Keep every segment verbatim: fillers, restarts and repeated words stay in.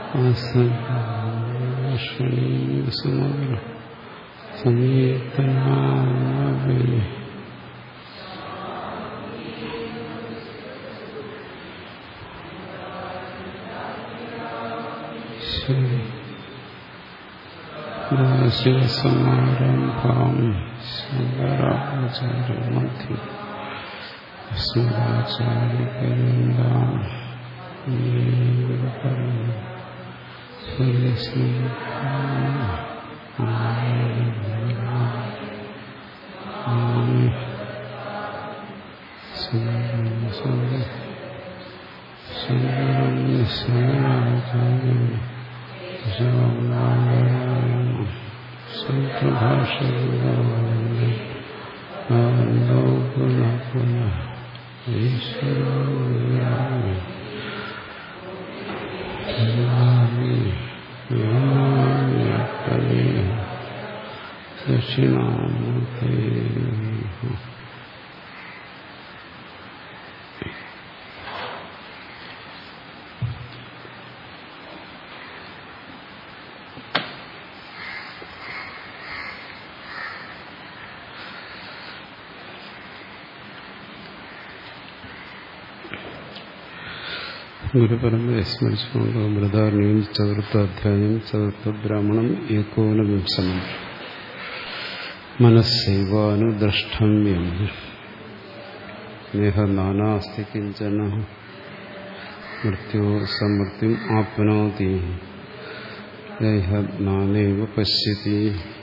സംഗീതനാവേ ശിവസമാരംഭാം ശങ്കരാചാര്യമധ്യം സ്മരാചാര്യപര്യന്താം ദക്ഷിണാമൂർത്തേ. ഗുരുപരമ്പരയെ സ്മരിച്ചുകൊണ്ട് ബൃഹദാരണ്യം ചതുർത്ഥാധ്യായം ചതുർത്ഥ ബ്രാഹ്മണം ഏകോനവിംശനം. മനസ്സൈവാനുദ്രഷ്ടവ്യം നേഹ നാനാസ്തി കിഞ്ചന മൃത്യോ സമൃത്യും ആപ്നോതി ദേഹ നാനൈവ പശ്യതി.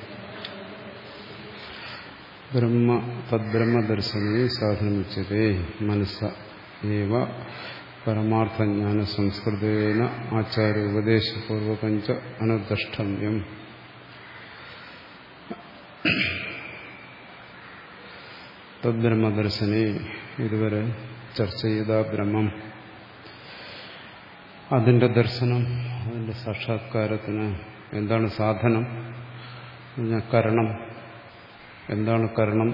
ബ്രഹ്മ തദ്ബ്രഹ്മദർശനേ സാധനമുച്യതേ. മനസ്സ ഏവ പരമാർത്ഥജ്ഞാന സംസ്കൃതേന ആചാര്യ ഉപദേശപൂർവകഞ്ച അനുദ്രഷ്ടവ്യം. തദ്ബ്രഹ്മദർശനെ ഇതുവരെ ചർച്ച ചെയ്ത ബ്രഹ്മം, അതിൻ്റെ ദർശനം, അതിൻ്റെ സാക്ഷാത്കാരത്തിന് എന്താണ് സാധനം? കരണം. എന്താണ് കരണം?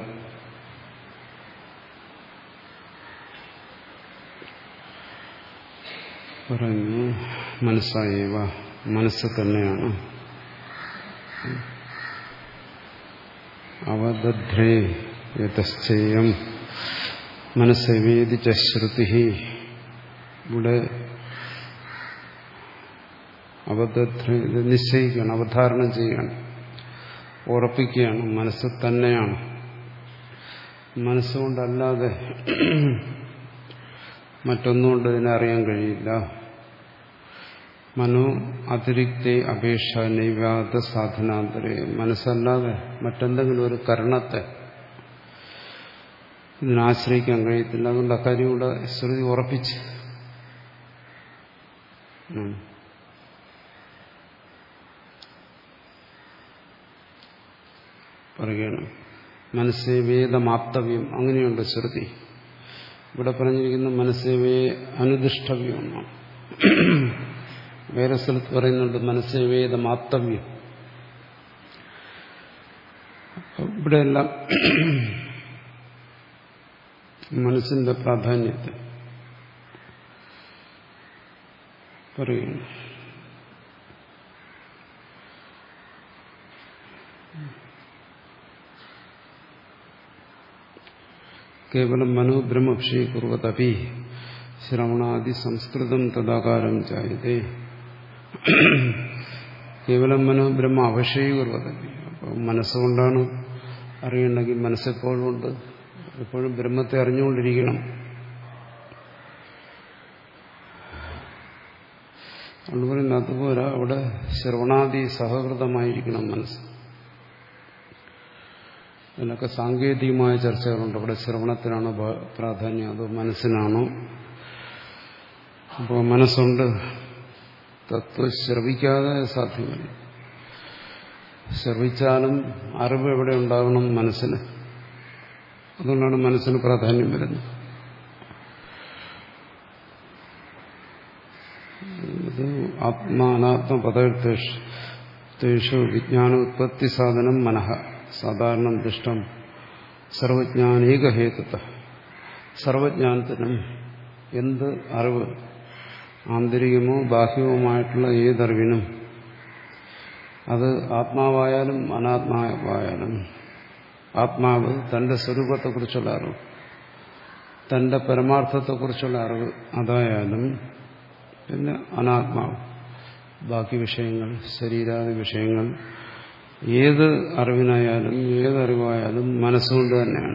പറഞ്ഞു മനസ്സായവ, മനസ്സ് തന്നെയാണ്. അവദധ്രേ യതശ്ചേയം മനസ്സവേദിച്ച ശ്രുതി. ഇവിടെ അവദധ്രേ നിശ്ചയിക്കുകയാണ്, അവധാരണം ചെയ്യുകയാണ്, ഉറപ്പിക്കുകയാണ്. മനസ്സ് തന്നെയാണ്. മനസ്സുകൊണ്ടല്ലാതെ മറ്റൊന്നുകൊണ്ട് ഇതിനെ അറിയാൻ കഴിയില്ല. മനോ അതിരിക്തേ അപേക്ഷ നൈവാദ സാധനാന്തരേ. മനസ്സല്ലാതെ മറ്റെന്തെങ്കിലും ഒരു കരണത്തെ ഇതിനാശ്രയിക്കാൻ കഴിയത്തില്ല. അതുകൊണ്ട് അക്കാര്യം കൂടെ ശ്രുതി ഉറപ്പിച്ച് പറയുകയാണ്. മനസ്സേ വേദമാപ്തവ്യം, അങ്ങനെയുണ്ട് ശ്രുതി. ഇവിടെ പറഞ്ഞിരിക്കുന്ന മനസ്സേവേ അനുദിഷ്ടവ്യം എന്നാണ്. വേറെ സ്ഥലത്ത് പറയുന്നുണ്ട് മനസ്സേവേദമാപ്തവ്യം. ഇവിടെയെല്ലാം മനസ്സിന്റെ പ്രാധാന്യത്തെ പറയുന്നു. കേവലം മനോബ്രഹ്മക്ഷീകുർവതപി ശ്രവണാദി സംസ്കൃതം തദാകാരം ചായതേ. കേവലം മനോബ്രഹ്മ അപക്ഷീകുർവതപി. അപ്പോൾ മനസ്സുകൊണ്ടാണ് അറിയണമെങ്കിൽ മനസ്സെപ്പോഴും ഉണ്ട്, എപ്പോഴും ബ്രഹ്മത്തെ അറിഞ്ഞുകൊണ്ടിരിക്കണം. അതുകൊണ്ട് പറയുന്നത് അതുപോലെ അവിടെ ശ്രവണാദി സഹകൃതമായിരിക്കണം മനസ്സ്. അതിനൊക്കെ സാങ്കേതികമായ ചർച്ചകളുണ്ട്. അവിടെ ശ്രവണത്തിനാണോ പ്രാധാന്യം, അതോ മനസ്സിനാണോ? അപ്പോൾ മനസ്സുണ്ട്, തത്വം ശ്രവിക്കാതെ സാധ്യമല്ല. ശ്രവിച്ചാലും അറിവ് എവിടെ ഉണ്ടാകണം? മനസ്സിന്. അതുകൊണ്ടാണ് മനസ്സിന് പ്രാധാന്യം വരുന്നത്. ഇത് ആത്മാനാത്മപദാർത്ഥേഷു വിജ്ഞാന ഉത്പത്തി സാധനം മനഃ സാധാരണം ദൃഷ്ടം സർവജ്ഞാനേകഹേതുത. സർവജ്ഞാനത്തിനും എന്ത് അറിവ് ആന്തരികമോ ബാഹ്യവുമായിട്ടുള്ള ഏതറിവിനും അത് ആത്മാവായാലും അനാത്മാവായാലും ആത്മാവ് തന്റെ സ്വരൂപത്തെക്കുറിച്ചുള്ള അറിവ്, തന്റെ പരമാർത്ഥത്തെക്കുറിച്ചുള്ള അറിവ് അതായാലും പിന്നെ അനാത്മാവ് ബാക്കി വിഷയങ്ങൾ, ശരീരാദി വിഷയങ്ങൾ, ഏത് അറിവിനായാലും ഏതറിവായാലും മനസ്സുകൊണ്ട് തന്നെയാണ്.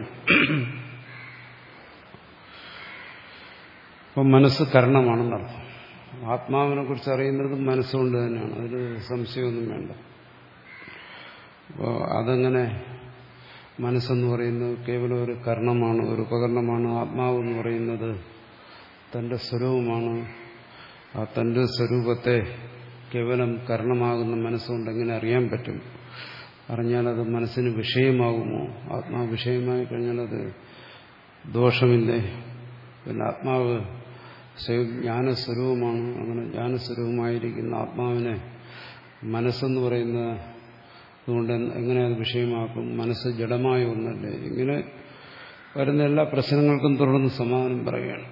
അപ്പം മനസ്സ് കരണമാണെന്നർത്ഥം. ആത്മാവിനെ കുറിച്ച് അറിയുന്നത് മനസ്സുകൊണ്ട് തന്നെയാണ്, അതിൽ സംശയമൊന്നും വേണ്ട. അപ്പോൾ അതെങ്ങനെ മനസ്സെന്ന് പറയുന്നത് കേവലം ഒരു കരണമാണ്, ഒരു ഉപകരണമാണ്. ആത്മാവെന്ന് പറയുന്നത് തന്റെ സ്വരൂപമാണ്. ആ തന്റെ സ്വരൂപത്തെ കേവലം കരണമാകുന്ന മനസ്സുകൊണ്ട് എങ്ങനെ അറിയാൻ പറ്റും? അറിഞ്ഞാൽ അത് മനസ്സിന് വിഷയമാകുമോ? ആത്മാവ് വിഷയമായി കഴിഞ്ഞാൽ അത് ദോഷമില്ലേ? പിന്നെ ആത്മാവ് ജ്ഞാനസ്വരൂപമാണ്. അങ്ങനെ ജ്ഞാനസ്വരൂപമായിരിക്കുന്ന ആത്മാവിനെ മനസ്സെന്ന് പറയുന്നത് അതുകൊണ്ട് എങ്ങനെ അത് വിഷയമാക്കും? മനസ്സ് ജഡമായ ഒന്നല്ലേ? ഇങ്ങനെ വരുന്ന എല്ലാ പ്രശ്നങ്ങൾക്കും തുടർന്ന് സമാധാനം പറയുകയാണ്.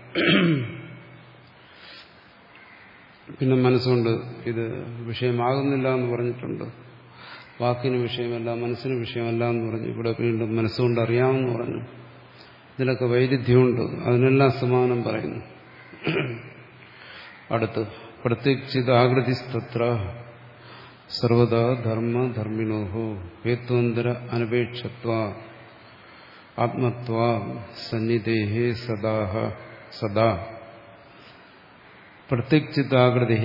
പിന്നെ മനസ്സുകൊണ്ട് ഇത് വിഷയമാകുന്നില്ല എന്ന് പറഞ്ഞിട്ടുണ്ട്. വാക്കിന് വിഷയമല്ല, മനസ്സിന് വിഷയമല്ല എന്ന് പറഞ്ഞു. ഇവിടെ വീണ്ടും മനസ്സുകൊണ്ട് അറിയാമെന്ന് പറഞ്ഞു. ഇതിലൊക്കെ വൈരുദ്ധ്യമുണ്ട്. അതിനെല്ലാം സമാധാനം പറയുന്നു. അടുത്ത് പ്രത്യക്ഷിതാകൃതിസ്തത്ര സർവദാ ധർമ്മ ധർമ്മിണോഹോ ഹേത്വന്തര അനപേക്ഷത്വ ആത്മത്വ സന്നിധേഹേ സദാഹ സദാ പ്രത്യക്ഷിതാകൃതി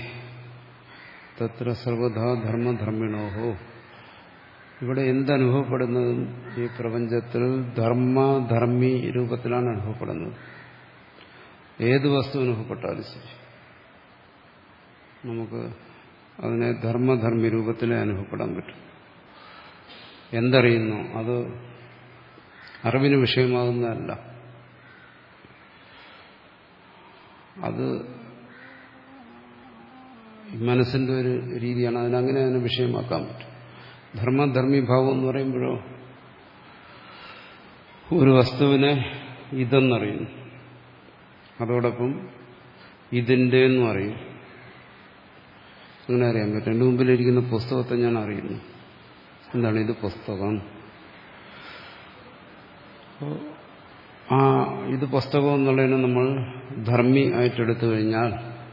തത്ര സർവദാ ധർമ്മധർമ്മിണോഹോ. ഇവിടെ എന്തനുഭവപ്പെടുന്നത്? ഈ പ്രപഞ്ചത്തിൽ ധർമ്മധർമ്മി രൂപത്തിലാണ് അനുഭവപ്പെടുന്നത്. ഏത് വസ്തു അനുഭവപ്പെട്ടാലും ശരി നമുക്ക് അതിനെ ധർമ്മധർമ്മി രൂപത്തിലേ അനുഭവപ്പെടാൻ പറ്റും. എന്തറിയുന്നു അത് അറിവിന് വിഷയമാകുന്നതല്ല. അത് മനസ്സിന്റെ ഒരു രീതിയാണ്. അതിനങ്ങനെ അതിനെ വിഷയമാക്കാൻ പറ്റും. ധർമ്മധർമ്മി ഭാവം എന്ന് പറയുമ്പോഴോ ഒരു വസ്തുവിനെ ഇതെന്നറിയുന്നു, അതോടൊപ്പം ഇതിൻ്റെ എന്നും അറിയും. അങ്ങനെ അറിയാൻ പറ്റും. എൻ്റെ മുമ്പിലിരിക്കുന്ന പുസ്തകത്തെ ഞാൻ അറിയുന്നു. എന്താണ് ഇത്? പുസ്തകം. ആ ഇത് പുസ്തകം എന്നുള്ളതിനെ നമ്മൾ ധർമ്മി ആയിട്ടെടുത്തു കഴിഞ്ഞാൽ,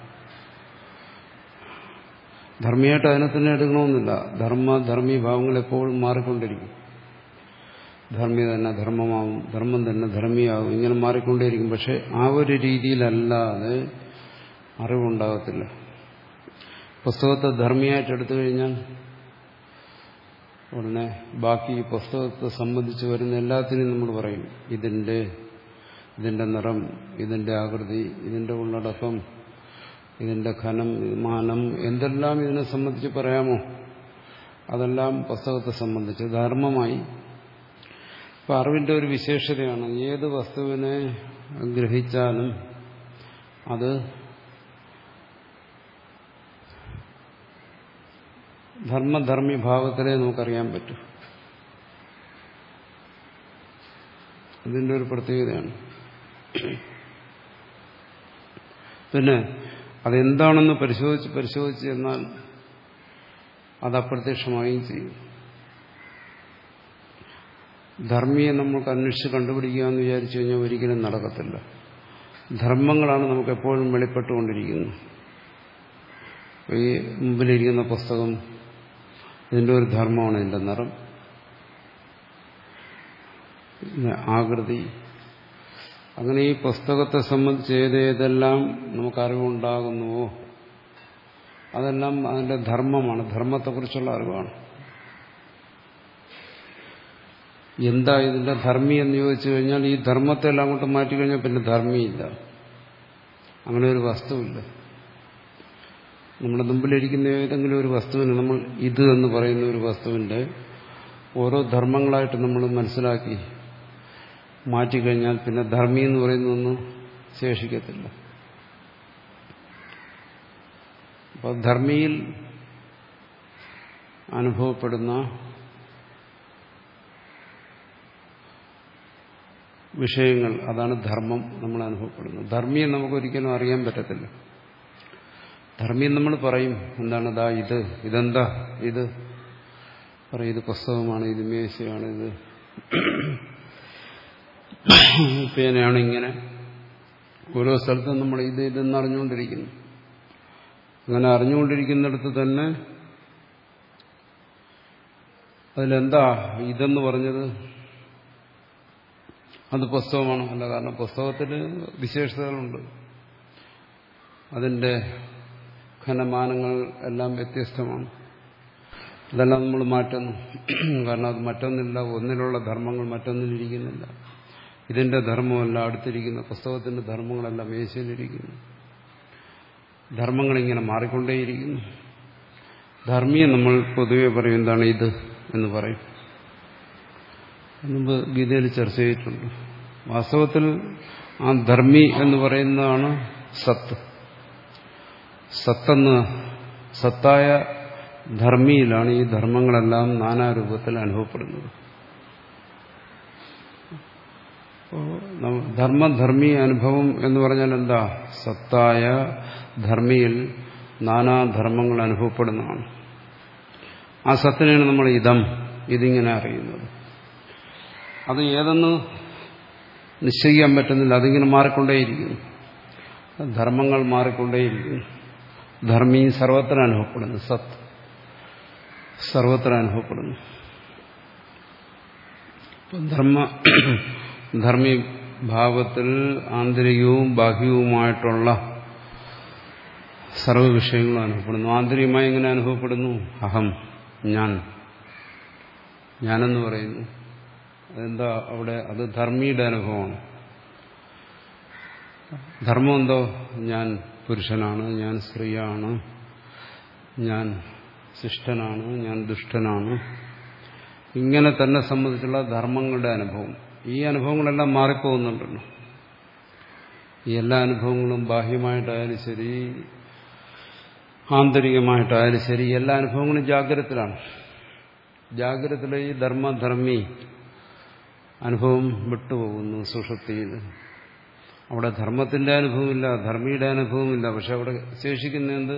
ധർമ്മിയായിട്ട് അതിനെ തന്നെ എടുക്കണമെന്നില്ല. ധർമ്മ ധർമ്മി ഭാവങ്ങൾ എപ്പോഴും മാറിക്കൊണ്ടിരിക്കും. ധർമ്മി തന്നെ ധർമ്മമാവും, ധർമ്മം തന്നെ ധർമ്മിയാവും, ഇങ്ങനെ മാറിക്കൊണ്ടേയിരിക്കും. പക്ഷെ ആ ഒരു രീതിയിലല്ലാതെ അറിവുണ്ടാകത്തില്ല. പുസ്തകത്തെ ധർമ്മിയായിട്ട് എടുത്തു കഴിഞ്ഞാൽ ഉടനെ ബാക്കി പുസ്തകത്തെ സംബന്ധിച്ച് വരുന്ന എല്ലാത്തിനും നമ്മൾ പറയും ഇതിൻ്റെ ഇതിൻ്റെ നിറം, ഇതിൻ്റെ ആകൃതി, ഇതിൻ്റെ ഉള്ളടക്കം, ഇതിൻ്റെ ഘനം, മാനം, എന്തെല്ലാം ഇതിനെ സംബന്ധിച്ച് പറയാമോ അതെല്ലാം പുസ്തകത്തെ സംബന്ധിച്ച് ധർമ്മമായി. അപ്പം അറിവിൻ്റെ ഒരു വിശേഷതയാണ് ഏത് വസ്തുവിനെ ഗ്രഹിച്ചാലും അത് ധർമ്മധർമ്മി ഭാവത്തിലേ നമുക്കറിയാൻ പറ്റും. അതിൻ്റെ ഒരു പ്രത്യേകതയാണ്. പിന്നെ അതെന്താണെന്ന് പരിശോധിച്ച് പരിശോധിച്ച് എന്നാൽ അത് അപ്രത്യക്ഷമായും ചെയ്യും. ധർമ്മിയെ നമുക്ക് അന്വേഷിച്ച് കണ്ടുപിടിക്കുക എന്ന് വിചാരിച്ചു കഴിഞ്ഞാൽ ഒരിക്കലും നടക്കത്തില്ല. ധർമ്മങ്ങളാണ് നമുക്ക് എപ്പോഴും വെളിപ്പെട്ടുകൊണ്ടിരിക്കുന്നത്. ഈ മുമ്പിലിരിക്കുന്ന പുസ്തകം, ഇതിൻ്റെ ഒരു ധർമ്മമാണ് ഇതിൻ്റെ നിറം, ആകൃതി. അങ്ങനെ ഈ പുസ്തകത്തെ സംബന്ധിച്ച് ഏതേതെല്ലാം നമുക്ക് അറിവുണ്ടാകുന്നുവോ അതെല്ലാം അതിൻ്റെ ധർമ്മമാണ്, ധർമ്മത്തെക്കുറിച്ചുള്ള അറിവാണ്. എന്താ ഇതിൻ്റെ ധർമ്മി എന്ന് ചോദിച്ചു കഴിഞ്ഞാൽ ഈ ധർമ്മത്തെ എല്ലാം അങ്ങോട്ട് മാറ്റിക്കഴിഞ്ഞാൽ പിന്നെ ധർമ്മിയില്ല. അങ്ങനെ ഒരു വസ്തുവില്ല. നമ്മുടെ മുമ്പിലിരിക്കുന്ന ഏതെങ്കിലും ഒരു വസ്തുവിന് നമ്മൾ ഇത് എന്ന് പറയുന്ന ഒരു വസ്തുവിൻ്റെ ഓരോ ധർമ്മങ്ങളായിട്ട് നമ്മൾ മനസ്സിലാക്കി മാറ്റിക്കഴിഞ്ഞാൽ പിന്നെ ധർമ്മി എന്ന് പറയുന്നതൊന്നും ശേഷിക്കത്തില്ല. അപ്പോൾ ധർമ്മിയിൽ അനുഭവപ്പെടുന്ന വിഷയങ്ങൾ, അതാണ് ധർമ്മം നമ്മൾ അനുഭവപ്പെടുന്നത്. ധർമ്മിയെ നമുക്കൊരിക്കലും അറിയാൻ പറ്റത്തില്ല. ധർമ്മി നമ്മൾ പറയും എന്താണ് ദാ ഇത്, ഇതെന്താ ഇത് പറയും, ഇത് പുസ്തകമാണ്, ഇത് മേശയാണ്, ഇത് പേനയാണ്. ഇങ്ങനെ ഓരോ സ്ഥലത്തും നമ്മൾ ഇത് ഇതെന്ന് അറിഞ്ഞുകൊണ്ടിരിക്കുന്നു. അങ്ങനെ അറിഞ്ഞുകൊണ്ടിരിക്കുന്നിടത്ത് തന്നെ അതിലെന്താ ഇതെന്ന് പറഞ്ഞത്, അത് പുസ്തകമാണ്. അല്ല, കാരണം പുസ്തകത്തിൽ വിശേഷതകളുണ്ട്, അതിൻ്റെ ഘനമാനങ്ങൾ എല്ലാം വ്യത്യസ്തമാണ്. അതെല്ലാം നമ്മൾ മാറ്റുന്നു. കാരണം അത് മറ്റൊന്നില്ല, ഒന്നിലുള്ള ധർമ്മങ്ങൾ മറ്റൊന്നിലിരിക്കുന്നില്ല. ഇതിന്റെ ധർമ്മമല്ല അടുത്തിരിക്കുന്ന പുസ്തകത്തിന്റെ ധർമ്മങ്ങളെല്ലാം മേശയിലിരിക്കുന്നു. ധർമ്മങ്ങളിങ്ങനെ മാറിക്കൊണ്ടേയിരിക്കുന്നു. ധർമ്മിയെ നമ്മൾ പൊതുവെ പറയും എന്താണ് ഇത് എന്ന് പറയും. മുമ്പ് ഗീതയിൽ ചർച്ച ചെയ്തിട്ടുണ്ട്. വാസ്തവത്തിൽ ആ ധർമ്മി എന്ന് പറയുന്നതാണ് സത്ത്. സത്തെന്ന് സത്തായ ധർമ്മിയിലാണ് ഈ ധർമ്മങ്ങളെല്ലാം നാനാരൂപത്തിൽ അനുഭവപ്പെടുന്നത്. ധർമ്മധർമ്മി അനുഭവം എന്ന് പറഞ്ഞാൽ എന്താ? സത്തായ ധർമ്മിയിൽ നാനാധർമ്മങ്ങൾ അനുഭവപ്പെടുന്നതാണ്. ആ സത്തിനാണ് നമ്മൾ ഇതം ഇതിങ്ങനെ അറിയുന്നത്. അത് ഏതെന്ന് നിശ്ചയിക്കാൻ പറ്റുന്നില്ല, അതിങ്ങനെ മാറിക്കൊണ്ടേയിരിക്കുന്നു. ധർമ്മങ്ങൾ മാറിക്കൊണ്ടേയിരിക്കുന്നു. ധർമ്മി സർവത്ര അനുഭവപ്പെടുന്നു, സത്ത് സർവത്ര അനുഭവപ്പെടുന്നു. ധർമ്മ ധർമ്മി ഭാവത്തിൽ ആന്തരികവും ബാഹ്യവുമായിട്ടുള്ള സർവ്വ വിഷയങ്ങളും അനുഭവപ്പെടുന്നു. ആന്തരികമായി എങ്ങനെ അനുഭവപ്പെടുന്നു? അഹം, ഞാൻ, ഞാനെന്ന് പറയുന്നു. അതെന്താ അവിടെ? അത് ധർമ്മിയുടെ അനുഭവമാണ്. ധർമ്മം എന്തോ? ഞാൻ പുരുഷനാണ്, ഞാൻ സ്ത്രീയാണ്, ഞാൻ ശിഷ്ടനാണ്, ഞാൻ ദുഷ്ടനാണ്. ഇങ്ങനെ തന്നെ സംബന്ധിച്ചുള്ള ധർമ്മങ്ങളുടെ അനുഭവം. ഈ അനുഭവങ്ങളെല്ലാം മാറിപ്പോകുന്നുണ്ടല്ലോ. ഈ എല്ലാ അനുഭവങ്ങളും ബാഹ്യമായിട്ടായാലും ശരി, ആന്തരികമായിട്ടായാലും ശരി, എല്ലാ അനുഭവങ്ങളും ജാഗ്രതത്തിലാണ്. ജാഗ്രതത്തിലെ ഈ ധർമ്മധർമ്മി അനുഭവം വിട്ടുപോകുന്നു സുഷുപ്തിയിൽ. അവിടെ ധർമ്മത്തിന്റെ അനുഭവമില്ല, ധർമ്മിയുടെ അനുഭവമില്ല. പക്ഷെ അവിടെ ശേഷിക്കുന്ന എന്ത്?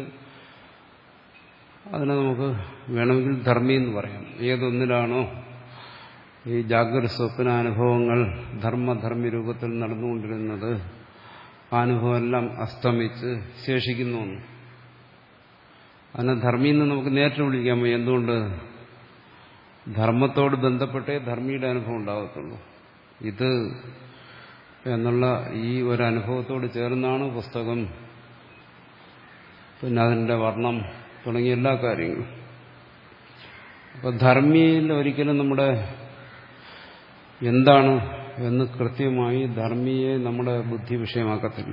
അതിനെ നമുക്ക് വേണമെങ്കിൽ ധർമ്മി എന്ന് പറയാം. ഏതൊന്നിലാണോ ഈ ജാഗ്രത സ്വപ്ന അനുഭവങ്ങൾ ധർമ്മധർമ്മി രൂപത്തിൽ നടന്നുകൊണ്ടിരുന്നത്, ആ അനുഭവമെല്ലാം അസ്തമിച്ച് ശേഷിക്കുന്നു. അതിനെ ധർമ്മി എന്ന് നമുക്ക് നേരിട്ട് വിളിക്കാമോ? എന്തുകൊണ്ട്? ധർമ്മത്തോട് ബന്ധപ്പെട്ടേ ധർമ്മിയുടെ അനുഭവം ഉണ്ടാകത്തുള്ളൂ. ഇത് എന്നുള്ള ഈ ഒരു അനുഭവത്തോട് ചേർന്നാണ് പുസ്തകം, പിന്നെ അതിൻ്റെ വർണ്ണം തുടങ്ങിയ എല്ലാ കാര്യങ്ങളും. അപ്പൊ ധർമ്മിയിൽ ഒരിക്കലും നമ്മുടെ എന്താണ് എന്ന് കൃത്യമായി ധർമ്മിയെ നമ്മുടെ ബുദ്ധി വിഷയമാക്കത്തില്ല.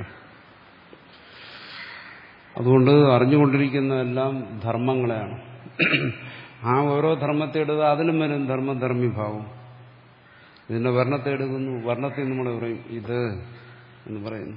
അതുകൊണ്ട് അറിഞ്ഞുകൊണ്ടിരിക്കുന്നതെല്ലാം ധർമ്മങ്ങളെയാണ്. ആ ഓരോ ധർമ്മത്തെ എടുത്ത് അതിലും വരും ധർമ്മധർമ്മി ഭാവം. ഇതിന്റെ വർണ്ണത്തെ എടുക്കുന്നു, വർണ്ണത്തിൽ നമ്മൾ പറയും ഇത് എന്ന് പറയുന്നു.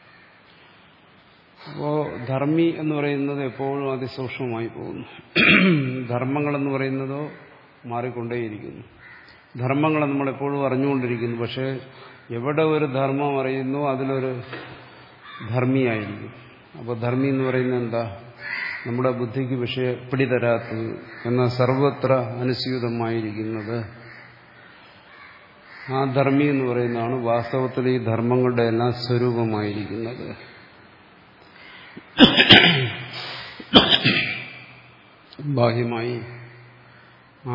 അപ്പോ ധർമ്മി എന്ന് പറയുന്നത് എപ്പോഴും അതിസൂക്ഷ്മമായി പോകുന്നു. ധർമ്മങ്ങളെന്ന് പറയുന്നതോ മാറിക്കൊണ്ടേയിരിക്കുന്നു. ധർമ്മങ്ങളെ നമ്മളെപ്പോഴും അറിഞ്ഞുകൊണ്ടിരിക്കുന്നു. പക്ഷെ എവിടെ ഒരു ധർമ്മം അറിയുന്നു അതിലൊരു ധർമ്മിയായിരിക്കും. അപ്പോൾ ധർമ്മി എന്ന് പറയുന്നത് എന്താ? നമ്മുടെ ബുദ്ധിക്ക് വിഷയ പിടിതരാത്തത്, എന്നാൽ സർവത്ര അനുസ്യൂതമായിരിക്കുന്നത്. ആ ധർമ്മി എന്ന് പറയുന്നതാണ് വാസ്തവത്തിൽ ഈ ധർമ്മങ്ങളുടെ എല്ലാം സ്വരൂപമായിരിക്കുന്നത്. ബാഹ്യമായി ആ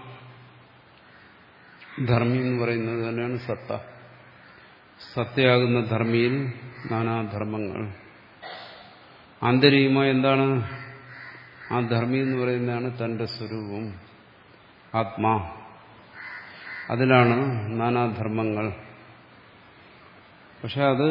ധർമ്മി എന്ന് പറയുന്നത് തന്നെയാണ് സത്ത. സത്തയാകുന്ന ധർമ്മിയിൽ നാനാധർമ്മങ്ങൾ. ആന്തരികമായി എന്താണ്? ആ ധർമ്മി എന്ന് പറയുന്നതാണ് തന്റെ സ്വരൂപം, ആത്മാ. അതിലാണ് നാനാധർമ്മങ്ങൾ. പക്ഷെ അത്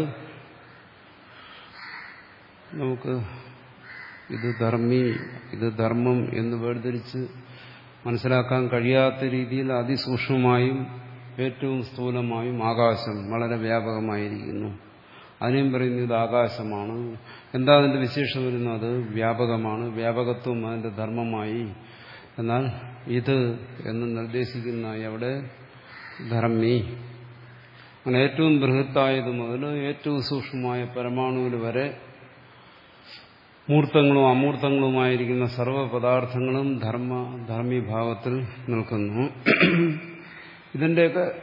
നമുക്ക് ഇത് ധർമ്മി, ഇത് ധർമ്മം എന്ന് വേർതിരിച്ച് മനസ്സിലാക്കാൻ കഴിയാത്ത രീതിയിൽ അതിസൂക്ഷ്മമായും ഏറ്റവും സ്ഥൂലമായും ആകാശം വളരെ വ്യാപകമായിരിക്കുന്നു. അതിനെയും പറയുന്നത് ഇത് ആകാശമാണ്. എന്താ അതിന്റെ വിശേഷം വരുന്നത്? അത് വ്യാപകമാണ്, വ്യാപകത്വം അതിന്റെ ധർമ്മമായി. എന്നാൽ ഇത് എന്ന് നിർദ്ദേശിക്കുന്ന അവിടെ ധർമ്മി. അങ്ങനെ ഏറ്റവും ബൃഹത്തായത് മുതൽ ഏറ്റവും സൂക്ഷ്മമായ പരമാണുവിൽ വരെ മൂർത്തങ്ങളും അമൂർത്തങ്ങളുമായിരിക്കുന്ന സർവ്വ പദാർത്ഥങ്ങളും ധർമ്മ ധർമ്മീഭാവത്തിൽ നിൽക്കുന്നു. ഇതിൻ്റെയൊക്കെ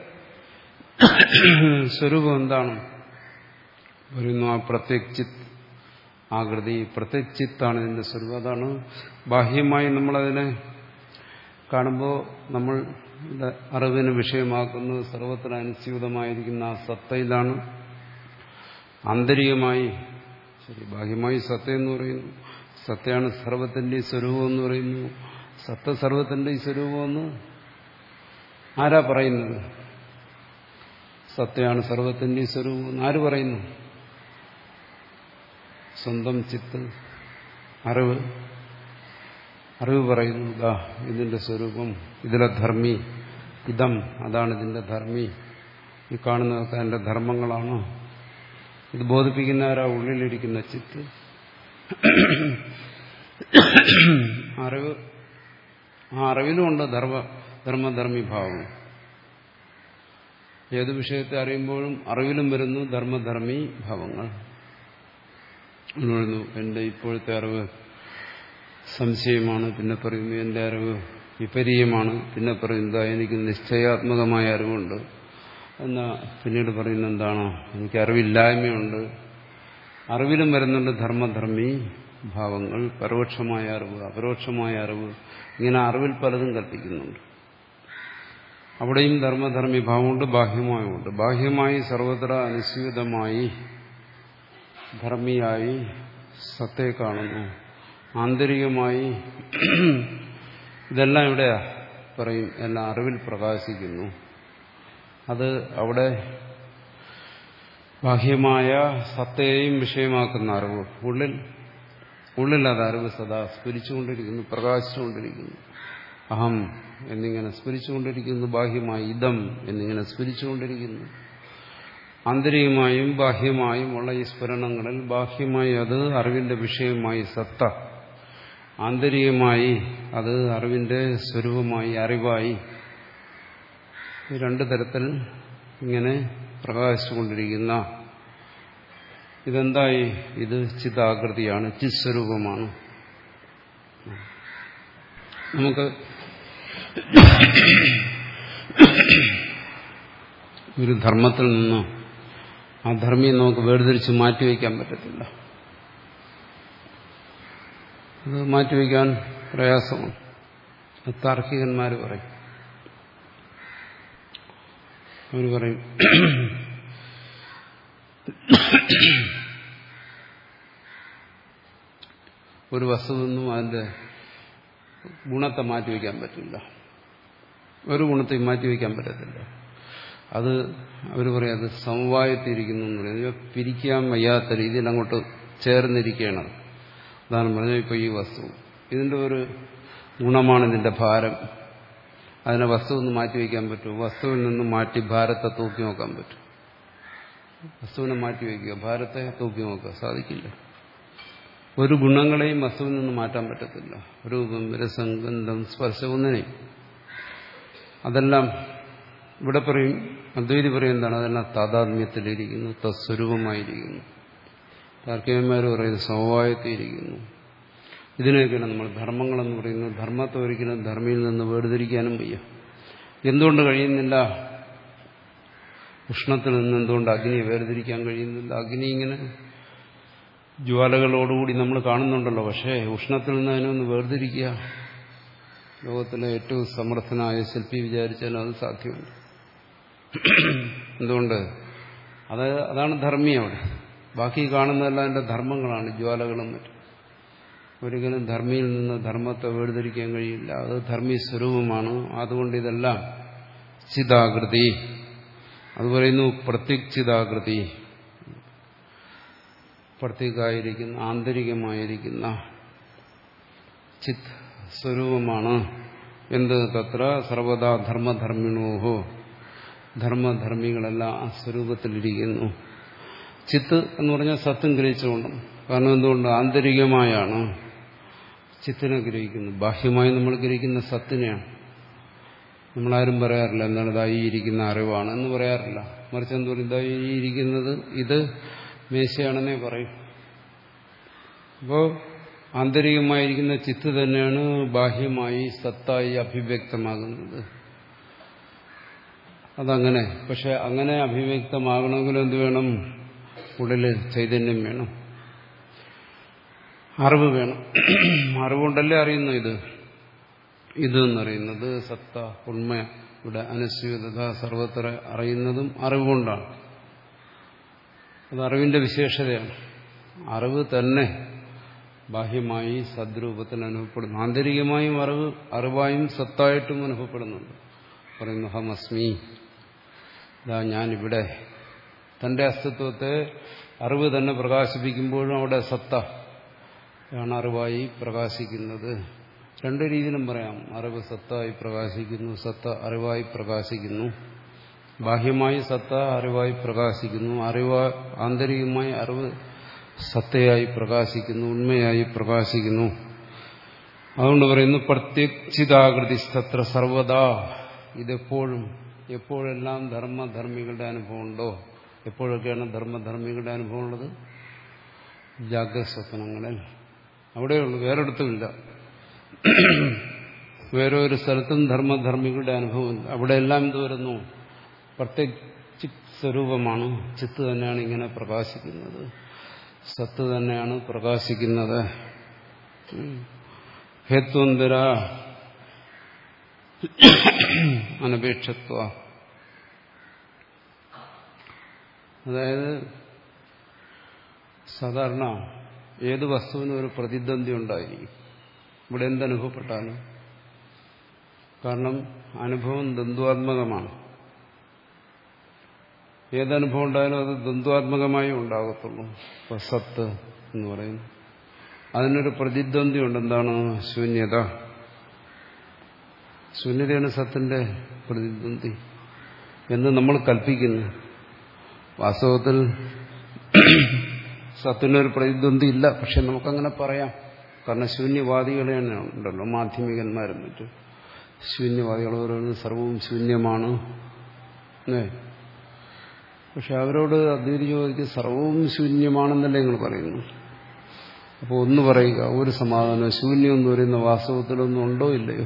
സ്വരൂപം എന്താണ് പറയുന്നു? ആ പ്രത്യക്ചിത് ആകൃതി, പ്രത്യക്ചിത്താണ് ഇതിന്റെ സ്വരൂപം. അതാണ് ബാഹ്യമായി നമ്മളതിനെ കാണുമ്പോൾ നമ്മൾ അറിവിന് വിഷയമാക്കുന്നത് സർവത്തിന് അനുസ്യൂതമായിരിക്കുന്ന ആ സത്തയിലാണ്. ആന്തരികമായി ശരി, ബാഹ്യമായി സത്ത എന്ന് പറയുന്നു. സത്തയാണ് സർവത്തിന്റെയും സ്വരൂപം എന്ന് പറയുന്നു. സത്ത സർവത്തിന്റെയും സ്വരൂപമെന്ന് ആരാ പറയുന്നത്? സത്തയാണ് സർവത്തിന്റെയും സ്വരൂപം എന്ന് ആര് പറയുന്നു? സ്വന്തം ചിത്ത്, അറിവ് അറിവ് പറയുന്നു. ദാ ഇതിന്റെ സ്വരൂപം, ഇതിലെ ധർമ്മി ഇതം, അതാണ് ഇതിന്റെ ധർമ്മി. ഈ കാണുന്നതൊക്കെ അതിന്റെ ധർമ്മങ്ങളാണ്. ഇത് ബോധിപ്പിക്കുന്നവരാ ഉള്ളിലിരിക്കുന്ന ചിത്ത്. അറിവ്, ആ അറിവിലുമുണ്ട് ധർമ്മ ധർമ്മധർമ്മീഭാവം. ഏത് വിഷയത്തെ അറിയുമ്പോഴും അറിവിലും വരുന്നു ധർമ്മധർമ്മീ ഭാവങ്ങൾ. വരുന്നു. എന്റെ ഇപ്പോഴത്തെ അറിവ് സംശയമാണ്, പിന്നെ പറയുന്നു എന്റെ അറിവ് വിപരീയമാണ്, പിന്നെ പറയുന്നത് എനിക്ക് നിശ്ചയാത്മകമായ അറിവുണ്ട്, എന്നാ പിന്നീട് പറയുന്നത് എന്താണോ എനിക്ക് അറിവില്ലായ്മയുണ്ട്. അറിവിലും വരുന്നുണ്ട് ധർമ്മധർമ്മി ഭാവങ്ങൾ, പരോക്ഷമായ അറിവ്, അപരോക്ഷമായ അറിവ്, ഇങ്ങനെ അറിവിൽ പലതും കൽപ്പിക്കുന്നുണ്ട്. അവിടെയും ധർമ്മധർമ്മി ഭാവമുണ്ട്, ബാഹ്യമായുമുണ്ട്. ബാഹ്യമായി സർവത്ര അനുസ്യൂതമായി ധർമ്മിയായി സത്തയെ കാണുന്നു. ആന്തരികമായി ഇതെല്ലാം ഇവിടെ പറയും എല്ലാം അറിവിൽ പ്രകാശിക്കുന്നു. അത് അവിടെ ബാഹ്യമായ സത്തയെയും വിഷയമാക്കുന്ന അറിവ്, ഉള്ളിൽ ഉള്ളിൽ അത് അറിവ് സദാ സ്ഫുരിച്ചുകൊണ്ടിരിക്കുന്നു, പ്രകാശിച്ചുകൊണ്ടിരിക്കുന്നു. അഹം എന്നിങ്ങനെ സ്ഫുരിച്ചുകൊണ്ടിരിക്കുന്നു, ബാഹ്യമായി ഇതം എന്നിങ്ങനെ സ്ഫുരിച്ചുകൊണ്ടിരിക്കുന്നു. ആന്തരികമായും ബാഹ്യമായും ഉള്ള ഈ സ്ഫുരണങ്ങളിൽ ബാഹ്യമായി അത് അറിവിന്റെ വിഷയമായി സത്ത, ആന്തരികമായി അത് അറിവിന്റെ സ്വരൂപമായി അറിവായി, രണ്ടു തരത്തിൽ ഇങ്ങനെ പ്രകാശിച്ചുകൊണ്ടിരിക്കുന്ന ഇതെന്തായി? ഇത് ചിതാകൃതിയാണ്, ചിത്സ്വരൂപമാണ്. നമുക്ക് ഒരു ധർമ്മത്തിൽ നിന്ന് ആ ധർമ്മിയെ നമുക്ക് വേർതിരിച്ച് മാറ്റിവെക്കാൻ പറ്റത്തില്ല. അത് മാറ്റിവെക്കാൻ പ്രയാസമാണ്. താർക്കികന്മാർ പറയും അവർ പറയും ഒരു വസ്തുവിൽ നിന്നും അതിന്റെ ഗുണത്തെ മാറ്റിവെക്കാൻ പറ്റില്ല, ഒരു ഗുണത്തെയും മാറ്റിവെക്കാൻ പറ്റത്തില്ല. അത് അവർ പറയും അത് സമവായത്തിരിക്കുന്നു എന്ന് പറയുന്നത് പിരിക്കാൻ വയ്യാത്ത രീതിയിൽ അങ്ങോട്ട് ചേർന്നിരിക്കുകയാണ്. ഉദാഹരണം പറഞ്ഞാൽ ഇപ്പോൾ ഈ വസ്തു, ഇതിന്റെ ഒരു ഗുണമാണ് ഇതിന്റെ ഭാരം. അതിനെ വസ്തു ഒന്ന് മാറ്റിവെക്കാൻ പറ്റും? വസ്തുവിൽ നിന്ന് മാറ്റി ഭാരത്തെ തൂക്കി നോക്കാൻ പറ്റും? വസ്തുവിനെ മാറ്റിവെക്കുക, ഭാരത്തെ തൂക്കി നോക്കുക സാധിക്കില്ല. ഒരു ഗുണങ്ങളെയും വസ്തുവിൽ നിന്ന് മാറ്റാൻ പറ്റത്തില്ല. രൂപം, രസം, ഗന്ധം, സ്പർശം, ഒന്നിനെയും. അതെല്ലാം ഇവിടെ പറയും, അദ്വൈതി പറയും എന്താണ്? അതെല്ലാം താതാത്മ്യത്തിലിരിക്കുന്നു, തസ്വരൂപമായിരിക്കുന്നു. താർക്കികന്മാർ പറയുന്നത് സമവായത്തിയിരിക്കുന്നു. ഇതിനെയൊക്കെയാണ് നമ്മൾ ധർമ്മങ്ങളെന്ന് പറയുന്നത്. ധർമ്മത്തെ ഒരിക്കലും ധർമ്മിയിൽ നിന്ന് വേർതിരിക്കാനും വയ്യ. എന്തുകൊണ്ട് കഴിയുന്നില്ല? ഉഷ്ണത്തിൽ നിന്ന് എന്തുകൊണ്ട് അഗ്നിയെ വേർതിരിക്കാൻ കഴിയുന്നില്ല? അഗ്നി ഇങ്ങനെ ജ്വാലകളോടുകൂടി നമ്മൾ കാണുന്നുണ്ടല്ലോ, പക്ഷേ ഉഷ്ണത്തിൽ നിന്ന് അതിനൊന്ന് വേർതിരിക്കുക ലോകത്തിലെ ഏറ്റവും സമർത്ഥനായ ശില്പി വിചാരിച്ചാൽ അത് സാധ്യമല്ല. എന്തുകൊണ്ട്? അത് അതാണ് ധർമ്മി. അവിടെ ബാക്കി കാണുന്നതെല്ലാം അതിന്റെ ധർമ്മങ്ങളാണ്, ജ്വാലകളും മറ്റും. ഒരിക്കലും ധർമ്മിയിൽ നിന്ന് ധർമ്മത്തെ വേർതിരിക്കാൻ കഴിയില്ല. അത് ധർമ്മി സ്വരൂപമാണ്. അതുകൊണ്ട് ഇതെല്ലാം ചിതാകൃതി. അത് പറയുന്നു പ്രത്യക്ചിതാകൃതി, പ്രത്യേകമായിരിക്കുന്ന ആന്തരികമായിരിക്കുന്ന ചിത് സ്വരൂപമാണ്. എന്ത്? തത്ര സർവദാ ധർമ്മധർമ്മിണോഹോ, ധർമ്മധർമ്മികളെല്ലാം ആ സ്വരൂപത്തിലിരിക്കുന്നു. ചിത്ത് എന്ന് പറഞ്ഞാൽ സത്തും ഗ്രഹിച്ചുകൊണ്ടും. കാരണം എന്തുകൊണ്ട്? ആന്തരികമായാണ് ചിത്തിനെ ഗ്രഹിക്കുന്നത്. ബാഹ്യമായി നമ്മൾ ഗ്രഹിക്കുന്ന സത്തിനെയാണ്. നമ്മളാരും പറയാറില്ല എന്താണ് ഇതാ ഈ ഇരിക്കുന്ന അറിവാണ് എന്ന് പറയാറില്ല. മറിച്ച് എന്ത് പറയും? ഇതാ ഈ ഇരിക്കുന്നത് ഇത് മേശയാണെന്നേ പറയും. അപ്പോൾ ആന്തരികമായിരിക്കുന്ന ചിത്ത് തന്നെയാണ് ബാഹ്യമായി സത്തായി അഭിവ്യക്തമാകുന്നത്. അതങ്ങനെ. പക്ഷെ അങ്ങനെ അഭിവ്യക്തമാകണമെങ്കിൽ എന്ത് വേണം? ഉള്ളിൽ ചൈതന്യം വേണം, അറിവ് വേണം. അറിവുകൊണ്ടല്ലേ അറിയുന്നു ഇത് ഇതെന്നറിയുന്നത്. സത്ത, ഉണ്മ, ഇവിടെ അനുസ്യൂതത സർവത്ര അറിയുന്നതും അറിവുകൊണ്ടാണ്. അത് അറിവിന്റെ വിശേഷതയാണ്. അറിവ് തന്നെ ബാഹ്യമായി സദ്രൂപത്തിൽ അനുഭവപ്പെടുന്നു. ആന്തരികമായും അറിവ് അറിവായും സത്തായിട്ടും അനുഭവപ്പെടുന്നുണ്ട്. പറയുന്നു ഹമസ്മി, ഇതാ ഞാനിവിടെ. തന്റെ അസ്തിത്വത്തെ അറിവ് തന്നെ പ്രകാശിപ്പിക്കുമ്പോഴും അവിടെ സത്ത ആണ് അറിവായി പ്രകാശിക്കുന്നത്. രണ്ടു രീതിയിലും പറയാം. അറിവ് സത്തായി പ്രകാശിക്കുന്നു, സത്ത അറിവായി പ്രകാശിക്കുന്നു. ബാഹ്യമായി സത്ത അറിവായി പ്രകാശിക്കുന്നു, അറിവ് ആന്തരികമായി അറിവ് സത്തയായി പ്രകാശിക്കുന്നു, ഉണ്മയായി പ്രകാശിക്കുന്നു. അതുകൊണ്ട് പറയുന്നു പ്രത്യക്ഷിതാകൃതി തത്ര സർവദാ. ഇതെപ്പോഴും എപ്പോഴെല്ലാം ധർമ്മധർമ്മികളുടെ അനുഭവം ഉണ്ടോ, എപ്പോഴൊക്കെയാണ് ധർമ്മധർമ്മികളുടെ അനുഭവം ഉള്ളത്? ജാഗ്രത സ്വപ്നങ്ങളിൽ. അവിടെയുള്ളൂ, വേറെടുത്തുമില്ല. വേറെ ഒരു സ്ഥലത്തും ധർമ്മധർമ്മികളുടെ അനുഭവമില്ല. അവിടെയെല്ലാം എന്ത് വരുന്നു? പ്രത്യക്ഷ സ്വരൂപമാണ്. ചിത്ത് തന്നെയാണ് ഇങ്ങനെ പ്രകാശിക്കുന്നത്, സത്ത് തന്നെയാണ് പ്രകാശിക്കുന്നത്. ഹേത്വന്തര അനപേക്ഷത്വ. അതായത് സാധാരണ ഏത് വസ്തുവിനും ഒരു പ്രതിദ്വന്ദ്വി ഉണ്ടായിരിക്കും. ഇവിടെ എന്തനുഭവപ്പെട്ടാലും. കാരണം അനുഭവം ദ്വന്ദ്വാത്മകമാണ്. ഏതനുഭവം ഉണ്ടായാലും അത് ദ്വന്ദ്വാത്മകമായി ഉണ്ടാകത്തുള്ളൂ. ഇപ്പൊ സത്ത് എന്ന് പറയുന്നു, അതിനൊരു പ്രതിദ്വന്ദ്വി ഉണ്ട്. എന്താണ്? ശൂന്യത. ശൂന്യതയാണ് സത്തിന്റെ പ്രതിദ്വന്ദ്വി എന്ന് നമ്മൾ കൽപ്പിക്കുന്നു. വാസ്തവത്തിൽ സത്തിനൊരു പ്രതിദ്വന്ദ്വി ഇല്ല. പക്ഷെ നമുക്കങ്ങനെ പറയാം. കാരണം ശൂന്യവാദികളെ തന്നെ ഉണ്ടല്ലോ, മാധ്യമികന്മാരും മറ്റും. ശൂന്യവാദികൾ ഓരോന്നും സർവവും ശൂന്യമാണ്. പക്ഷെ അവരോട് അദ്വൈതി ചോദിക്കും, സർവവും ശൂന്യമാണെന്നല്ലേ നിങ്ങൾ പറയുന്നു. അപ്പോൾ ഒന്ന് പറയുക, ഒരു സമാധാനം, ശൂന്യം എന്ന് പറയുന്ന വാസ്തവത്തിലൊന്നും ഉണ്ടോ ഇല്ലയോ?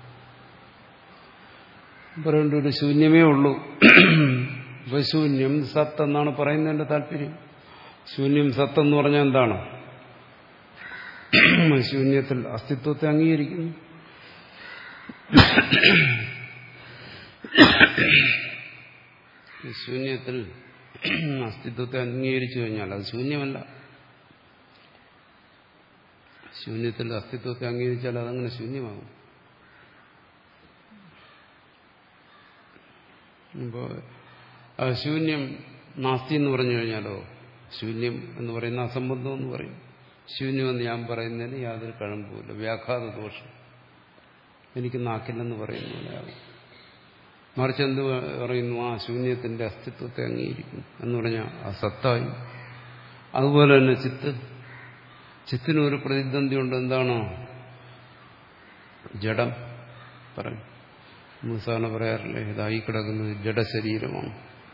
പറയേണ്ട ഒരു ശൂന്യമേ ഉള്ളൂ. ഇപ്പൊ ശൂന്യം സത്ത് എന്നാണ് പറയുന്നതിന്റെ താല്പര്യം. ശൂന്യം സത്തെന്ന് പറഞ്ഞാൽ എന്താണ്? ശൂന്യത്തിൽ അസ്തിത്വത്തെ അംഗീകരിക്കുന്നു. ശൂന്യത്തിൽ അസ്തിത്വത്തെ അംഗീകരിച്ചു കഴിഞ്ഞാൽ അത് ശൂന്യമല്ല. ശൂന്യത്തിൽ അസ്തിത്വത്തെ അംഗീകരിച്ചാൽ അതങ്ങനെ ശൂന്യമാകും. ഇപ്പോൾ ശൂന്യം നാസ്തി എന്ന് പറഞ്ഞു കഴിഞ്ഞാലോ, ശൂന്യം എന്ന് പറയുന്ന അസംബന്ധം എന്ന് പറയും. ശൂന്യമെന്ന് ഞാൻ പറയുന്നതിന് യാതൊരു കഴമ്പുമില്ല, വ്യാഘാത ദോഷം, എനിക്ക് നാക്കില്ലെന്ന് പറയുന്നതിനാണ്. മറിച്ച് എന്ത് പറയുന്നു? ആ ശൂന്യത്തിന്റെ അസ്തിത്വത്തെ അംഗീകരിക്കുന്നു എന്ന് പറഞ്ഞാൽ ആ സത്തായി. അതുപോലെ തന്നെ ചിത്ത്, ചിത്തിനൊരു പ്രതിദ്വന്ദ്വി ഉണ്ട്. എന്താണോ? ജഡം പറയും. സാധാരണ പറയാറില്ലേ, ഇതായി കിടക്കുന്നത് ജഡശരീരമാണ്,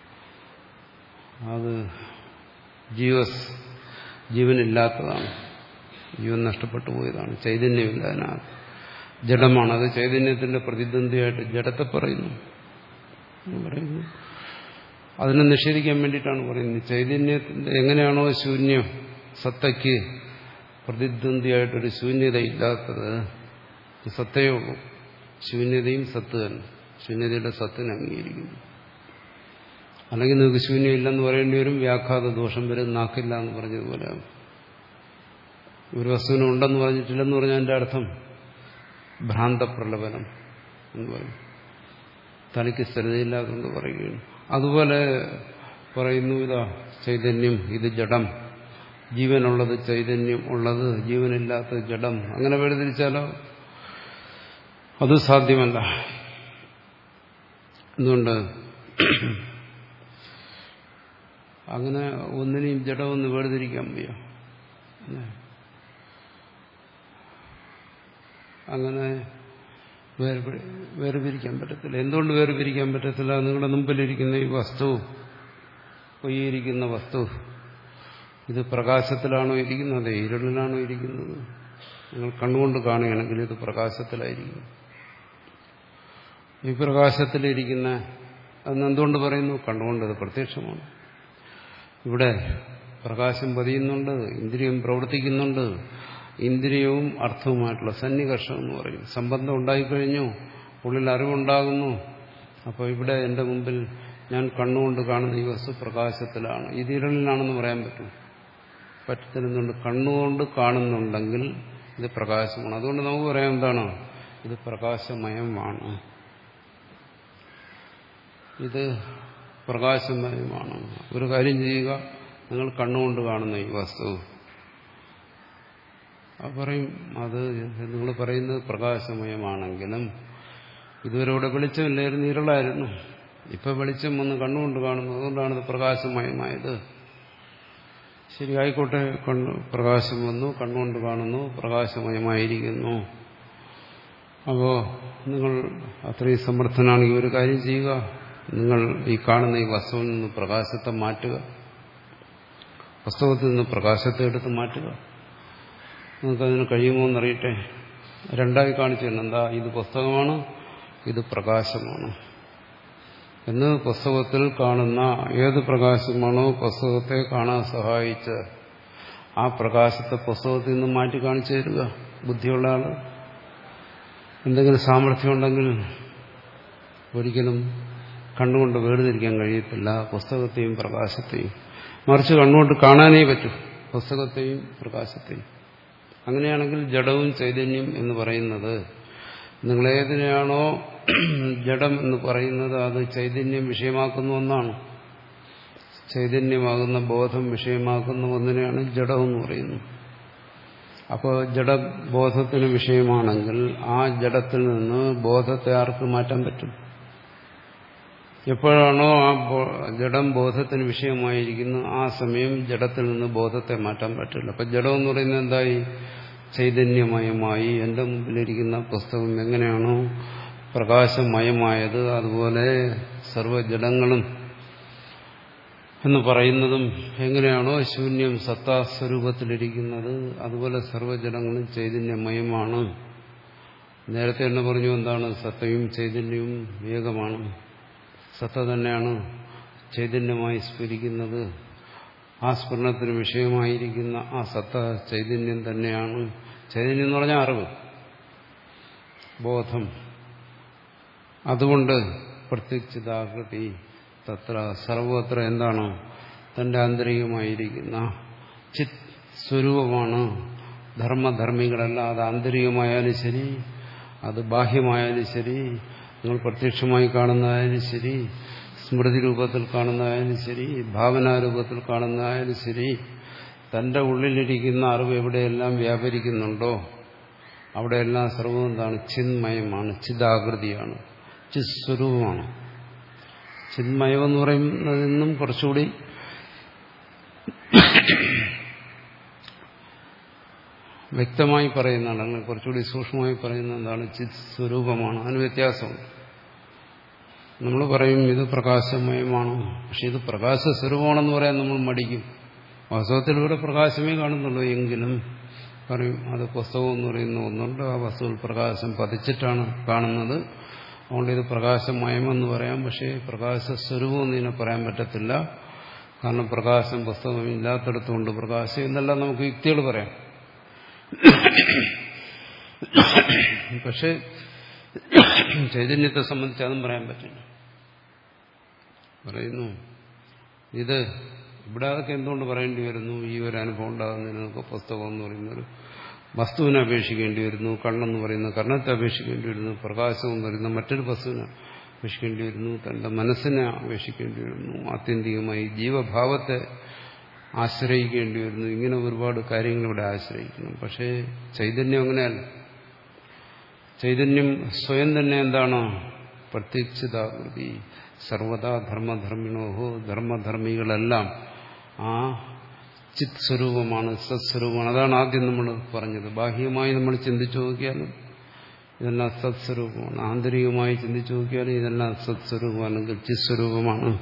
അത് ജീവസ് ജീവനില്ലാത്തതാണ്, ജീവൻ നഷ്ടപ്പെട്ടു പോയതാണ്, ചൈതന്യമില്ല അതിനകത്ത്, ജഡമാണ്. അത് ചൈതന്യത്തിന്റെ പ്രതിദ്വന്ദ്വിയായിട്ട് ജഡത്തെ പറയുന്നു പറയുന്നു അതിനെ നിഷേധിക്കാൻ വേണ്ടിയിട്ടാണ് പറയുന്നത്. ചൈതന്യത്തിന്റെ എങ്ങനെയാണോ ശൂന്യം സത്തയ്ക്ക് പ്രതിദ്വന്ദ്വിയായിട്ടൊരു ശൂന്യതയില്ലാത്തത്, സത്തയേ ഉള്ളൂ. ശൂന്യതയും സത്ത് തന്നെ, ശൂന്യതയുടെ സത്തിനെ അംഗീകരിക്കുന്നു. അല്ലെങ്കിൽ നിങ്ങൾക്ക് ശൂന്യമില്ലെന്ന് പറയേണ്ടി വരും, വ്യാഘാത ദോഷം വരും, നാക്കില്ല എന്ന് പറഞ്ഞതുപോലെ. ഒരു വസ്തുവിനും ഉണ്ടെന്ന് പറഞ്ഞിട്ടില്ലെന്ന് പറഞ്ഞാൽ അതിന്റെ അർത്ഥം ഭ്രാന്തപ്രലപനം എന്ന് പറയും. തനിക്ക് സ്ഥിരതയില്ലാതെന്ന് പറയുകയാണ്. അതുപോലെ പറയുന്നു, ഇതാ ചൈതന്യം, ഇത് ജഡം, ജീവനുള്ളത് ചൈതന്യം ഉള്ളത്, ജീവനില്ലാത്തത് ജഡം. അങ്ങനെ വേർതിരിച്ചാലോ അത് സാധ്യമല്ല. എന്തുകൊണ്ട്? അങ്ങനെ ഒന്നിനെയും ജഡമൊന്ന് വേർതിരിക്കാൻ വയ്യ. അങ്ങനെ വേർപിരിക്കാൻ പറ്റത്തില്ല. എന്തുകൊണ്ട് വേർപിരിക്കാൻ പറ്റത്തില്ല? നിങ്ങളുടെ മുമ്പിലിരിക്കുന്ന ഈ വസ്തു, ഈ ഇരിക്കുന്ന വസ്തു, ഇത് പ്രകാശത്തിലാണോ ഇരിക്കുന്നത്, ഇരുളിലാണോ ഇരിക്കുന്നത്? നിങ്ങൾ കണ്ണുകൊണ്ട് കാണുകയാണെങ്കിൽ ഇത് പ്രകാശത്തിലായിരിക്കും. ഈ പ്രകാശത്തിലിരിക്കുന്ന അതെന്തുകൊണ്ട് പറയുന്നു? കണ്ണുകൊണ്ട് അത് പ്രത്യക്ഷമാണ്. ഇവിടെ പ്രകാശം പതിയുന്നുണ്ട്, ഇന്ദ്രിയം പ്രവർത്തിക്കുന്നുണ്ട്. ഇന്ദ്രിയവും അർത്ഥവുമായിട്ടുള്ള സന്നികർഷം എന്ന് പറയും. സംബന്ധം ഉണ്ടായിക്കഴിഞ്ഞു, ഉള്ളിൽ അറിവുണ്ടാകുന്നു. അപ്പോൾ ഇവിടെ എൻ്റെ മുമ്പിൽ ഞാൻ കണ്ണുകൊണ്ട് കാണുന്ന ഈ വസ്തു പ്രകാശത്തിലാണ്, ഇത് ഇരുളിലാണെന്ന് പറയാൻ പറ്റും പറ്റത്തില്ലെന്നുണ്ട്. കണ്ണുകൊണ്ട് കാണുന്നുണ്ടെങ്കിൽ ഇത് പ്രകാശമാണ്. അതുകൊണ്ട് നമുക്ക് പറയാം എന്താണ്? ഇത് പ്രകാശമയമാണ്, ഇത് പ്രകാശമയമാണ്. ഒരു കാര്യം ചെയ്യുക, നിങ്ങൾ കണ്ണുകൊണ്ട് കാണുന്ന ഈ വസ്തു പറയും അത് നിങ്ങൾ പറയുന്നത് പ്രകാശമയമാണെങ്കിലും ഇതുവരെ ഇവിടെ വെളിച്ചമില്ലായിരുന്നു, ഇരുളായിരുന്നു. ഇപ്പൊ വെളിച്ചം വന്ന് കണ്ണുകൊണ്ട് കാണുന്നു, അതുകൊണ്ടാണ് ഇത് പ്രകാശമയമായത്. ശരി, ആയിക്കോട്ടെ, കണ്ണു പ്രകാശം വന്നു, കണ്ണുകൊണ്ട് കാണുന്നു, പ്രകാശമയമായിരിക്കുന്നു. അപ്പോ നിങ്ങൾ അത്രയും സമർത്ഥനാണെങ്കിൽ ഒരു കാര്യം ചെയ്യുക, നിങ്ങൾ ഈ കാണുന്ന ഈ വസ്തുവിൽ നിന്ന് പ്രകാശത്തെ മാറ്റുക, പുസ്തകത്തിൽ നിന്ന് പ്രകാശത്തെ എടുത്ത് മാറ്റുക. നിങ്ങൾക്കതിന് കഴിയുമോ എന്നറിയട്ടെ. രണ്ടായി കാണിച്ചു തന്നെ, എന്താ ഇത് പുസ്തകമാണ്, ഇത് പ്രകാശമാണ് എന്ന്. പുസ്തകത്തിൽ കാണുന്ന ഏത് പ്രകാശമാണോ പുസ്തകത്തെ കാണാൻ സഹായിച്ച് ആ പ്രകാശത്തെ പുസ്തകത്തിൽ നിന്ന് മാറ്റി കാണിച്ചു തരിക. ബുദ്ധിയുള്ള ആൾ, എന്തെങ്കിലും സാമർഥ്യമുണ്ടെങ്കിൽ ഒരിക്കലും കണ്ണുകൊണ്ട് വേർതിരിക്കാൻ കഴിയത്തില്ല പുസ്തകത്തെയും പ്രകാശത്തെയും. മറിച്ച് കണ്ണുകൊണ്ട് കാണാനേ പറ്റും പുസ്തകത്തെയും പ്രകാശത്തെയും. അങ്ങനെയാണെങ്കിൽ ജഡവും ചൈതന്യം എന്ന് പറയുന്നത്, നിങ്ങളേതിനെയാണോ ജഡം എന്ന് പറയുന്നത് അത് ചൈതന്യം വിഷയമാക്കുന്ന ഒന്നാണ്. ചൈതന്യമാകുന്ന ബോധം വിഷയമാക്കുന്ന ഒന്നിനെയാണ് ജഡം എന്ന് പറയുന്നത്. അപ്പോൾ ജഡബോധത്തിന് വിഷയമാണെങ്കിൽ ആ ജഡത്തിൽ നിന്ന് ബോധത്തെ ആർക്ക് മാറ്റാൻ പറ്റും? എപ്പോഴാണോ ആ ജഡം ബോധത്തിന് വിഷയമായിരിക്കുന്നു ആ സമയം ജഡത്തിൽ നിന്ന് ബോധത്തെ മാറ്റാൻ പറ്റില്ല. അപ്പൊ ജഡം എന്ന് പറയുന്നത് എന്തായി? ചൈതന്യമയമായി. എന്റെ മുമ്പിലിരിക്കുന്ന പുസ്തകം എങ്ങനെയാണോ പ്രകാശമയമായത് അതുപോലെ സർവ്വജഡങ്ങളും എന്ന് പറയുന്നതും എങ്ങനെയാണോ ശൂന്യം സത്താസ്വരൂപത്തിലിരിക്കുന്നത് അതുപോലെ സർവ്വജഡങ്ങളും ചൈതന്യമയമാണ്. നേരത്തെ തന്നെ പറഞ്ഞു എന്താണ്? സത്തയും ചൈതന്യവും ഏകമാണ്. സത്ത തന്നെയാണ് ചൈതന്യമായി സ്ഫുരിക്കുന്നത്. ആ സ്ഫുരണത്തിന് വിഷയമായിരിക്കുന്ന ആ സത്ത ചൈതന്യം തന്നെയാണ്. ചൈതന്യം എന്ന് പറഞ്ഞാൽ അറിവ്, ബോധം. അതുകൊണ്ട് പ്രത്യക്ഷിതാകൃതി തത്ര സർവത്ര എന്താണ്? തന്റെ ആന്തരികമായിരിക്കുന്ന ചിത് സ്വരൂപമാണ്. ധർമ്മധർമ്മികളല്ല, അത് ആന്തരികമായാലും ശരി, അത് ബാഹ്യമായാലും ശരി, നിങ്ങൾ പ്രത്യക്ഷമായി കാണുന്നതായാലും ശരി, സ്മൃതി രൂപത്തിൽ കാണുന്നതായാലും ശരി, ഭാവനാരൂപത്തിൽ കാണുന്നതായാലും ശരി, തന്റെ ഉള്ളിലിരിക്കുന്ന അറിവ് എവിടെയെല്ലാം വ്യാപരിക്കുന്നുണ്ടോ അവിടെയെല്ലാം സർവ്വം എന്താണ്? ചിന്മയമാണ്, ചിദാകൃതിയാണ്, ചിത് സ്വരൂപമാണ്. ചിന്മയം എന്ന് പറയുന്നതിൽ നിന്നും കുറച്ചുകൂടി വ്യക്തമായി പറയുന്നതാണ്, അല്ലെങ്കിൽ കുറച്ചുകൂടി സൂക്ഷ്മമായി പറയുന്ന എന്താണ്? ചിത് സ്വരൂപമാണ്. അതിന് വ്യത്യാസമുണ്ട്. നമ്മൾ പറയും ഇത് പ്രകാശമയമാണ്, പക്ഷെ ഇത് പ്രകാശ സ്വരൂപമാണെന്ന് പറയാൻ നമ്മൾ മടിക്കും. വാസ്തവത്തിൽ ഇവിടെ പ്രകാശമേ കാണുന്നുള്ളൂ. എങ്കിലും പറയും അത് പുസ്തകം എന്ന് പറയുന്ന ഒന്നുണ്ട്, ആ വസ്തുവിൽ പ്രകാശം പതിച്ചിട്ടാണ് കാണുന്നത്, അതുകൊണ്ട് ഇത് പ്രകാശമയമെന്ന് പറയാം. പക്ഷേ പ്രകാശ സ്വരൂപമെന്ന് ഇതിനെ പറയാൻ പറ്റത്തില്ല. കാരണം പ്രകാശം പുസ്തകം ഇല്ലാത്തടത്തുകൊണ്ട് പ്രകാശം എന്നെല്ലാം നമുക്ക് യുക്തികൾ പറയാം. പക്ഷെ ചൈതന്യത്തെ സംബന്ധിച്ച് അതും പറയാൻ പറ്റില്ല. പറയുന്നു ഇത് ഇവിടെ അതൊക്കെ എന്തുകൊണ്ട് പറയേണ്ടി വരുന്നു? ഈ ഒരു അനുഭവം ഉണ്ടാകുന്നതിനൊക്കെ പുസ്തകം എന്ന് പറയുന്നൊരു വസ്തുവിനെ അപേക്ഷിക്കേണ്ടി വരുന്നു, കണ്ണെന്ന് പറയുന്ന കർണത്തെ അപേക്ഷിക്കേണ്ടി വരുന്നു, പ്രകാശം എന്ന് പറയുന്ന മറ്റൊരു വസ്തുവിനെ അപേക്ഷിക്കേണ്ടി വരുന്നു, തന്റെ മനസ്സിനെ അപേക്ഷിക്കേണ്ടി വരുന്നു, ആത്യന്തികമായി ജീവഭാവത്തെ ആശ്രയിക്കേണ്ടി വരുന്നു. ഇങ്ങനെ ഒരുപാട് കാര്യങ്ങൾ ഇവിടെ ആശ്രയിക്കണം. പക്ഷേ ചൈതന്യം അങ്ങനെയല്ല. ചൈതന്യം സ്വയം തന്നെ എന്താണ്? പ്രത്യക്ഷിതാകൃതി. സർവദാ ധർമ്മധർമ്മിണോഹോ, ധർമ്മധർമ്മികളെല്ലാം ആ ചിത് സ്വരൂപമാണ്, സത്സ്വരൂപമാണ്. അതാണ് ആദ്യം നമ്മൾ പറഞ്ഞത്. ബാഹ്യമായി നമ്മൾ ചിന്തിച്ചു നോക്കിയാലും ഇതെല്ലാം സത്സ്വരൂപമാണ്, ആന്തരികമായി ചിന്തിച്ചു നോക്കിയാലും ഇതെല്ലാം സത്സ്വരൂപം അല്ലെങ്കിൽ ചിത്സ്വരൂപമാണ്.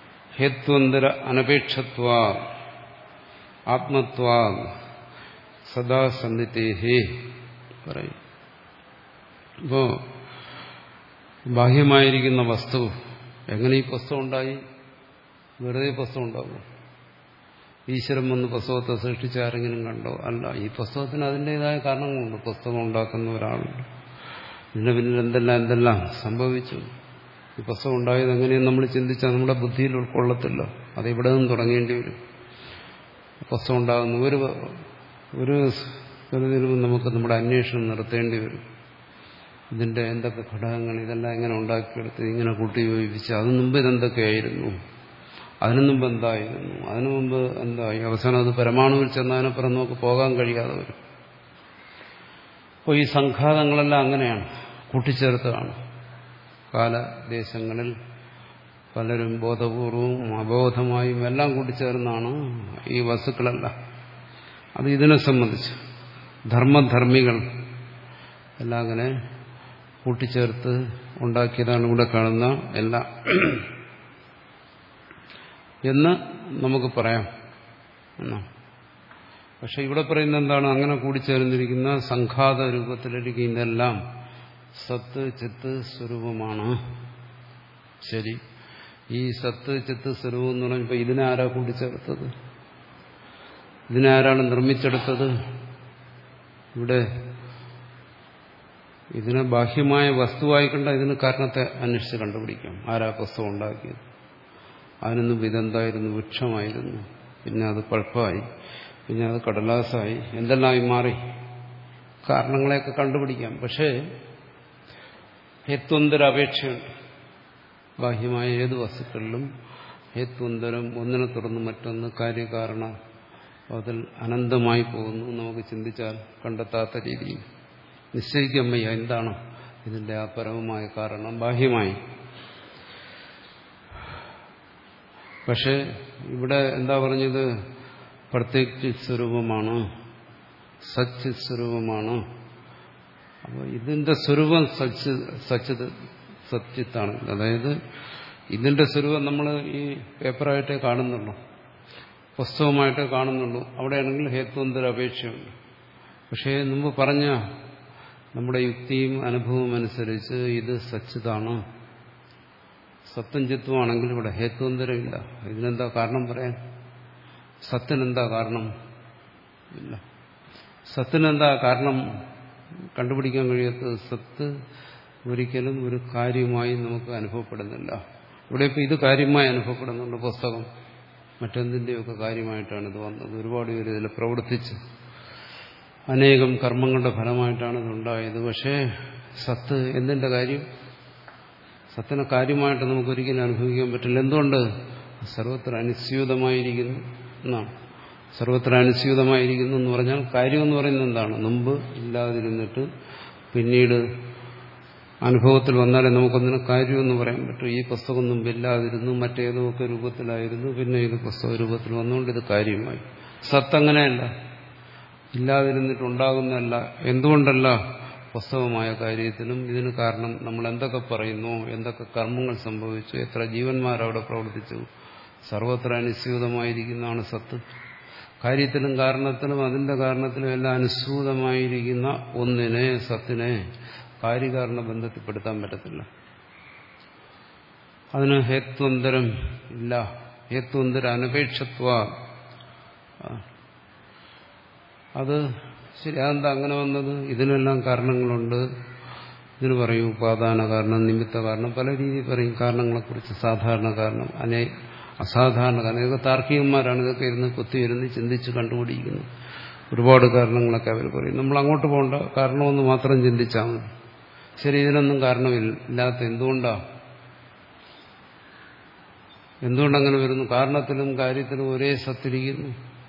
ഹേത്വന്തര അനപേക്ഷത്വാ ആത്മത്വാ സദാ സന്ധിതേഹേ പറയും. ഇപ്പോ ബാഹ്യമായിരിക്കുന്ന വസ്തു എങ്ങനെ ഈ പുസ്തകം ഉണ്ടായി? വെറുതെ പുസ്തകം ഉണ്ടാകും? ഈശ്വരൻ വന്ന് പുസ്തകത്തെ സൃഷ്ടിച്ച ആരെങ്കിലും കണ്ടോ? അല്ല. ഈ പുസ്തകത്തിന് അതിൻ്റെതായ കാരണങ്ങളുണ്ട്. പുസ്തകം ഉണ്ടാക്കുന്ന ഒരാളുണ്ട്. ഇതിന്റെ പിന്നിൽ എന്തെല്ലാം എന്തെല്ലാം സംഭവിച്ചു. ഈ പുസ്തകം ഉണ്ടായത് എങ്ങനെയെന്ന് നമ്മൾ ചിന്തിച്ചാൽ നമ്മുടെ ബുദ്ധിയിൽ ഉൾക്കൊള്ളത്തില്ല. അത് ഇവിടെ നിന്ന് തുടങ്ങേണ്ടി വരും. പുസ്തകം ഉണ്ടാകുന്ന ഒരു ഒരു ഇതിലും നമുക്ക് നമ്മുടെ അന്വേഷണം നിർത്തേണ്ടി വരും. ഇതിന്റെ എന്തൊക്കെ ഘടകങ്ങൾ, ഇതെല്ലാം എങ്ങനെ ഉണ്ടാക്കിയെടുത്ത് ഇങ്ങനെ കൂട്ടി യോജിപ്പിച്ച് അതിനു മുമ്പ് ഇതെന്തൊക്കെയായിരുന്നു, അതിനു മുമ്പ് എന്തായിരുന്നു, അതിനു മുമ്പ് എന്തായി, അവസാനം അത് പരമാണുവിൽ ചെന്നതിനപ്പുറം നമുക്ക് പോകാൻ കഴിയാതെ വരും. അപ്പോൾ ഈ സംഘാതങ്ങളെല്ലാം അങ്ങനെയാണ്, കൂട്ടിച്ചേർത്താണ്. കാലദേശങ്ങളിൽ പലരും ബോധപൂർവവും അബോധമായും എല്ലാം കൂട്ടിച്ചേർന്നാണ് ഈ വസ്തുക്കളെല്ലാം. അത് ഇതിനെ സംബന്ധിച്ച് ധർമ്മധർമ്മികൾ എല്ലാം അങ്ങനെ കൂട്ടിച്ചേർത്ത് ഉണ്ടാക്കിയതാണ് ഇവിടെ കാണുന്ന എല്ലാം എന്ന് നമുക്ക് പറയാം എന്നാണ്. പക്ഷെ ഇവിടെ പറയുന്നത് എന്താണ്? അങ്ങനെ കൂടിച്ചേർന്നിരിക്കുന്ന സംഘാത രൂപത്തിലിരിക്കുന്നതെല്ലാം സത്ത് ചിത്ത് സ്വരൂപമാണ്. ശരി, ഈ സത്ത് ചിത്ത് സ്വരൂപം എന്ന് പറഞ്ഞപ്പോൾ ഇതിനാരാ കൂട്ടിച്ചേർത്തത്? ഇതിനാരാണ് നിർമ്മിച്ചെടുത്തത്? ഇവിടെ ഇതിനെ ബാഹ്യമായ വസ്തുവായി കണ്ട ഇതിന് കാരണത്തെ അന്വേഷിച്ച് കണ്ടുപിടിക്കാം. ആരാ പുസ്തകം ഉണ്ടാക്കിയത്? അതിനൊന്നും ഇതെന്തായിരുന്നു? വൃക്ഷമായിരുന്നു, പിന്നെ അത് പൾപ്പായി, പിന്നെ അത് കടലാസായി, എന്തെല്ലാമായി മാറി. കാരണങ്ങളെയൊക്കെ കണ്ടുപിടിക്കാം. പക്ഷേ ഹേത്വന്തരപേക്ഷയുണ്ട്. ബാഹ്യമായ ഏത് വസ്തുക്കളിലും ഹേത്വന്തരം, ഒന്നിനെ തുടർന്ന് മറ്റൊന്ന് കാര്യകാരണ അതിൽ അനന്തമായി പോകുന്നു. നമുക്ക് ചിന്തിച്ചാൽ കണ്ടെത്താത്ത രീതിയിൽ നിശ്ചയിക്കാൻ വയ്യ എന്താണ് ഇതിന്റെ ആ പരമമായ കാരണം ബാഹ്യമായി. പക്ഷെ ഇവിടെ എന്താ പറഞ്ഞത്? പ്രത്യേക സ്വരൂപമാണ്, സച്ചിത് സ്വരൂപമാണ്. അപ്പോൾ ഇതിന്റെ സ്വരൂപം സച്ച് സച്ചിത് സച്ചിത്താണ്. അതായത് ഇതിന്റെ സ്വരൂപം നമ്മൾ ഈ പേപ്പറായിട്ടേ കാണുന്നുള്ളൂ, പുസ്തകമായിട്ടേ കാണുന്നുള്ളൂ. അവിടെയാണെങ്കിൽ ഹേത്വന്തര അപേക്ഷയുണ്ട്. പക്ഷേ മുമ്പ് പറഞ്ഞ നമ്മുടെ യുക്തിയും അനുഭവവും അനുസരിച്ച് ഇത് സച്ചിതാണ്, സത്തും ചിത്വമാണെങ്കിൽ ഇവിടെ ഹേത്വന്തരമില്ല. ഇതിനെന്താ കാരണം പറയാൻ? സത്തിനെന്താ കാരണം? ഇല്ല. സത്തിനെന്താ കാരണം കണ്ടുപിടിക്കാൻ കഴിയാത്തത്? സത്ത് ഒരിക്കലും ഒരു കാര്യമായി നമുക്ക് അനുഭവപ്പെടുന്നില്ല. ഇവിടെ ഇപ്പോൾ ഇത് കാര്യമായി അനുഭവപ്പെടുന്നുണ്ട്. പുസ്തകം മറ്റെന്തിൻ്റെയൊക്കെ കാര്യമായിട്ടാണ് ഇത് വന്നത്. ഒരുപാട് പേര് ഇതിൽ പ്രവർത്തിച്ച് അനേകം കർമ്മങ്ങളുടെ ഫലമായിട്ടാണ് ഇതുണ്ടായത്. പക്ഷേ സത്ത് എന്തിൻ്റെ കാര്യം? സത്തിനെ കാര്യമായിട്ട് നമുക്കൊരിക്കലും അനുഭവിക്കാൻ പറ്റില്ല. എന്തുകൊണ്ട്? സർവത്ര അനുസ്യൂതമായിരിക്കുന്നു എന്നാണ്. സർവത്ര അനുസ്യൂതമായിരിക്കുന്നു എന്ന് പറഞ്ഞാൽ കാര്യമെന്ന് പറയുന്നത് എന്താണ്? മുമ്പ് ഇല്ലാതിരുന്നിട്ട് പിന്നീട് അനുഭവത്തിൽ വന്നാലേ നമുക്കൊന്നിനെ കാര്യമെന്ന് പറയാൻ പറ്റും. ഈ പുസ്തകം മുമ്പ് ഇല്ലാതിരുന്നു, മറ്റേതൊക്കെ രൂപത്തിലായിരുന്നു, പിന്നെ ഇത് പുസ്തക രൂപത്തിൽ വന്നുകൊണ്ട് ഇത് കാര്യമായി. സത്ത് അങ്ങനെയല്ല, ഇല്ലാതിരുന്നിട്ടുണ്ടാകുന്നതല്ല. എന്തുകൊണ്ടല്ല? പുസ്തകമായ കാര്യത്തിലും ഇതിന് കാരണം നമ്മൾ എന്തൊക്കെ പറയുന്നു, എന്തൊക്കെ കർമ്മങ്ങൾ സംഭവിച്ചു, എത്ര ജീവന്മാരവിടെ പ്രവർത്തിച്ചു, സർവത്ര അനുസ്യൂതമായിരിക്കുന്നതാണ് സത്ത്. കാര്യത്തിലും കാരണത്തിലും അതിന്റെ കാരണത്തിലും എല്ലാം അനുസ്യൂതമായിരിക്കുന്ന ഒന്നിനെ, സത്തിനെ കാര്യകാരണ ബന്ധത്തിൽപ്പെടുത്താൻ പറ്റത്തില്ല. അതിന് ഹേത്വന്തരം ഇല്ല. ഹേത്വന്തര അനപേക്ഷത്വ. അത് ശരി. അതെന്താ അങ്ങനെ വന്നത്? ഇതിനെല്ലാം കാരണങ്ങളുണ്ട്. ഇതിന് പറയും ഉപാദാന കാരണം, നിമിത്ത കാരണം, പല രീതിയിൽ പറയും കാരണങ്ങളെക്കുറിച്ച്. സാധാരണ കാരണം, അനേ അസാധാരണ കാരണം. ഇതൊക്കെ താർക്കികന്മാരാണ് ഇതൊക്കെ ഇരുന്ന് കുത്തിയിരുന്ന് ചിന്തിച്ച് കണ്ടുപിടിക്കുന്നത്. ഒരുപാട് കാരണങ്ങളൊക്കെ അവർ പറയും. നമ്മൾ അങ്ങോട്ട് പോകണ്ട, കാരണമെന്ന് മാത്രം ചിന്തിച്ചാൽ മതി. ശരി, ഇതിനൊന്നും കാരണമില്ലാത്ത എന്തുകൊണ്ടാണ്? എന്തുകൊണ്ടങ്ങനെ വരുന്നു? കാരണത്തിലും കാര്യത്തിലും ഒരേ സത്തിരിക്കുന്നു.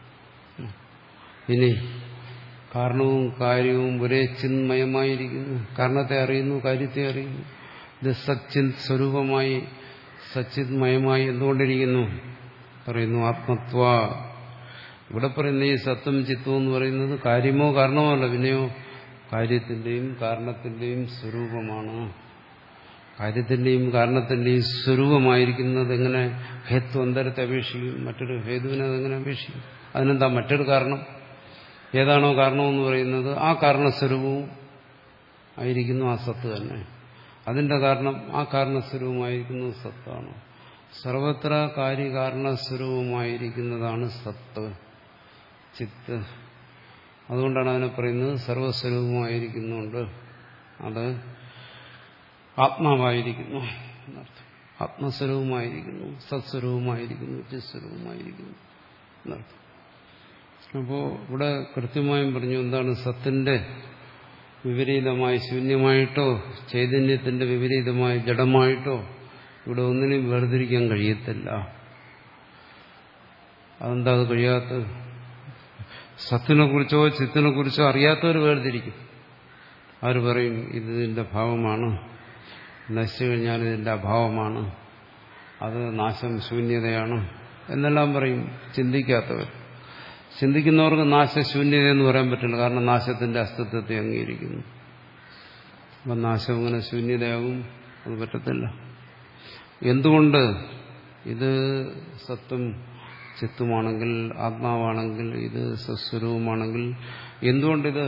ഇനി കാരണവും കാര്യവും ഒരേ ചിന്മയമായിരിക്കുന്നു. കാരണത്തെ അറിയുന്നു, കാര്യത്തെ അറിയുന്നു. ഇത് സച്ചിത് സ്വരൂപമായി, സച്ചിന്മയമായി എന്തുകൊണ്ടിരിക്കുന്നു? പറയുന്നു ആത്മത്വ. ഇവിടെ പറയുന്ന ഈ സത്വം ചിത്വം എന്ന് പറയുന്നത് കാര്യമോ കാരണമോ അല്ല, പിന്നെയോ കാര്യത്തിന്റെയും കാരണത്തിന്റെയും സ്വരൂപമാണ്. കാര്യത്തിന്റെയും കാരണത്തിന്റെയും സ്വരൂപമായിരിക്കുന്നത് എങ്ങനെ ഹേത്വന്തരത്തെ അപേക്ഷിക്കും? മറ്റൊരു ഹേതുവിനെ അതെങ്ങനെ അപേക്ഷിക്കും? അതിനെന്താ മറ്റൊരു കാരണം? ഏതാണോ കാരണമെന്ന് പറയുന്നത് ആ കാരണസ്വരൂപവും ആയിരിക്കുന്നു ആ സത്ത് തന്നെ. അതിന്റെ കാരണം ആ കാരണസ്വരൂപമായിരിക്കുന്നത് സത്താണ്. സർവത്ര കാര്യകാരണസ്വരൂപമായിരിക്കുന്നതാണ് സത്ത്, ചിത്ത്. അതുകൊണ്ടാണ് അതിനെ പറയുന്നത് സർവസ്വരൂപമായിരിക്കുന്നുണ്ട്. അത് ആത്മാവായിരിക്കുന്നു എന്നർത്ഥം. ആത്മസ്വരൂപമായിരിക്കുന്നു, സത്സ്വരൂപമായിരിക്കുന്നു, ചിത്സ്വരൂപമായിരിക്കുന്നു എന്നർത്ഥം. അപ്പോൾ ഇവിടെ കൃത്യമായും പറഞ്ഞു എന്താണ് സത്തിന്റെ വിപരീതമായി ശൂന്യമായിട്ടോ ചൈതന്യത്തിന്റെ വിപരീതമായി ജഡമായിട്ടോ ഇവിടെ ഒന്നിനും വേർതിരിക്കാൻ കഴിയത്തില്ല. അതെന്താ അത് കഴിയാത്തത്? സത്തിനെ കുറിച്ചോ ചിത്തിനെ കുറിച്ചോ അറിയാത്തവർ വേർതിരിക്കും. അവർ പറയും ഇതിന്റെ ഭാവമാണ്, നശിച്ചു കഴിഞ്ഞാൽ ഇതിന്റെ അഭാവമാണ്, അത് നാശം ശൂന്യതയാണ് എന്നെല്ലാം പറയും ചിന്തിക്കാത്തവർ. ചിന്തിക്കുന്നവർക്ക് നാശശൂന്യത എന്ന് പറയാൻ പറ്റില്ല. കാരണം നാശത്തിന്റെ അസ്തിത്വത്തെ അംഗീകരിക്കുന്നു. അപ്പം നാശം ഇങ്ങനെ ശൂന്യതയാകും, അത് പറ്റത്തില്ല. എന്തുകൊണ്ട്? ഇത് സത്തും ചിത്തുമാണെങ്കിൽ, ആത്മാവാണെങ്കിൽ, ഇത് സസ്വരൂപമാണെങ്കിൽ എന്തുകൊണ്ടിത്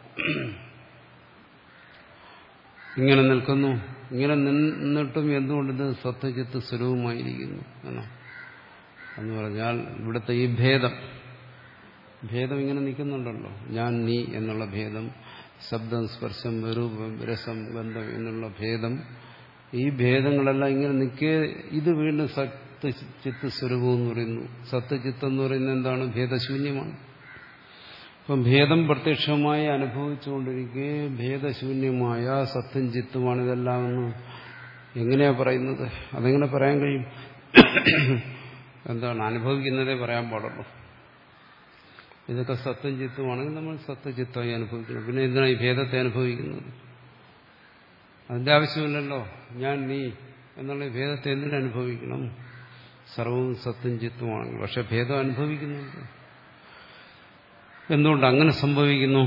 ഇങ്ങനെ നിൽക്കുന്നു? ഇങ്ങനെ നിന്നിട്ടും എന്തുകൊണ്ടിത് സത്ത് ചിത്ത് സ്വരൂപമായിരിക്കുന്നു എന്നാ എന്ന് പറഞ്ഞാൽ ഇവിടുത്തെ ഈ ഭേദം ഭേദം ഇങ്ങനെ നിൽക്കുന്നുണ്ടല്ലോ. ഞാൻ നീ എന്നുള്ള ഭേദം, ശബ്ദം സ്പർശം രൂപം രസം ഗന്ധം എന്നുള്ള ഭേദം, ഈ ഭേദങ്ങളെല്ലാം ഇങ്ങനെ നിൽക്കേ ഇത് വീണ്ടും സത്ത് ചിത്ത് സ്വരൂപം എന്ന് പറയുന്നു. സത്ത് ചിത്ത് എന്ന് പറയുന്നത് എന്താണ്? ഭേദശൂന്യമാണ്. അപ്പം ഭേദം പ്രത്യക്ഷമായി അനുഭവിച്ചുകൊണ്ടിരിക്കെ ഭേദശൂന്യമായ സത്തും ചിത്തുമാണ് ഇതെല്ലാം എന്ന് എങ്ങനെയാ പറയുന്നത്? അതെങ്ങനെ പറയാൻ കഴിയും? എന്താണ്? അനുഭവിക്കുന്നതേ പറയാൻ പാടുള്ളൂ. ഇതൊക്കെ സത്തും ചിത്തുമാണെങ്കിൽ നമ്മൾ സത്ത് ചിത്തമായി അനുഭവിക്കണം. പിന്നെ എന്തിനാണ് ഈ ഭേദത്തെ അനുഭവിക്കുന്നത്? അതിന്റെ ആവശ്യമില്ലല്ലോ. ഞാൻ നീ എന്നുള്ള ഭേദത്തെ എന്തിനനുഭവിക്കണം? സർവവും സത്തും ചിത്തുമാണെങ്കിൽ. പക്ഷെ ഭേദം അനുഭവിക്കുന്നുണ്ട്. എന്തുകൊണ്ട് അങ്ങനെ സംഭവിക്കുന്നു?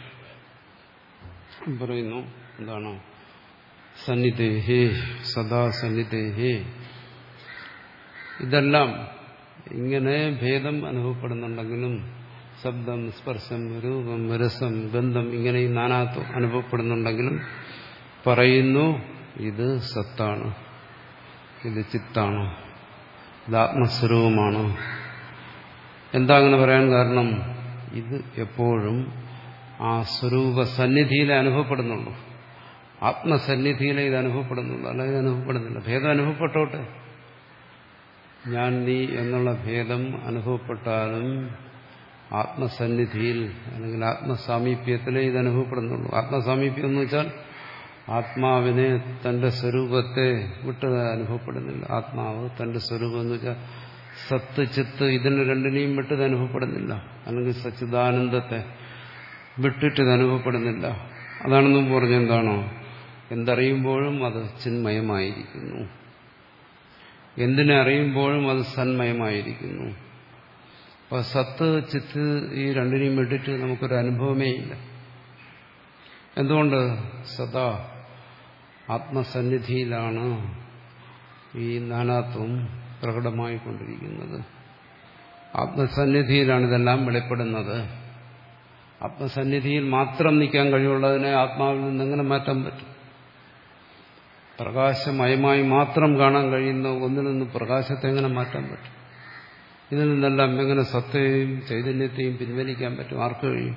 പറയുന്നു എന്താണ്? സന്നിധേഹേ സദാ സന്നിധേഹേ. ഇതെല്ലാം ഇങ്ങനെ ഭേദം അനുഭവപ്പെടുന്നുണ്ടെങ്കിലും ശബ്ദം സ്പർശം രൂപം രസം ഗന്ധം ഇങ്ങനെ ഈ നാനാത്വം അനുഭവപ്പെടുന്നുണ്ടെങ്കിലും പറയുന്നു ഇത് സത്താണ്, ഇത് ചിത്താണ്, ഇത് ആത്മസ്വരൂപമാണ്. എന്താ അങ്ങനെ പറയാൻ കാരണം? ഇത് എപ്പോഴും ആ സ്വരൂപ സന്നിധിയിലെ അനുഭവപ്പെടുന്നുള്ളൂ. ആത്മസന്നിധിയിലെ ഇത് അനുഭവപ്പെടുന്നുള്ളൂ, അല്ലെങ്കിൽ അനുഭവപ്പെടുന്നില്ല. ഭേദം അനുഭവപ്പെട്ടോട്ടെ. ഞാൻ നീ എന്നുള്ള ഭേദം അനുഭവപ്പെട്ടാലും ആത്മസന്നിധിയിൽ അല്ലെങ്കിൽ ആത്മസാമീപ്യത്തിലേ ഇത് അനുഭവപ്പെടുന്നുള്ളൂ. ആത്മസാമീപ്യം എന്ന് വെച്ചാൽ ആത്മാവിനെ തന്റെ സ്വരൂപത്തെ വിട്ടത് അനുഭവപ്പെടുന്നില്ല. ആത്മാവ് തന്റെ സ്വരൂപം എന്ന് വെച്ചാൽ സത്ത് ചിത്ത് ഇതിന് രണ്ടിനെയും വിട്ടത് അനുഭവപ്പെടുന്നില്ല. അല്ലെങ്കിൽ സച്ചിദാനന്ദത്തെ വിട്ടിട്ടത് അനുഭവപ്പെടുന്നില്ല. അതാണെന്നും പറഞ്ഞെന്താണോ? എന്തറിയുമ്പോഴും അത് ചിന്മയമായിരിക്കുന്നു, എന്തിനെ അറിയുമ്പോഴും അത് സന്മയമായിരിക്കുന്നു. അപ്പൊ സത്ത് ചിത്ത് ഈ രണ്ടിനെയും വിട്ടിട്ട് നമുക്കൊരു അനുഭവമേ ഇല്ല. എന്തുകൊണ്ട്? സദാ ആത്മസന്നിധിയിലാണ് ഈ നാനാത്വം പ്രകടമായിക്കൊണ്ടിരിക്കുന്നത്. ആത്മസന്നിധിയിലാണ് ഇതെല്ലാം വെളിപ്പെടുന്നത്. ആത്മസന്നിധിയിൽ മാത്രം നിൽക്കാൻ കഴിവുള്ളതിനെ ആത്മാവിൽ നിന്നെങ്ങനെ മാറ്റാൻ പറ്റും? പ്രകാശമയമായി മാത്രം കാണാൻ കഴിയുന്ന ഒന്നിൽ നിന്ന് പ്രകാശത്തെ എങ്ങനെ മാറ്റാൻ പറ്റും? ഇതിൽ നിന്നെല്ലാം എങ്ങനെ സത്തയെയും ചൈതന്യത്തെയും പിൻവലിക്കാൻ പറ്റും? ആർക്ക് കഴിയും?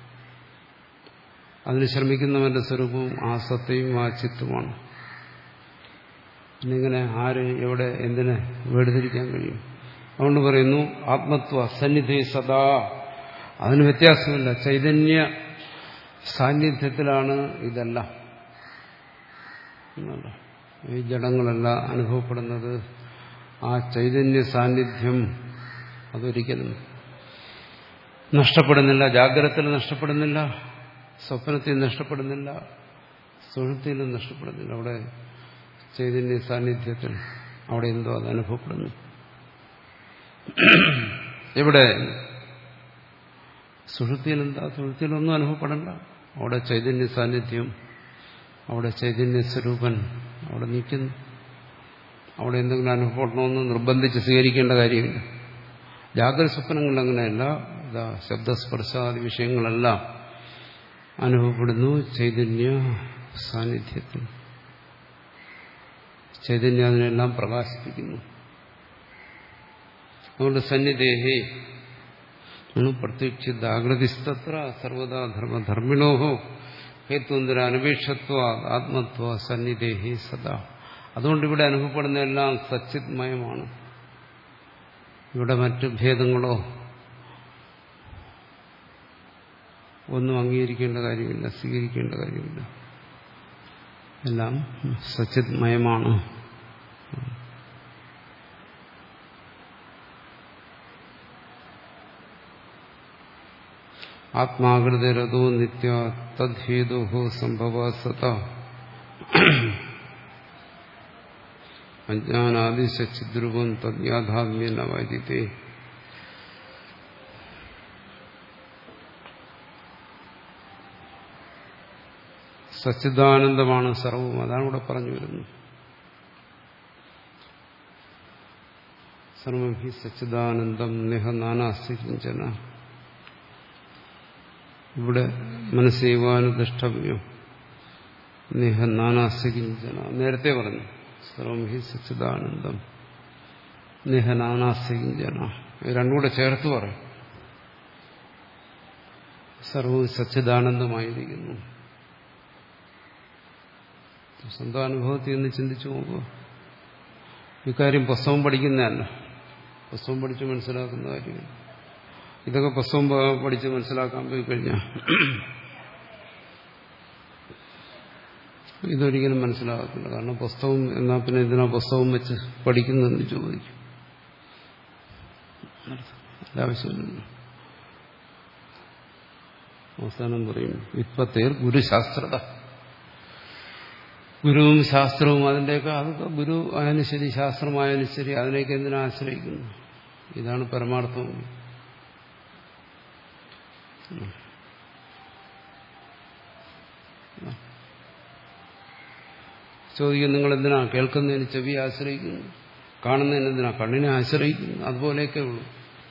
അതിന് ശ്രമിക്കുന്നവന്റെ സ്വരൂപവും ആ സത്തയും ആ ചിത്തുമാണ്. പിന്നിങ്ങനെ ആര് എവിടെ എന്തിനെ വേർതിരിക്കാൻ കഴിയും? അതുകൊണ്ട് പറയുന്നു ആത്മത്വ സന്നിധി സദാ. അതിന് വ്യത്യാസമില്ല. ചൈതന്യ സാന്നിധ്യത്തിലാണ് ഇതെല്ലാം. ഈ ജഡങ്ങളെല്ലാം അനുഭവപ്പെടുന്നത് ആ ചൈതന്യ സാന്നിധ്യം അതൊരിക്കലും നഷ്ടപ്പെടുന്നില്ല. ജാഗ്രതയിൽ നഷ്ടപ്പെടുന്നില്ല, സ്വപ്നത്തിൽ നഷ്ടപ്പെടുന്നില്ല, സുഷുപ്തിയിലും നഷ്ടപ്പെടുന്നില്ല. അവിടെ ചൈതന്യ സാന്നിധ്യത്തിൽ അവിടെ എന്തോ അത് അനുഭവപ്പെടുന്നു. എവിടെ? സുഷുപ്തിയിൽ എന്താ? സുഷുപ്തിയിലൊന്നും അനുഭവപ്പെടണ്ട. അവിടെ ചൈതന്യ സാന്നിധ്യം, അവിടെ ചൈതന്യ സ്വരൂപൻ അവിടെ നിൽക്കുന്നു. അവിടെ എന്തെങ്കിലും അനുഭവപ്പെടണമെന്ന് നിർബന്ധിച്ച് സ്വീകരിക്കേണ്ട കാര്യമില്ല. ജാഗ്രത സ്വപ്നങ്ങളിൽ അങ്ങനെയല്ല. ഇതാ ശബ്ദസ്പർശാദി വിഷയങ്ങളെല്ലാം അനുഭവപ്പെടുന്നു ചൈതന്യ സാന്നിധ്യത്തിൽ. ചൈതന്യം അതിനെല്ലാം പ്രകാശിപ്പിക്കുന്നു. അതുകൊണ്ട് സന്നിധേഹേ പ്രത്യുക്ഷിതാകൃതിസ്തത്ര സർവദാ ധർമ്മധർമ്മിണോഹോ ഹേത്വന്തര അനപേക്ഷത്വ ആത്മത്വ സന്നിധേഹി സദാ. അതുകൊണ്ട് ഇവിടെ അനുഭവപ്പെടുന്നതെല്ലാം സച്ചിന്മയമാണ്. ഇവിടെ മറ്റ് ഭേദങ്ങളോ ഒന്നും അംഗീകരിക്കേണ്ട കാര്യമില്ല, സ്വീകരിക്കേണ്ട കാര്യമില്ല. എല്ലാം സച്ചിന്മയമാണ്. ആത്മാകൃതിരതോ നിത്യ തദ്ഹേതോ സംഭവ സത അജ്ഞാനാദിശിദ്രൂപം തദ്യാഥാത്മ്യേന വൈദിതേ. സച്ചിദാനന്ദമാണ് സർവവും. അതാണ് ഇവിടെ പറഞ്ഞു വരുന്നത്. സർവം ഹി സച്ചിദാനന്ദം നിഹ നാനാസ്തി കിഞ്ചന. ഇവിടെ മനസ്സേവാനുദ്രഷ്ടവ്യം നിഹ നാനാസ്തി കിഞ്ചന. നേരത്തെ പറഞ്ഞു സർവം ഹി സച്ചിദാനന്ദം നിഹ നാനാസ്തി കിഞ്ചന. രണ്ടും കൂടെ ചേർത്ത് പറയും. സർവവും സച്ചിദാനന്ദമായിരിക്കുന്നു. സ്വന്തം അനുഭവത്തിൽ നിന്ന് ചിന്തിച്ചു നോക്കുക. ഇക്കാര്യം പുസ്തകം പഠിക്കുന്നതല്ല, പുസ്തകം പഠിച്ച് മനസ്സിലാക്കുന്ന കാര്യമില്ല. ഇതൊക്കെ പുസ്തകം പഠിച്ച് മനസ്സിലാക്കാൻ പോയി കഴിഞ്ഞാൽ ഇതൊരിക്കലും മനസ്സിലാകത്തില്ല. കാരണം പുസ്തകം എന്നാ പിന്നെ ഇതിനാ പുസ്തകം വെച്ച് പഠിക്കുന്നതെന്ന് ചോദിക്കും. ആവശ്യമില്ല. അവസാനം പറയും വിത്പത്തേർ ഗുരുശാസ്ത്രത. ഗുരുവും ശാസ്ത്രവും അതിൻ്റെയൊക്കെ അതൊക്കെ ഗുരു ആയാലും ശരി ശാസ്ത്രമായാലും ശരി അതിനെയൊക്കെ എന്തിനാ ആശ്രയിക്കുന്നു? ഇതാണ് പരമാർത്ഥം. ചോദിക്കും, നിങ്ങൾ എന്തിനാ കേൾക്കുന്നതിന് ചെവി ആശ്രയിക്കുന്നു, കാണുന്നതിന് എന്തിനാ കണ്ണിനെ ആശ്രയിക്കുന്നു? അതുപോലെയൊക്കെ ഉള്ളൂ.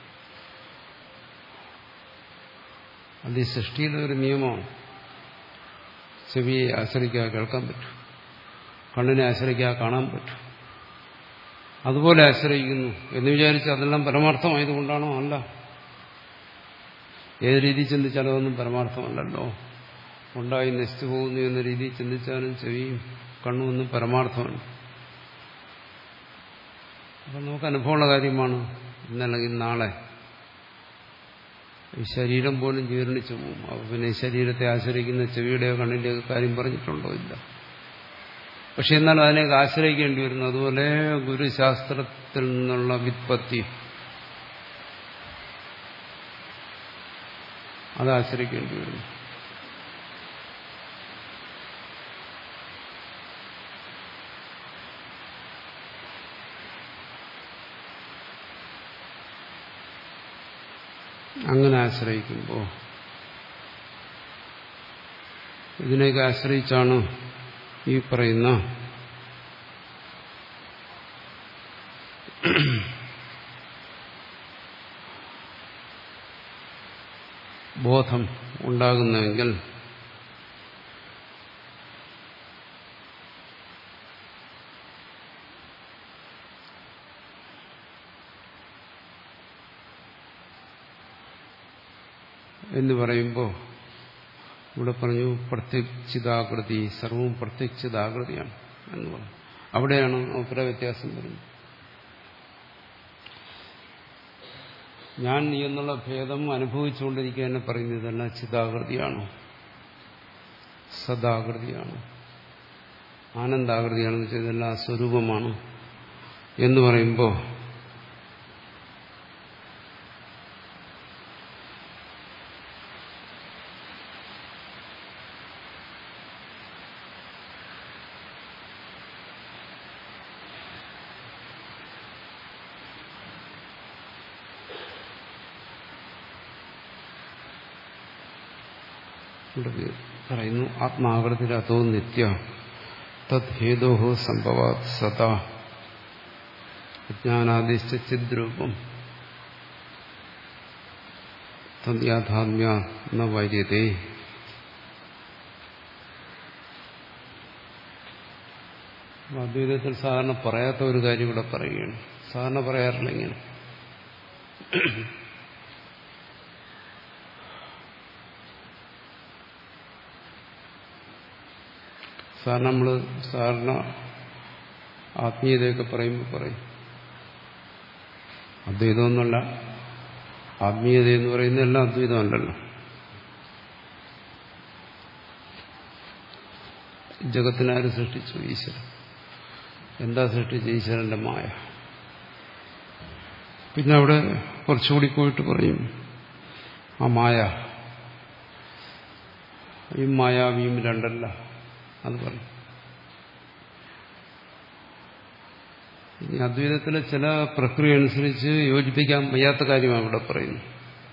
അത് ഈ സൃഷ്ടിയിലെ ഒരു നിയമമാണ്. ചെവിയെ ആശ്രയിക്കാതെ കേൾക്കാൻ പറ്റും, കണ്ണിനെ ആശ്രയിക്കാതെ കാണാൻ പറ്റും. അതുപോലെ ആശ്രയിക്കുന്നു എന്ന് വിചാരിച്ച് അതെല്ലാം പരമാർത്ഥമായതുകൊണ്ടാണോ? അല്ല. ഏത് രീതിയിൽ ചിന്തിച്ചാലും അതൊന്നും പരമാർത്ഥമല്ലല്ലോ. ഉണ്ടായി നശിച്ചു പോകുന്നു എന്ന രീതിയിൽ ചിന്തിച്ചാലും ചെവിയും കണ്ണും ഒന്നും പരമാർത്ഥമല്ല. അപ്പം നമുക്ക് അനുഭവമുള്ള കാര്യമാണ്. ഇന്നല്ലെങ്കിൽ നാളെ ഈ ശരീരം പോലും ജീർണിച്ചു പോകും. അപ്പോൾ പിന്നെ ഈ ശരീരത്തെ ആശ്രയിക്കുന്ന ചെവിയുടെയോ കണ്ണിൻ്റെയോ കാര്യം പറഞ്ഞിട്ടുണ്ടോ? ഇല്ല. പക്ഷെ എന്നാൽ അതിനെയൊക്കെ ആശ്രയിക്കേണ്ടി വരുന്നു. അതുപോലെ ഗുരുശാസ്ത്രത്തിൽ നിന്നുള്ള വ്യുത്പത്തി അത് ആശ്രയിക്കേണ്ടി വരുന്നു. അങ്ങനെ ആശ്രയിക്കുമ്പോൾ ഇതിനെയൊക്കെ ആശ്രയിച്ചാണ് ഈ പറയുന്ന ബോധം ഉണ്ടാകുന്നതെങ്കിൽ എന്ന് പറയുമ്പോൾ ഇവിടെ പറഞ്ഞു പ്രത്യക്ഷിതാകൃതി, സർവവും പ്രത്യക്ഷിതാകൃതിയാണ് എന്ന് പറഞ്ഞു. അവിടെയാണ് അഭിപ്രായ വ്യത്യാസം വരുന്നത്. ഞാൻ നീ എന്നുള്ള ഭേദം അനുഭവിച്ചുകൊണ്ടിരിക്കുക എന്ന് പറയുന്നത് ഇതെല്ലാം ചിതാകൃതിയാണോ, സദാകൃതിയാണോ, ആനന്ദാകൃതിയാണെന്ന് വെച്ചാൽ ഇതെല്ലാം സ്വരൂപമാണ് എന്ന് പറയുമ്പോൾ പറയുന്നു ആത്മാകൃതിരതോ നിത്യ തദ്ഹേതോ സംഭവാത് സദാ അജ്ഞാനാദിശ്ചിദ്രൂപം. തദ്യാഥാത്മ്യ ന വൈര്യതേ. അദ്വൈതത്തിൽ സാധാരണ പറയാത്ത ഒരു കാര്യം ഇവിടെ പറയുകയാണ്. സാധാരണ പറയാറില്ല ഇങ്ങനെ. സാധാരണ നമ്മൾ സാധാരണ ആത്മീയതയൊക്കെ പറയുമ്പോൾ പറയും അദ്വൈതമൊന്നുമല്ല, ആത്മീയത എന്ന് പറയുന്ന എല്ലാം അദ്വൈതമല്ലല്ലോ. ജഗത്തിനാര് സൃഷ്ടിച്ചു? ഈശ്വരൻ. എന്താ സൃഷ്ടിച്ചു? ഈശ്വരന്റെ മായ. പിന്നെ അവിടെ കുറച്ചുകൂടി പോയിട്ട് പറയും ആ മായ ഈ മായാവിയും രണ്ടല്ല, അത് പറയും. ഇനി അദ്വൈതത്തിലെ ചില പ്രക്രിയ അനുസരിച്ച് യോജിപ്പിക്കാൻ വയ്യാത്ത കാര്യമാണ് ഇവിടെ പറയുന്നത്.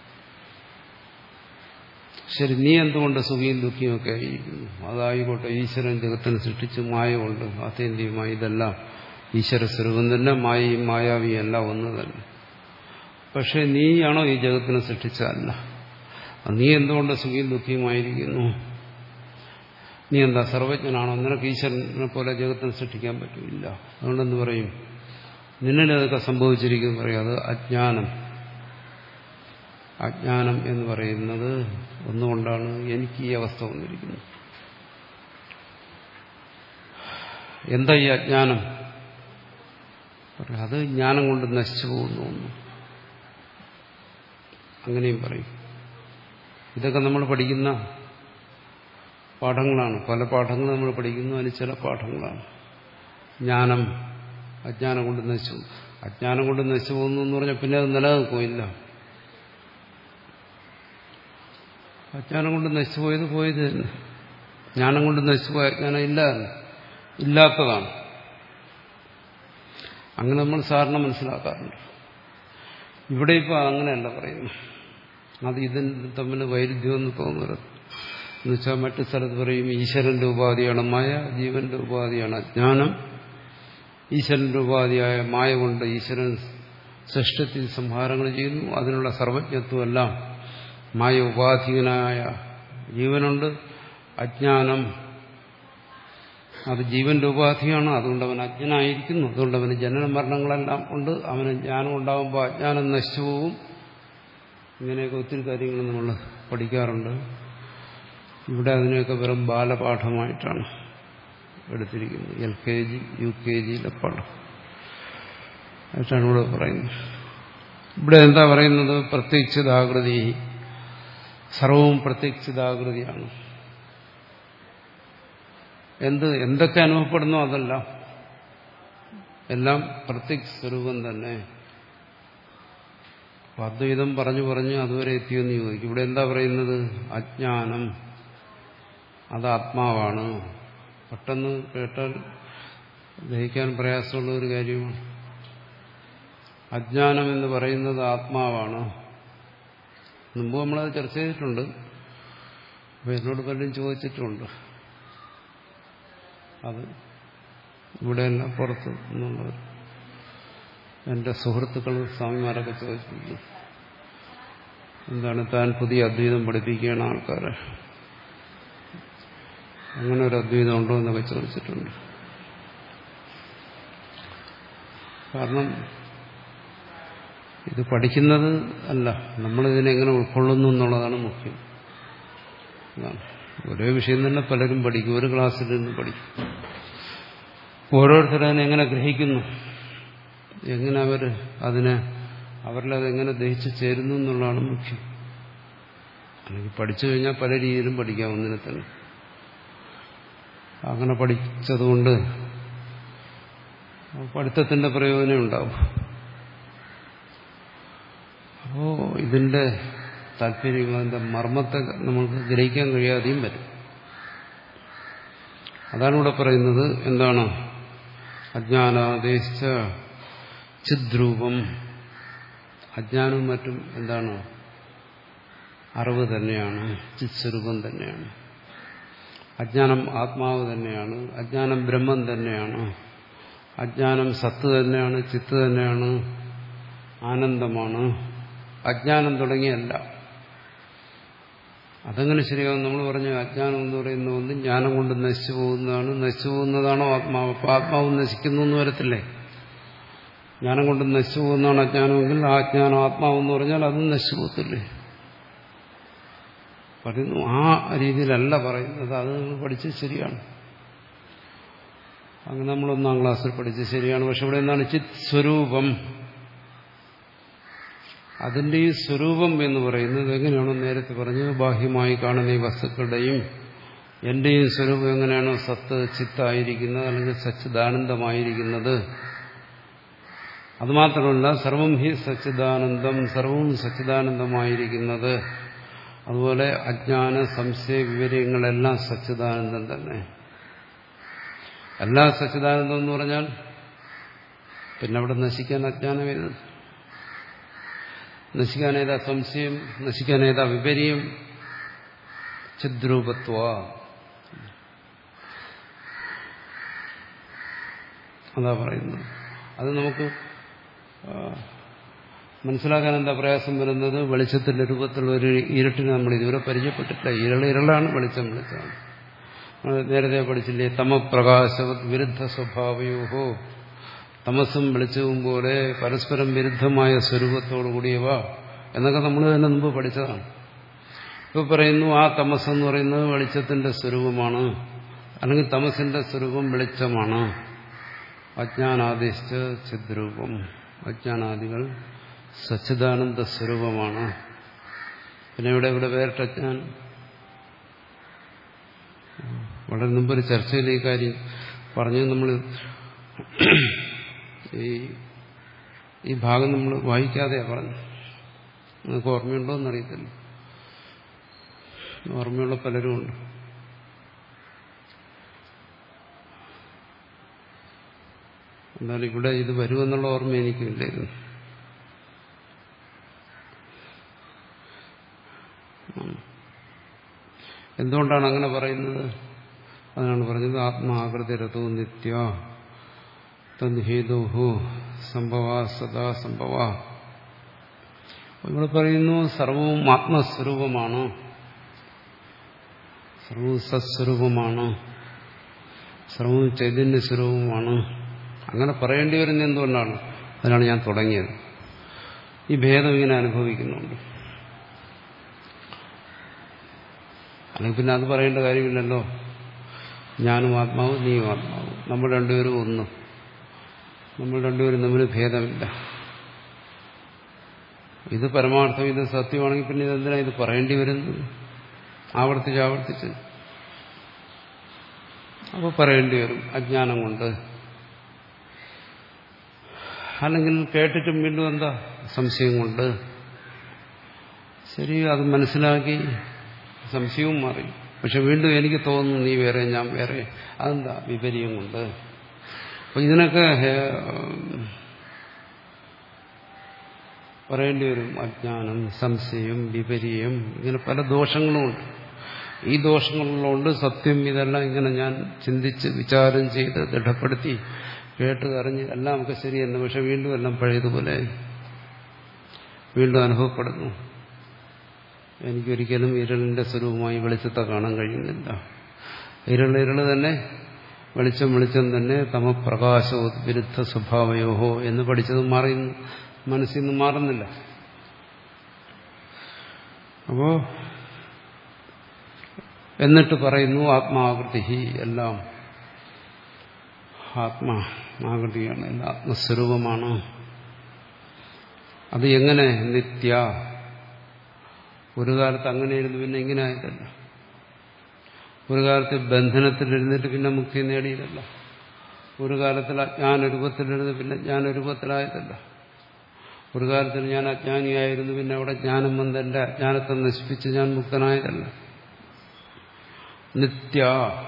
ശരി, നീ എന്തുകൊണ്ട് സുഖിയും ദുഃഖിയും ഒക്കെ ആയിരിക്കുന്നു? അതായിക്കോട്ടെ, ഈശ്വരൻ ജഗത്തിനെ സൃഷ്ടിച്ച് മായ കൊണ്ട് ആത്യന്തികമായി ഇതെല്ലാം ഈശ്വര സ്വരൂപം തന്നെ, മായയും മായാവിയും എല്ലാം ഒന്ന് തന്നെ. പക്ഷെ നീയാണോ ഈ ജഗത്തിനെ സൃഷ്ടിച്ചതല്ല. നീ എന്തുകൊണ്ട് സുഖിയും ദുഃഖിയുമായിരിക്കുന്നു? നീ എന്താ സർവജ്ഞനാണോ? നിനക്ക് ഈശ്വരനെ പോലെ ജഗത്തിനെ സൃഷ്ടിക്കാൻ പറ്റില്ല. അതുകൊണ്ടെന്ന് പറയും നിന്നിലതൊക്കെ സംഭവിച്ചിരിക്കുന്നു പറയും. അത് അജ്ഞാനം. അജ്ഞാനം എന്ന് പറയുന്നത് ഒന്നുകൊണ്ടാണ് എനിക്ക് ഈ അവസ്ഥ വന്നിരിക്കുന്നത്. എന്താ ഈ അജ്ഞാനം? അത് ജ്ഞാനം കൊണ്ട് നശിച്ചു പോകുന്നു ഒന്ന്. അങ്ങനെയും പറയും. ഇതൊക്കെ നമ്മൾ പഠിക്കുന്ന പാഠങ്ങളാണ്. പല പാഠങ്ങളും നമ്മൾ പഠിക്കുന്നു. അതിന് ചില പാഠങ്ങളാണ്. ജ്ഞാനം അജ്ഞാനം കൊണ്ട് നശിച്ചു. അജ്ഞാനം കൊണ്ട് നശിച്ചു പോകുന്നു എന്ന് പറഞ്ഞാൽ പിന്നെ അത് നിലനിൽക്കില്ല. അജ്ഞാനം കൊണ്ട് നശിച്ചു പോയത് പോയത് തന്നെ. ജ്ഞാനം കൊണ്ട് നശിച്ചു പോയ അജ്ഞാനം ഇല്ല, ഇല്ലാത്തതാണ്. അങ്ങനെ നമ്മൾ സാധാരണ മനസ്സിലാക്കാറുണ്ട്. ഇവിടെ ഇപ്പോൾ അങ്ങനെയല്ല പറയുന്നു. അത് ഇതിന് തമ്മിൽ വൈരുദ്ധ്യമെന്ന് തോന്നരുത്. എന്നുവെച്ചാൽ മറ്റു സ്ഥലത്ത് പറയും ഈശ്വരന്റെ ഉപാധിയാണ് മായ, ജീവന്റെ ഉപാധിയാണ് അജ്ഞാനം. ഈശ്വരന്റെ ഉപാധിയായ മായ കൊണ്ട് ഈശ്വരൻ സൃഷ്ടിത്തിൽ സംഹാരങ്ങൾ ചെയ്യുന്നു. അതിനുള്ള സർവജ്ഞത്വമെല്ലാം മായ ഉപാധികനായ ജീവനുണ്ട്. അജ്ഞാനം അത് ജീവന്റെ ഉപാധിയാണ്. അതുകൊണ്ട് അവൻ അജ്ഞനായിരിക്കുന്നു. അതുകൊണ്ട് അവന് ജനന മരണങ്ങളെല്ലാം ഉണ്ട്. അവന് ജ്ഞാനം ഉണ്ടാകുമ്പോൾ അജ്ഞാനം നശിച്ചു പോകും. ഇങ്ങനെയൊക്കെ ഒത്തിരി കാര്യങ്ങൾ നമ്മൾ പഠിക്കാറുണ്ട്. ഇവിടെ അതിനെയൊക്കെ വെറും ബാലപാഠമായിട്ടാണ് എടുത്തിരിക്കുന്നത്. L K G U K ജിയിലെ പാഠം ആയിട്ടാണ് ഇവിടെ പറയുന്നത്. ഇവിടെ എന്താ പറയുന്നത്? പ്രത്യക്ഷതാകൃതി. സർവവും പ്രത്യക്ഷതാകൃതിയാണ്. എന്ത് എന്തൊക്കെ അനുഭവപ്പെടുന്നോ അതെല്ലാം എല്ലാം പ്രത്യക്ഷ സ്വരൂപം തന്നെ. അദ്വൈതം പറഞ്ഞു പറഞ്ഞ് അതുവരെ എത്തിയെന്ന് ചോദിക്കും. ഇവിടെ എന്താ പറയുന്നത്? അജ്ഞാനം അത് ആത്മാവാണ്. പെട്ടെന്ന് കേട്ടാൽ ഗ്രഹിക്കാൻ പ്രയാസമുള്ള ഒരു കാര്യമാണ്. അജ്ഞാനം എന്ന് പറയുന്നത് ആത്മാവാണ്. മുമ്പ് നമ്മളത് ചർച്ച ചെയ്തിട്ടുണ്ട്. അപ്പോൾ എന്നോട് പലരും ചോദിച്ചിട്ടുണ്ട്. അത് ഇവിടെയല്ല, പുറത്ത് എന്നുള്ളത് എൻ്റെ സുഹൃത്തുക്കൾ സ്വാമിമാരൊക്കെ ചോദിച്ചിട്ടുണ്ട്. എന്താണ് താൻ പുതിയ അദ്വൈതം പഠിപ്പിക്കുകയാണ് ആൾക്കാരെ, അങ്ങനെ ഒരു അദ്വൈതം ഉണ്ടോ എന്നൊക്കെ ചോദിച്ചിട്ടുണ്ട്. കാരണം ഇത് പഠിക്കുന്നത് അല്ല, നമ്മളിതിനെങ്ങനെ ഉൾക്കൊള്ളുന്നു എന്നുള്ളതാണ് മുഖ്യം. ഒരേ വിഷയം തന്നെ പലരും പഠിക്കും. ഒരു ക്ലാസ്സിൽ നിന്ന് പഠിക്കും. ഓരോരുത്തരും അതിനെ എങ്ങനെ ഗ്രഹിക്കുന്നു, എങ്ങനെ അവർ അതിനെ അവരിലതെങ്ങനെ ദഹിച്ചു ചേരുന്നു എന്നുള്ളതാണ് മുഖ്യം. അല്ലെങ്കിൽ പഠിച്ചു കഴിഞ്ഞാൽ പല രീതിയിലും പഠിക്കാം ഒന്നിനെ തന്നെ. അങ്ങനെ പഠിച്ചതുകൊണ്ട് പഠിത്തത്തിന്റെ പ്രയോജനം ഉണ്ടാവും. അപ്പോ ഇതിന്റെ താല്പര്യം, അതിന്റെ മർമ്മത്തെ നമുക്ക് ഗ്രഹിക്കാൻ കഴിയാതെയും വരും. അതാണ് ഇവിടെ പറയുന്നത്. എന്താണ്? അജ്ഞാനാദേശ ചിദ്രൂപം. അജ്ഞാനവും മറ്റും എന്താണ്? അറിവ് തന്നെയാണ്, ചിത്സ്വരൂപം തന്നെയാണ്. അജ്ഞാനം ആത്മാവ് തന്നെയാണ്, അജ്ഞാനം ബ്രഹ്മം തന്നെയാണ്, അജ്ഞാനം സത്ത് തന്നെയാണ്, ചിത്ത് തന്നെയാണ്, ആനന്ദമാണ്. അജ്ഞാനം തുടങ്ങിയല്ല. അതെങ്ങനെ ശരിയാവും? നമ്മൾ പറഞ്ഞു അജ്ഞാനം എന്ന് പറയുന്ന ഒന്ന് ജ്ഞാനം കൊണ്ട് നശിച്ചു പോകുന്നതാണ്. നശിച്ചു പോകുന്നതാണോ ആത്മാവ്? അപ്പോൾ ആത്മാവ് നശിക്കുന്നു എന്ന് വരത്തില്ലേ? ജ്ഞാനം കൊണ്ട് നശിച്ചു പോകുന്നതാണ് അജ്ഞാനമെങ്കിൽ ആ അജ്ഞാനം ആത്മാവെന്ന് പറഞ്ഞാൽ അതും നശിച്ചു പോകത്തില്ലേ? പറയുന്നു ആ രീതിയിലല്ല പറയുന്നത്. അത് നിങ്ങൾ പഠിച്ചത് ശരിയാണ്, അങ്ങനെ നമ്മൾ ഒന്നാം ക്ലാസ്സിൽ പഠിച്ചത് ശരിയാണ്. പക്ഷെ ഇവിടെ എന്താണ് ചിത് സ്വരൂപം? അതിന്റെ ഈ സ്വരൂപം എന്ന് പറയുന്നത് എങ്ങനെയാണോ നേരത്തെ പറഞ്ഞത്, ബാഹ്യമായി കാണുന്ന ഈ വസ്തുക്കളുടെയും എന്റെയും സ്വരൂപം എങ്ങനെയാണോ സത്ത് ചിത്തായിരിക്കുന്നത് അല്ലെങ്കിൽ സച്ചിദാനന്ദമായിരിക്കുന്നത്, അതുമാത്രമല്ല സർവം ഹി സച്ചിദാനന്ദം, സർവവും സച്ചിദാനന്ദമായിരിക്കുന്നത്. അതുപോലെ അജ്ഞാന സംശയ വിവരങ്ങളെല്ലാം സച്ചിദാനന്ദം തന്നെ. എല്ലാ സച്ചിദാനന്ദം എന്ന് പറഞ്ഞാൽ പിന്നെ അവിടെ നശിക്കാൻ അജ്ഞാനം ഏത്? നശിക്കാൻ ഏതാ സംശയം? നശിക്കാൻ ഏതാ വിപര്യം? ചിദ്രൂപത്വ. അതാ പറയുന്നത്. അത് നമുക്ക് മനസ്സിലാക്കാൻ എന്താ പ്രയാസം വരുന്നത്? വെളിച്ചത്തിന്റെ രൂപത്തിലുള്ള ഒരു ഇരുട്ടിനെ നമ്മൾ ഇതുവരെ പരിചയപ്പെട്ടിട്ടില്ല. ഇരള ഇരളാണ്, വെളിച്ചം വെളിച്ചമാണ്. നേരത്തെ പഠിച്ചില്ലേ, തമപ്രകാശവത് വിരുദ്ധ സ്വഭാവയോഹോ, തമസും വെളിച്ചവും പോലെ പരസ്പരം വിരുദ്ധമായ സ്വരൂപത്തോടു കൂടിയവ എന്നൊക്കെ നമ്മൾ തന്നെ മുമ്പ് പഠിച്ചതാണ്. ഇപ്പോൾ പറയുന്നു ആ തമസ് എന്ന് പറയുന്നത് വെളിച്ചത്തിന്റെ സ്വരൂപമാണ്, അല്ലെങ്കിൽ തമസിന്റെ സ്വരൂപം വെളിച്ചമാണ്. അജ്ഞാനാദിശ്ച ചിദ്രൂപം, അജ്ഞാനാദികൾ സച്ചിദാനന്ദ സ്വരൂപമാണ്. പിന്നെ ഇവിടെ ഇവിടെ വേറിട്ട അജ്ഞാനം. വളരെ മുമ്പൊരു ചർച്ചയിൽ ഈ കാര്യം പറഞ്ഞു. നമ്മൾ ഈ ഈ ഭാഗം നമ്മൾ വായിക്കാതെയാ പറഞ്ഞു. നിങ്ങൾക്ക് ഓർമ്മയുണ്ടോ എന്നറിയത്തില്ല. ഓർമ്മയുള്ള പലരും ഉണ്ട്. എന്നാൽ ഇവിടെ ഇത് വരുമെന്നുള്ള ഓർമ്മ എനിക്കില്ലായിരുന്നു. എന്തുകൊണ്ടാണ് അങ്ങനെ പറയുന്നത്? അതാണ് പറഞ്ഞത് ആത്മാകൃതി രഥോ നിത്യ തദ്ഹേതുഹു സംഭവ സദാ സംഭവ. ഇവിടെ പറയുന്നു സർവവും ആത്മസ്വരൂപമാണ്, സർവവും സത്സ്വരൂപമാണ്, സർവവും ചൈതന്യ സ്വരൂപമാണ്. അങ്ങനെ പറയേണ്ടി വരുന്നത് എന്തുകൊണ്ടാണ്? അതിനാണ് ഞാൻ തുടങ്ങിയത്. ഈ ഭേദം ഇങ്ങനെ അനുഭവിക്കുന്നുണ്ട്. അല്ലെങ്കിൽ പിന്നെ അത് പറയേണ്ട കാര്യമില്ലല്ലോ. ഞാനും ആത്മാവും നീയും ആത്മാവും, നമ്മൾ രണ്ടുപേരും ഒന്ന്, നമ്മൾ രണ്ടുപേരും തമ്മിൽ ഭേദമില്ല. ഇത് പരമാർത്ഥം, ഇത് സത്യമാണെങ്കിൽ പിന്നെ ഇതെന്തിനാ ഇത് പറയേണ്ടി വരുന്നത്? ആവർത്തിച്ച് ആവർത്തിച്ച് അപ്പോൾ പറയേണ്ടി വരും അജ്ഞാനം കൊണ്ട്. അല്ലെങ്കിൽ കേട്ടിട്ടും വീണ്ടും എന്താ സംശയം കൊണ്ട്. ശരി, അത് മനസ്സിലാക്കി സംശയവും മാറി. പക്ഷെ വീണ്ടും എനിക്ക് തോന്നുന്നു നീ വേറെ ഞാൻ വേറെ. അതെന്താ? വിപര്യം കൊണ്ട്. അപ്പൊ ഇതിനൊക്കെ പറയേണ്ടി വരും. അജ്ഞാനം, സംശയം, വിപര്യം, ഇങ്ങനെ പല ദോഷങ്ങളുമുണ്ട്. ഈ ദോഷങ്ങളുള്ളതുകൊണ്ട് സത്യം ഇതെല്ലാം ഇങ്ങനെ ഞാൻ ചിന്തിച്ച് വിചാരം ചെയ്ത് ദൃഢപ്പെടുത്തി കേട്ട് അറിഞ്ഞ് എല്ലാം ഒക്കെ ശരിയെന്ന്. പക്ഷെ വീണ്ടും എല്ലാം പഴയതുപോലെ വീണ്ടും അനുഭവപ്പെടുന്നു. എനിക്കൊരിക്കലും ഇരളിന്റെ സ്വരൂപമായി വെളിച്ചത്തെ കാണാൻ കഴിയുന്നില്ല. ഇരൾ ഇരൾ തന്നെ, വെളിച്ചം വെളിച്ചം തന്നെ. തമപ്രകാശോ വിരുദ്ധ സ്വഭാവയോഹോ എന്ന് പഠിച്ചത് മാറി, മനസ്സിൽ നിന്ന് മാറുന്നില്ല. അപ്പോ എന്നിട്ട് പറയുന്നു ആത്മാകൃതി, എല്ലാം ആത്മാകൃതിയാണ്, എല്ലാം ആത്മസ്വരൂപമാണ്. അത് എങ്ങനെ? നിത്യ. ഒരു കാലത്ത് അങ്ങനെയായിരുന്നു, പിന്നെ ഇങ്ങനെ ആയതല്ല. ഒരു കാലത്ത് ബന്ധനത്തിലിരുന്നിട്ട് പിന്നെ മുക്തി നേടിയതല്ല. ഒരു കാലത്തിൽ അജ്ഞാനരൂപത്തിലിരുന്ന് പിന്നെ ജ്ഞാനരൂപത്തിലായതല്ല. ഒരു കാലത്തിൽ ഞാൻ അജ്ഞാനിയായിരുന്നു, പിന്നെ അവിടെ ജ്ഞാനം വന്ന് എന്റെ അജ്ഞാനത്തെ നശിപ്പിച്ച് ഞാൻ മുക്തനായതല്ല. നിത്യ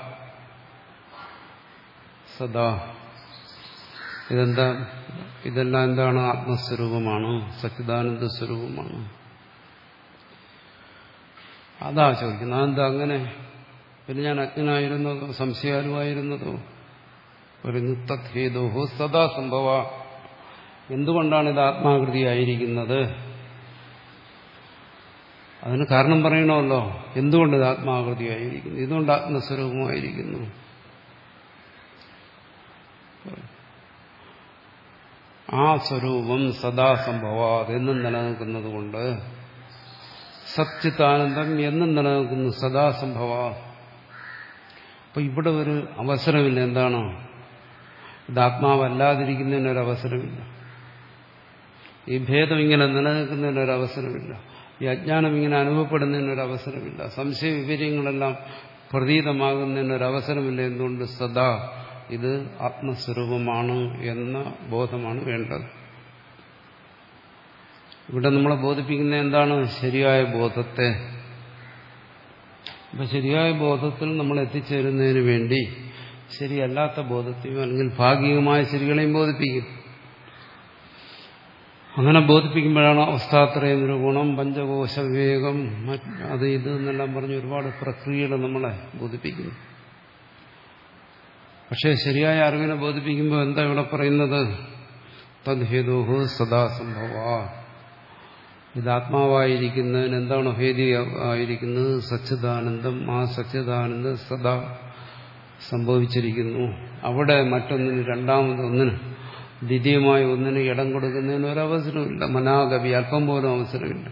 സദാ. ഇതെന്താ? ഇതെല്ലാം എന്താണ്? ആത്മസ്വരൂപമാണ്, സച്ചിദാനന്ദ സ്വരൂപമാണ്. അതാ ചോദിക്കുന്നത്. അതെന്താ അങ്ങനെ? പിന്നെ ഞാൻ അജ്ഞനായിരുന്നതോ സംശയാലുമായിരുന്നതോ? പറയുന്നു തദ്ഹേതോഹോ സദാ സംഭവ. എന്തുകൊണ്ടാണ് ഇത് ആത്മാകൃതിയായിരിക്കുന്നത്? അതിന് കാരണം പറയണമല്ലോ. എന്തുകൊണ്ട് ഇത് ആത്മാകൃതിയായിരിക്കുന്നു, ഇതുകൊണ്ട് ആത്മസ്വരൂപമായിരിക്കുന്നു. ആ സ്വരൂപം സദാസംഭവാത് എന്നും നിലനിൽക്കുന്നത് കൊണ്ട്, സച്ചിത്താനന്ദം എന്നും നിലനിൽക്കുന്നു സദാസംഭവാ. അപ്പൊ ഇവിടെ ഒരു അവസരമില്ല. എന്താണ്? ഇത് ആത്മാവല്ലാതിരിക്കുന്നതിനൊരവസരമില്ല. ഈ ഭേദം ഇങ്ങനെ നിലനിൽക്കുന്നതിനൊരവസരമില്ല. ഈ അജ്ഞാനം ഇങ്ങനെ അനുഭവപ്പെടുന്നതിനൊരവസരമില്ല. സംശയ വിപര്യങ്ങളെല്ലാം പ്രതീതമാകുന്നതിനൊരവസരമില്ല. എന്തുകൊണ്ട്? സദാ ഇത് ആത്മസ്വരൂപമാണ് എന്ന ബോധമാണ് വേണ്ടത്. ഇവിടെ നമ്മളെ ബോധിപ്പിക്കുന്ന എന്താണ്? ശരിയായ ബോധത്തെ. അപ്പൊ ശരിയായ ബോധത്തിൽ നമ്മൾ എത്തിച്ചേരുന്നതിന് വേണ്ടി ശരിയല്ലാത്ത ബോധത്തെയും അല്ലെങ്കിൽ ഭാഗികമായ ശരികളെയും ബോധിപ്പിക്കും. അങ്ങനെ ബോധിപ്പിക്കുമ്പോഴാണ് അവസ്ഥാത്രയ നിരൂപണം, പഞ്ചകോശ വിവേകം, അത് ഇത് എന്നെല്ലാം പറഞ്ഞ് ഒരുപാട് പ്രക്രിയകൾ നമ്മളെ ബോധിപ്പിക്കുന്നു. പക്ഷേ ശരിയായ അറിവിനെ ബോധിപ്പിക്കുമ്പോൾ എന്താ ഇവിടെ പറയുന്നത്? തദ്ഹേതുഹു സദാസംഭവ. ഇത് ആത്മാവായിരിക്കുന്നതിന് എന്താണ് ഹേതു ആയിരിക്കുന്നത്? സച്ചിദാനന്ദം. ആ സച്ചിദാനന്ദം സദാ സംഭവിച്ചിരിക്കുന്നു. അവിടെ മറ്റൊന്നിന്, രണ്ടാമത് ഒന്നിന്, ദ്വിതീയമായ ഒന്നിന് ഇടം കൊടുക്കുന്നതിന് ഒരവസരമില്ല. മനാഗവി അല്പം പോലും അവസരമില്ല.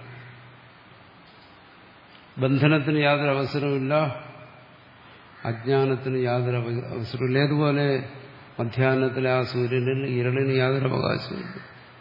ബന്ധനത്തിന് യാതൊരു അവസരമില്ല, അജ്ഞാനത്തിന് യാതൊരു അവസരമില്ല. ഏതുപോലെ മധ്യാഹ്നത്തിലെ ആ സൂര്യനിൽ ഇരുളിന് യാതൊരു അവകാശമില്ല.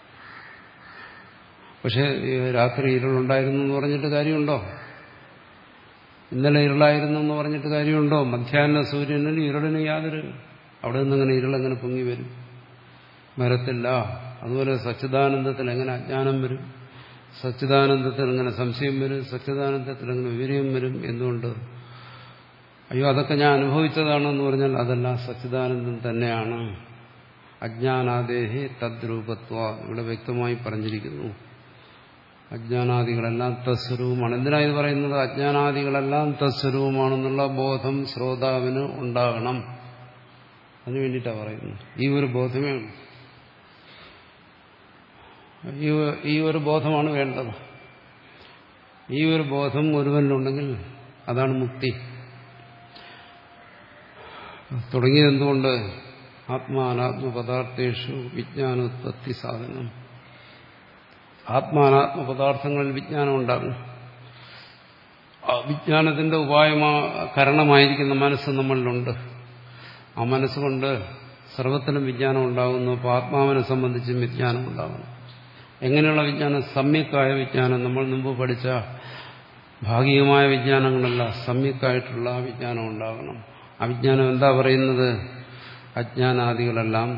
പക്ഷെ രാത്രി ഇരുളുണ്ടായിരുന്നു എന്ന് പറഞ്ഞിട്ട് കാര്യമുണ്ടോ? ഇന്നലെ ഇരുളായിരുന്നു എന്ന് പറഞ്ഞിട്ട് കാര്യമുണ്ടോ? മധ്യാഹ്ന സൂര്യനിൽ ഇരുളിന് യാതൊരു, അവിടെ നിന്നങ്ങനെ ഇരുളെങ്ങനെ പൊങ്ങി വരും? വരത്തില്ല. അതുപോലെ സച്ചിദാനന്ദത്തിൽ എങ്ങനെ അജ്ഞാനം വരും? സച്ചിദാനന്ദത്തിൽ എങ്ങനെ സംശയം വരും? സച്ചിദാനന്ദത്തിൽ എങ്ങനെ വിവരം വരും? എന്തുകൊണ്ട്? അയ്യോ അതൊക്കെ ഞാൻ അനുഭവിച്ചതാണെന്ന് പറഞ്ഞാൽ അതെല്ലാം സച്ചിദാനന്ദം തന്നെയാണ്. അജ്ഞാനാദേഹി തദ്രൂപത്വ. ഇവിടെ വ്യക്തമായി പറഞ്ഞിരിക്കുന്നു. അജ്ഞാനാദികളെല്ലാം തസ്വരൂപമാണ്. എന്തിനാ ഇത് പറയുന്നത്? അജ്ഞാനാദികളെല്ലാം തസ്വരൂപമാണെന്നുള്ള ബോധം ശ്രോതാവിന് ഉണ്ടാകണം. അതിനു വേണ്ടിയിട്ടാണ് പറയുന്നത്. ഈ ഒരു ബോധമേ ഉള്ളൂ. ഈ ഒരു ബോധമാണ് വേണ്ടത്. ഈ ഒരു ബോധം ഒരുവനിലുണ്ടെങ്കിൽ അതാണ് മുക്തി. തുടങ്ങിയത് എന്തുകൊണ്ട്? ആത്മാനാത്മ പദാർത്ഥേഷു വിജ്ഞാനോത്പത്തി സാധനം. ആത്മാനാത്മ പദാർത്ഥങ്ങളിൽ വിജ്ഞാനം ഉണ്ടാകും. ആ വിജ്ഞാനത്തിന്റെ ഉപായമാ കാരണമായിരിക്കുന്ന മനസ്സ് നമ്മളിലുണ്ട്. ആ മനസ്സുകൊണ്ട് സർവത്തിലും വിജ്ഞാനം ഉണ്ടാകുന്നു. അപ്പോൾ ആത്മാവിനെ സംബന്ധിച്ചും വിജ്ഞാനം ഉണ്ടാകുന്നു. എങ്ങനെയുള്ള വിജ്ഞാനം? സമ്യക്കായ വിജ്ഞാനം. നമ്മൾ മുമ്പ് പഠിച്ച ഭാഗികമായ വിജ്ഞാനങ്ങളല്ല, സമ്യക്കായിട്ടുള്ള വിജ്ഞാനം ഉണ്ടാകണം. ആ വിജ്ഞാനം എന്താ പറയുന്നത്? അജ്ഞാനാദികളെല്ലാം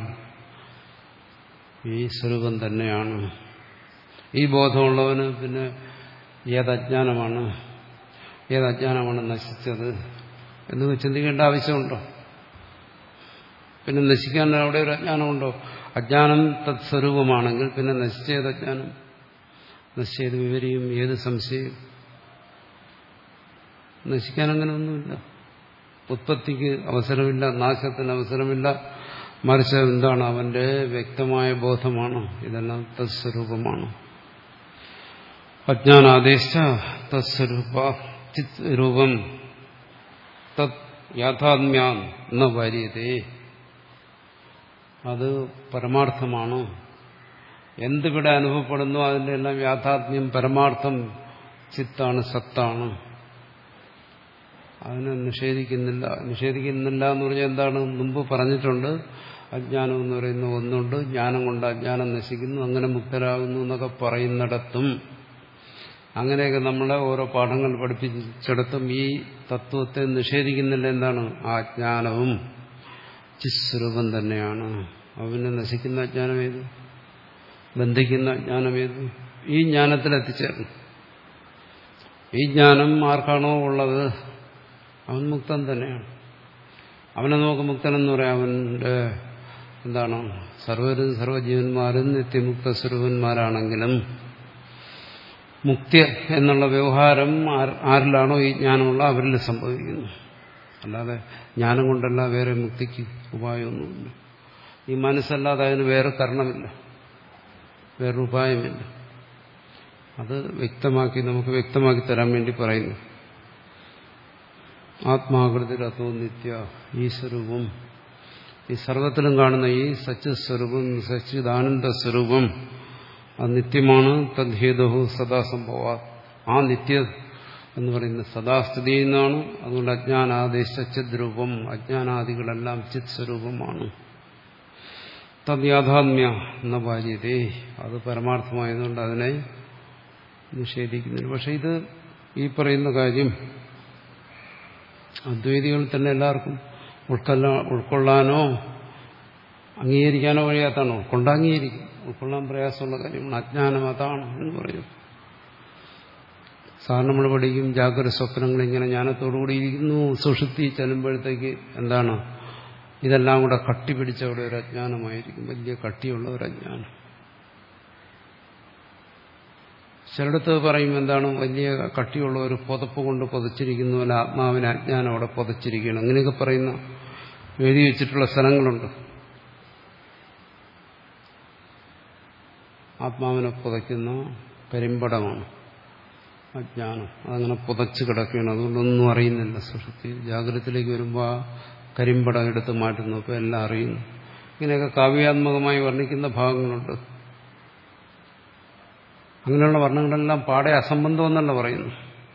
ഈ സ്വരൂപം തന്നെയാണ്. ഈ ബോധമുള്ളവന് പിന്നെ ഏതജ്ഞാനമാണ് ഏതജ്ഞാനമാണ് നശിച്ചത് എന്ന് ചിന്തിക്കേണ്ട ആവശ്യമുണ്ടോ? പിന്നെ നശിക്കാൻ അവിടെ ഒരു അജ്ഞാനമുണ്ടോ? അജ്ഞാനം തത്സ്വരൂപമാണെങ്കിൽ പിന്നെ നശിച്ചേത് അജ്ഞാനം? നശിച്ചേത് വിവരിയും ഏത് സംശയം? നശിക്കാൻ അങ്ങനെ ഒന്നുമില്ല. ഉത്പത്തിക്ക് അവസരമില്ല, നാശത്തിന് അവസരമില്ല. മറിച്ച് എന്താണ്? അവന്റെ വ്യക്തമായ ബോധമാണ്. ഇതെല്ലാം തത്സ്വരൂപമാണ്. അജ്ഞാനാദേശ തത്സ്വരൂപ ചിത് രൂപം തത് യാഥാത്മ്യാൻ ന വര്യതേ. അത് പരമാർത്ഥമാണ്. എന്തിവിടെ അനുഭവപ്പെടുന്നു അതിന്റെ എല്ലാം യാഥാത്മ്യം പരമാർത്ഥം ചിത്താണ്, സത്താണ്. അതിനെ നിഷേധിക്കുന്നില്ല. നിഷേധിക്കുന്നില്ല എന്ന് പറഞ്ഞാൽ എന്താണ്? മുമ്പ് പറഞ്ഞിട്ടുണ്ട്, അജ്ഞാനം എന്ന് പറയുന്ന ഒന്നുണ്ട്, ജ്ഞാനം കൊണ്ട് അജ്ഞാനം നശിക്കുന്നു, അങ്ങനെ മുക്തരാകുന്നു എന്നൊക്കെ പറയുന്നിടത്തും, അങ്ങനെയൊക്കെ നമ്മളെ ഓരോ പാഠങ്ങൾ പഠിപ്പിച്ചിടത്തും ഈ തത്വത്തെ നിഷേധിക്കുന്നില്ല. എന്താണ്? ആ അജ്ഞാനവും ചിസ്വരൂപം തന്നെയാണ്. അവനെ നശിക്കുന്ന അജ്ഞാനം ഏത്? ബന്ധിക്കുന്ന അജ്ഞാനം ഏത്? ഈ ജ്ഞാനത്തിലെത്തിച്ചേർന്നു. ഈ ജ്ഞാനം ആർക്കാണോ ഉള്ളത് അവൻ മുക്തൻ തന്നെയാണ്. അവനെ നമുക്ക് മുക്തനെന്ന് പറയാം. അവന്റെ എന്താണ്? സർവരും സർവജീവന്മാരും നിത്യമുക്ത സ്വരൂപന്മാരാണെങ്കിലും മുക്തി എന്നുള്ള വ്യവഹാരം ആരിലാണോ ഈ ജ്ഞാനമുള്ള അവരിൽ സംഭവിക്കുന്നു. അല്ലാതെ ജ്ഞാനം കൊണ്ടല്ല വേറെ മുക്തിക്ക് ഉപായമൊന്നുമില്ല. ഈ മനസ്സല്ലാതെ അതിന് വേറെ കാരണമില്ല, വേറെ ഉപായമില്ല. അത് വ്യക്തമാക്കി നമുക്ക് വ്യക്തമാക്കി തരാൻ വേണ്ടി പറയുന്നു. ആത്മാകൃതി രഥോ നിത്യ, ഈ സ്വരൂപം, ഈ സർവത്തിലും കാണുന്ന ഈ സച്ചിസ്വരൂപം, സച്ചിദാനന്ദ സ്വരൂപം അത് നിത്യമാണ്. തദ്ഹേതു സദാ സംഭവ, ആ നിത്യ എന്ന് പറയുന്നത് സദാ സ്ഥിതി ചെയ്യുന്നതാണ്. അതുകൊണ്ട് അജ്ഞാനാദേശ ചിദ്രൂപം, അജ്ഞാനാദികളെല്ലാം ചിത് സ്വരൂപമാണ്. തദ്യാഥാത്മ്യ എന്ന ബാല്യതേ, അത് പരമാർത്ഥമായതുകൊണ്ട് അതിനെ നിഷേധിക്കുന്നില്ല. പക്ഷെ ഇത് ഈ പറയുന്ന കാര്യം അദ്വൈതികളിൽ തന്നെ എല്ലാവർക്കും ഉൾക്കൊള്ള ഉൾക്കൊള്ളാനോ അംഗീകരിക്കാനോ കഴിയാത്തതാണോ? ഉൾക്കൊണ്ടംഗീകരിക്കും. ഉൾക്കൊള്ളാൻ പ്രയാസമുള്ള കാര്യമാണ്. അജ്ഞാനം അതാണ് എന്ന് പറയും. സാധാരണ നമ്മൾ പഠിക്കും ജാഗ്രത സ്വപ്നങ്ങൾ ഇങ്ങനെ ജ്ഞാനത്തോടുകൂടി ഇരിക്കുന്നു, സുഷുപ്തി ചെല്ലുമ്പോഴത്തേക്ക് എന്താണ് ഇതെല്ലാം കൂടെ കട്ടിപിടിച്ച അവിടെ ഒരു അജ്ഞാനമായിരിക്കും, വലിയ കട്ടിയുള്ള ഒരു അജ്ഞാനം. ചിലടത്ത് പറയും എന്താണ് വലിയ കട്ടിയുള്ള ഒരു പുതപ്പ് കൊണ്ട് പൊതിച്ചിരിക്കുന്ന പോലെ ആത്മാവിനെ അജ്ഞാനം അവിടെ പൊതിച്ചിരിക്കുകയാണ്. അങ്ങനെയൊക്കെ പറയുന്ന എഴുതി വെച്ചിട്ടുള്ള സ്ഥലങ്ങളുണ്ട്. ആത്മാവിനെ പുതയ്ക്കുന്ന കരിമ്പടമാണ് അജ്ഞാനം. അതങ്ങനെ പുതച്ച് കിടക്കുകയാണ്, അതുകൊണ്ടൊന്നും അറിയുന്നില്ല. സുഷുപ്തി ജാഗ്രതത്തിലേക്ക് വരുമ്പോൾ ആ കരിമ്പടം എടുത്ത് മാറ്റുന്നു, അപ്പോൾ എല്ലാം അറിയുന്നു. ഇങ്ങനെയൊക്കെ കാവ്യാത്മകമായി വർണ്ണിക്കുന്ന ഭാഗങ്ങളുണ്ട്. അങ്ങനെയുള്ള വർണ്ണങ്ങളെല്ലാം പാടെ അസംബന്ധം എന്നല്ല പറയുന്നു.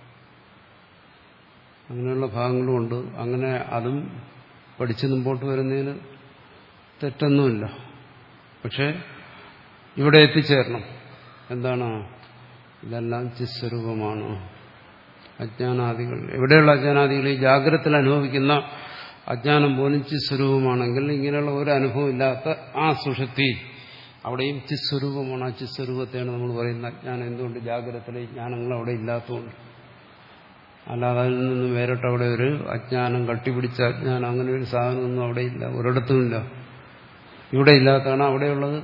അങ്ങനെയുള്ള ഭാഗങ്ങളുമുണ്ട്. അങ്ങനെ അതും പഠിച്ച് മുമ്പോട്ട് വരുന്നതിന് തെറ്റൊന്നുമില്ല. പക്ഷെ ഇവിടെ എത്തിച്ചേരണം. എന്താണ്? ഇതെല്ലാം ചിസ്വരൂപമാണ്. അജ്ഞാനാദികൾ, എവിടെയുള്ള അജ്ഞാനാദികൾ? ഈ ജാഗ്രതത്തിൽ അനുഭവിക്കുന്ന അജ്ഞാനം പോലും ചിസ്വരൂപമാണെങ്കിൽ ഇങ്ങനെയുള്ള ഒരു അനുഭവം ഇല്ലാത്ത ആ സുഷുപ്തി അവിടെയും ചിസ്വരൂപമാണ്. ആ ചിസ്വരൂപത്തെയാണ് നമ്മൾ പറയുന്ന അജ്ഞാനം. എന്തുകൊണ്ട്? ജാഗ്രതത്തിലെ ജ്ഞാനങ്ങൾ അവിടെ ഇല്ലാത്തതുകൊണ്ട്. അല്ലാതെ അതിൽ നിന്ന് വേറിട്ട് അവിടെ ഒരു അജ്ഞാനം, കട്ടിപിടിച്ച അജ്ഞാനം, അങ്ങനെ ഒരു സാധനമൊന്നും അവിടെ ഇല്ല, ഒരിടത്തുമില്ല. ഇവിടെ ഇല്ലാത്തതാണ് അവിടെയുള്ളത്.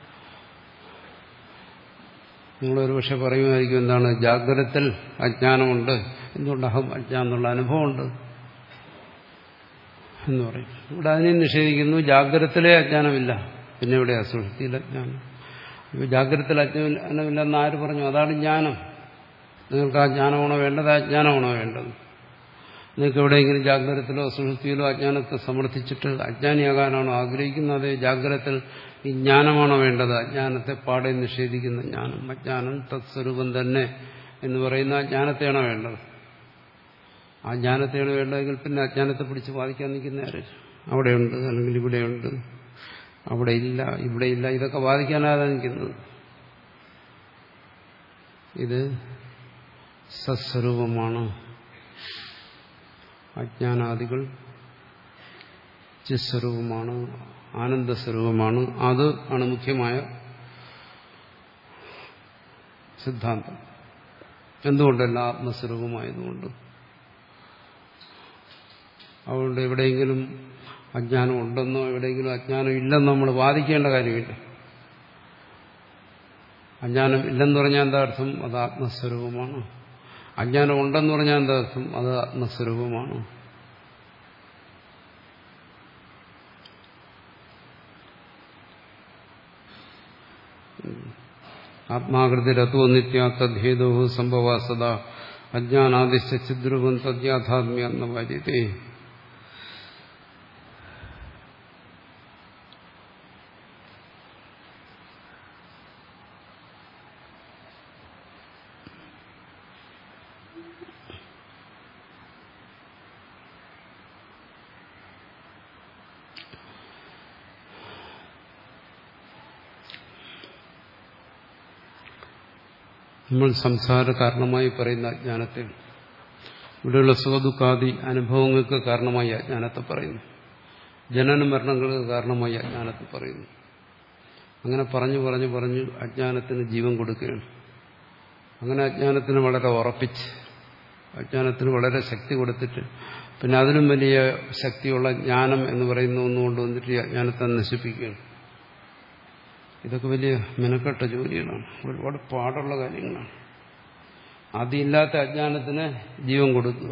നിങ്ങളൊരു പക്ഷെ പറയുമായിരിക്കും എന്താണ് ജാഗ്രതത്തിൽ അജ്ഞാനമുണ്ട്, എന്തുകൊണ്ട്? അഹം അജ്ഞാനം എന്നുള്ള അനുഭവമുണ്ട് എന്ന് പറയും. ഇവിടെ അതിനെ നിഷേധിക്കുന്നു. ജാഗ്രതത്തിലെ അജ്ഞാനമില്ല, പിന്നെ എവിടെയാ സുഷുപ്തിയിൽ അജ്ഞാനം? ഇപ്പോൾ ജാഗ്രതത്തിൽ അജ്ഞാനമില്ലെന്ന് ആര് പറഞ്ഞു? അതാണ് ജ്ഞാനം. നിങ്ങൾക്ക് ആ ജ്ഞാനമാണോ വേണ്ടത്? ആ ജ്ഞാനമാണോ വേണ്ടത്? നിങ്ങൾക്ക് എവിടെയെങ്കിലും ജാഗ്രതത്തിലോ സുഷുപ്തിയിലോ അജ്ഞാനത്തെ സമർത്ഥിച്ചിട്ട് അജ്ഞാനിയാകാനാണോ ആഗ്രഹിക്കുന്നത്? ജാഗ്രതത്തിൽ ഈ ജ്ഞാനമാണോ വേണ്ടത്? അജ്ഞാനത്തെ പാടെ നിഷേധിക്കുന്ന ജ്ഞാനം, അജ്ഞാനം തത്സ്വരൂപം തന്നെ എന്ന് പറയുന്ന ആ ജ്ഞാനത്തെയാണോ വേണ്ടത്? ആ ജ്ഞാനത്തെയാണ് വേണ്ടതെങ്കിൽ പിന്നെ അജ്ഞാനത്തെ പിടിച്ച് വാദിക്കാൻ നിൽക്കുന്നവര് അവിടെയുണ്ട്, അല്ലെങ്കിൽ ഇവിടെയുണ്ട്, അവിടെ ഇല്ല, ഇവിടെ ഇല്ല, ഇതൊക്കെ വാദിക്കാനാണ് നിൽക്കുന്നത്. ഇത് സത്സ്വരൂപമാണ്. അജ്ഞാനാദികൾ ചിസ്വരൂപമാണ്, ആനന്ദസ്വരൂപമാണ്. അത് ആണ് മുഖ്യമായ സിദ്ധാന്തം. എന്തുകൊണ്ടല്ല? ആത്മസ്വരൂപമായതുകൊണ്ട്. അതുകൊണ്ട് എവിടെയെങ്കിലും അജ്ഞാനം ഉണ്ടെന്നോ എവിടെയെങ്കിലും അജ്ഞാനം ഇല്ലെന്നോ നമ്മൾ വാദിക്കേണ്ട കാര്യമില്ല. അജ്ഞാനം ഇല്ലെന്ന് പറഞ്ഞാൽ എന്താ അർത്ഥം? അത് ആത്മസ്വരൂപമാണ്. അജ്ഞാനം ഉണ്ടെന്ന് പറഞ്ഞാൽ എന്താ അർത്ഥം? അത് ആത്മസ്വരൂപമാണ്. ആത്മാകൃതി രഥോ നിത്യ തദ്ഹേതോ സംഭവ സദാ അജ്ഞാനാദിശ്ച ചിദ്രൂപം തദ്യാഥാത്മ്യ എന്ന വാര്യത്തെ. നമ്മൾ സംസാര കാരണമായി പറയുന്ന അജ്ഞാനത്തെ, ഇവിടെയുള്ള സുഖദുഃഖാദി അനുഭവങ്ങൾക്ക് കാരണമായി അജ്ഞാനത്തെ പറയുന്നു. ജനന മരണങ്ങൾക്ക് കാരണമായി അജ്ഞാനത്തെ പറയുന്നു. അങ്ങനെ പറഞ്ഞു പറഞ്ഞു പറഞ്ഞു അജ്ഞാനത്തിന് ജീവൻ കൊടുക്കുകയാണ്. അങ്ങനെ അജ്ഞാനത്തിന് വളരെ ഉറപ്പിച്ച്, അജ്ഞാനത്തിന് വളരെ ശക്തി കൊടുത്തിട്ട് പിന്നെ അതിനും വലിയ ശക്തിയുള്ള ജ്ഞാനം എന്ന് പറയുന്ന ഒന്നുകൊണ്ട് വന്നിട്ട് ഈ അജ്ഞാനത്തെ നശിപ്പിക്കുകയാണ്. ഇതൊക്കെ വലിയ മെനക്കെട്ട ജോലികളാണ്, ഒരുപാട് പാടുള്ള കാര്യങ്ങളാണ്. അതില്ലാത്ത അജ്ഞാനത്തിന് ജീവൻ കൊടുക്കുക.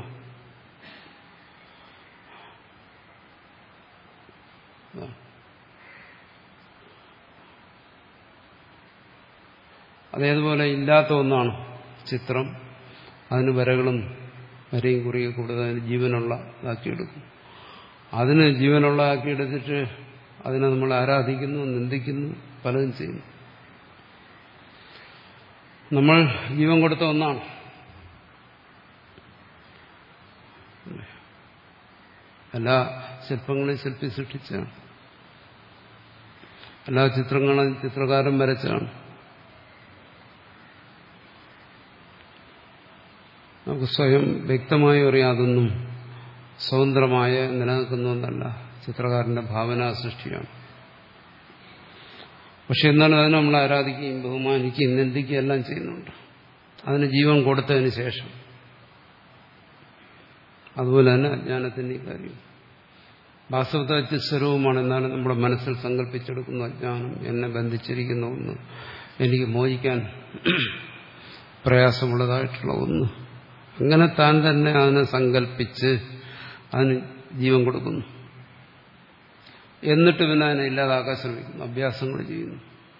അതേതുപോലെ ഇല്ലാത്ത ഒന്നാണ് ചിത്രം. അതിന് വരകളും വരയും കുറിയും കൂടുതൽ അതിന് ജീവനുള്ള ഇതാക്കിയെടുക്കും. അതിന് ജീവനുള്ള ആക്കിയെടുത്തിട്ട് അതിനെ നമ്മൾ ആരാധിക്കുന്നു, നിന്ദിക്കുന്നു, പലതും ചെയ്യുന്നു. നമ്മൾ ജീവൻ കൊടുത്ത ഒന്നാണ്. എല്ലാ ശില്പങ്ങളെയും ശില്പി സൃഷ്ടിച്ചാണ്. എല്ലാ ചിത്രങ്ങളും ചിത്രകാരൻ വരച്ചാണ്. നമുക്ക് സ്വയം വ്യക്തമായി അറിയാം അതൊന്നും സ്വതന്ത്രമായ നിലനിൽക്കുന്ന ഒന്നല്ല, ചിത്രകാരന്റെ ഭാവനാ സൃഷ്ടിയാണ്. പക്ഷെ എന്നാലും അതിനെ നമ്മൾ ആരാധിക്കുകയും ബഹുമാനിക്കുകയും നിന്ദിക്കുകയും എല്ലാം ചെയ്യുന്നുണ്ട്, അതിന് ജീവൻ കൊടുത്തതിന് ശേഷം. അതുപോലെ തന്നെ അജ്ഞാനത്തിന്റെ കാര്യം വാസ്തവത്തെ സ്വരൂപമാണ്. എന്നാലും നമ്മുടെ മനസ്സിൽ സങ്കല്പിച്ചെടുക്കുന്ന അജ്ഞാനം, എന്നെ ബന്ധിച്ചിരിക്കുന്ന ഒന്ന്, എനിക്ക് മോചിക്കാൻ പ്രയാസമുള്ളതായിട്ടുള്ള ഒന്ന്, അങ്ങനെ താൻ തന്നെ അതിനെ സങ്കല്പിച്ച് അതിന് ജീവൻ കൊടുക്കുന്നു. എന്നിട്ട് പിന്നെ അതിനെ ഇല്ലാതാക്കാൻ ശ്രമിക്കുന്നു, അഭ്യാസങ്ങൾ ചെയ്യുന്നു.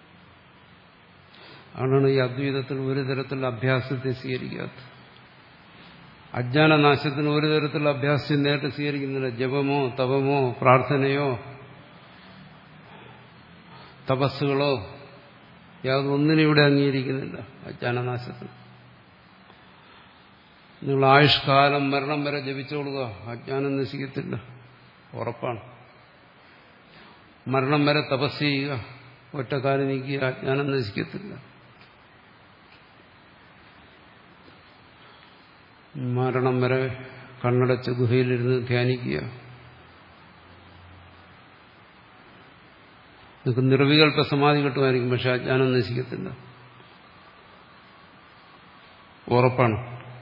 അതാണ് ഈ അദ്വൈതത്തിൽ ഒരു തരത്തിലുള്ള അഭ്യാസത്തെ സ്വീകരിക്കാത്തത്. അജ്ഞാനനാശത്തിന് ഒരു തരത്തിലുള്ള അഭ്യാസം നേരിട്ട് സ്വീകരിക്കുന്നില്ല. ജപമോ തപമോ പ്രാർത്ഥനയോ തപസ്സുകളോ യാതൊന്നിനും ഇവിടെ അംഗീകരിക്കുന്നില്ല അജ്ഞാനനാശത്തിന്. നിങ്ങൾ ആയുഷ്കാലം മരണം വരെ ജപിച്ചോളുക, അജ്ഞാനം നശിക്കത്തില്ല, ഉറപ്പാണ്. മരണം വരെ തപസ് ചെയ്യുക, ഒറ്റക്കാലം നീക്കുക, അജ്ഞാനം നശിക്കത്തില്ല. മരണം വരെ കണ്ണടച്ച് ഗുഹയിലിരുന്ന് ധ്യാനിക്കുക, നിങ്ങൾക്ക് നിർവികൽപ്പ സമാധി കിട്ടുമായിരിക്കും, പക്ഷെ അജ്ഞാനം നശിക്കത്തില്ല, ഉറപ്പാണ്.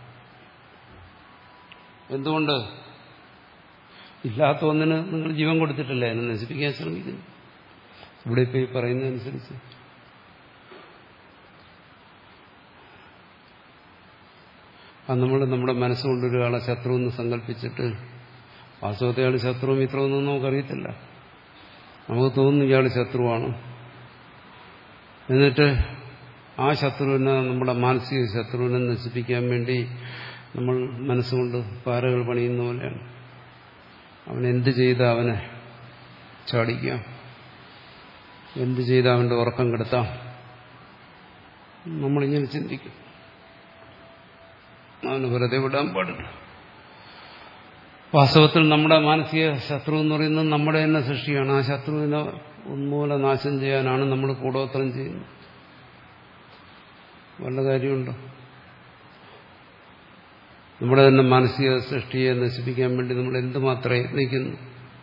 എന്തുകൊണ്ട്? ഇല്ലാത്ത ഒന്നിന് നിങ്ങൾ ജീവൻ കൊടുത്തിട്ടില്ല, അതിനെ നശിപ്പിക്കാൻ ശ്രമിക്കുന്നു. ഇവിടെ ഇപ്പൊ ഈ പറയുന്നതനുസരിച്ച് അത് നമ്മൾ നമ്മുടെ മനസ്സുകൊണ്ട് ഒരാളെ ശത്രു എന്ന് സങ്കല്പിച്ചിട്ട് വാസ്തവത്തെ അയാൾ ശത്രുവും മിത്രമൊന്നും നമുക്കറിയത്തില്ല. നമുക്ക് തോന്നുന്നു ഇയാൾ ശത്രുവാണ്. എന്നിട്ട് ആ ശത്രുവിനെ, നമ്മുടെ മാനസിക ശത്രുവിനെ നശിപ്പിക്കാൻ വേണ്ടി നമ്മൾ മനസ്സുകൊണ്ട് പാരകൾ പണിയുന്ന പോലെയാണ്. അവൻ എന്ത് ചെയ്ത അവനെ ചാടിക്കാം, എന്ത് ചെയ്ത അവന്റെ ഉറക്കം കെടുത്താം, നമ്മളിങ്ങനെ ചിന്തിക്കും. അവന് വെറുതെ വിടാൻ പാടില്ല. വാസ്തവത്തിൽ നമ്മുടെ മാനസിക ശത്രു എന്ന് പറയുന്നത് നമ്മുടെ തന്നെ സൃഷ്ടിയാണ്. ആ ശത്രുവിനെ ഉന്മൂല നാശം ചെയ്യാനാണ് നമ്മൾ കൂടോത്രം ചെയ്യുന്നത്. വല്ല കാര്യമുണ്ടോ? നമ്മുടെ തന്നെ മാനസിക സൃഷ്ടിയെ നശിപ്പിക്കാൻ വേണ്ടി നമ്മൾ എന്തുമാത്രം യത്നിക്കുന്നു,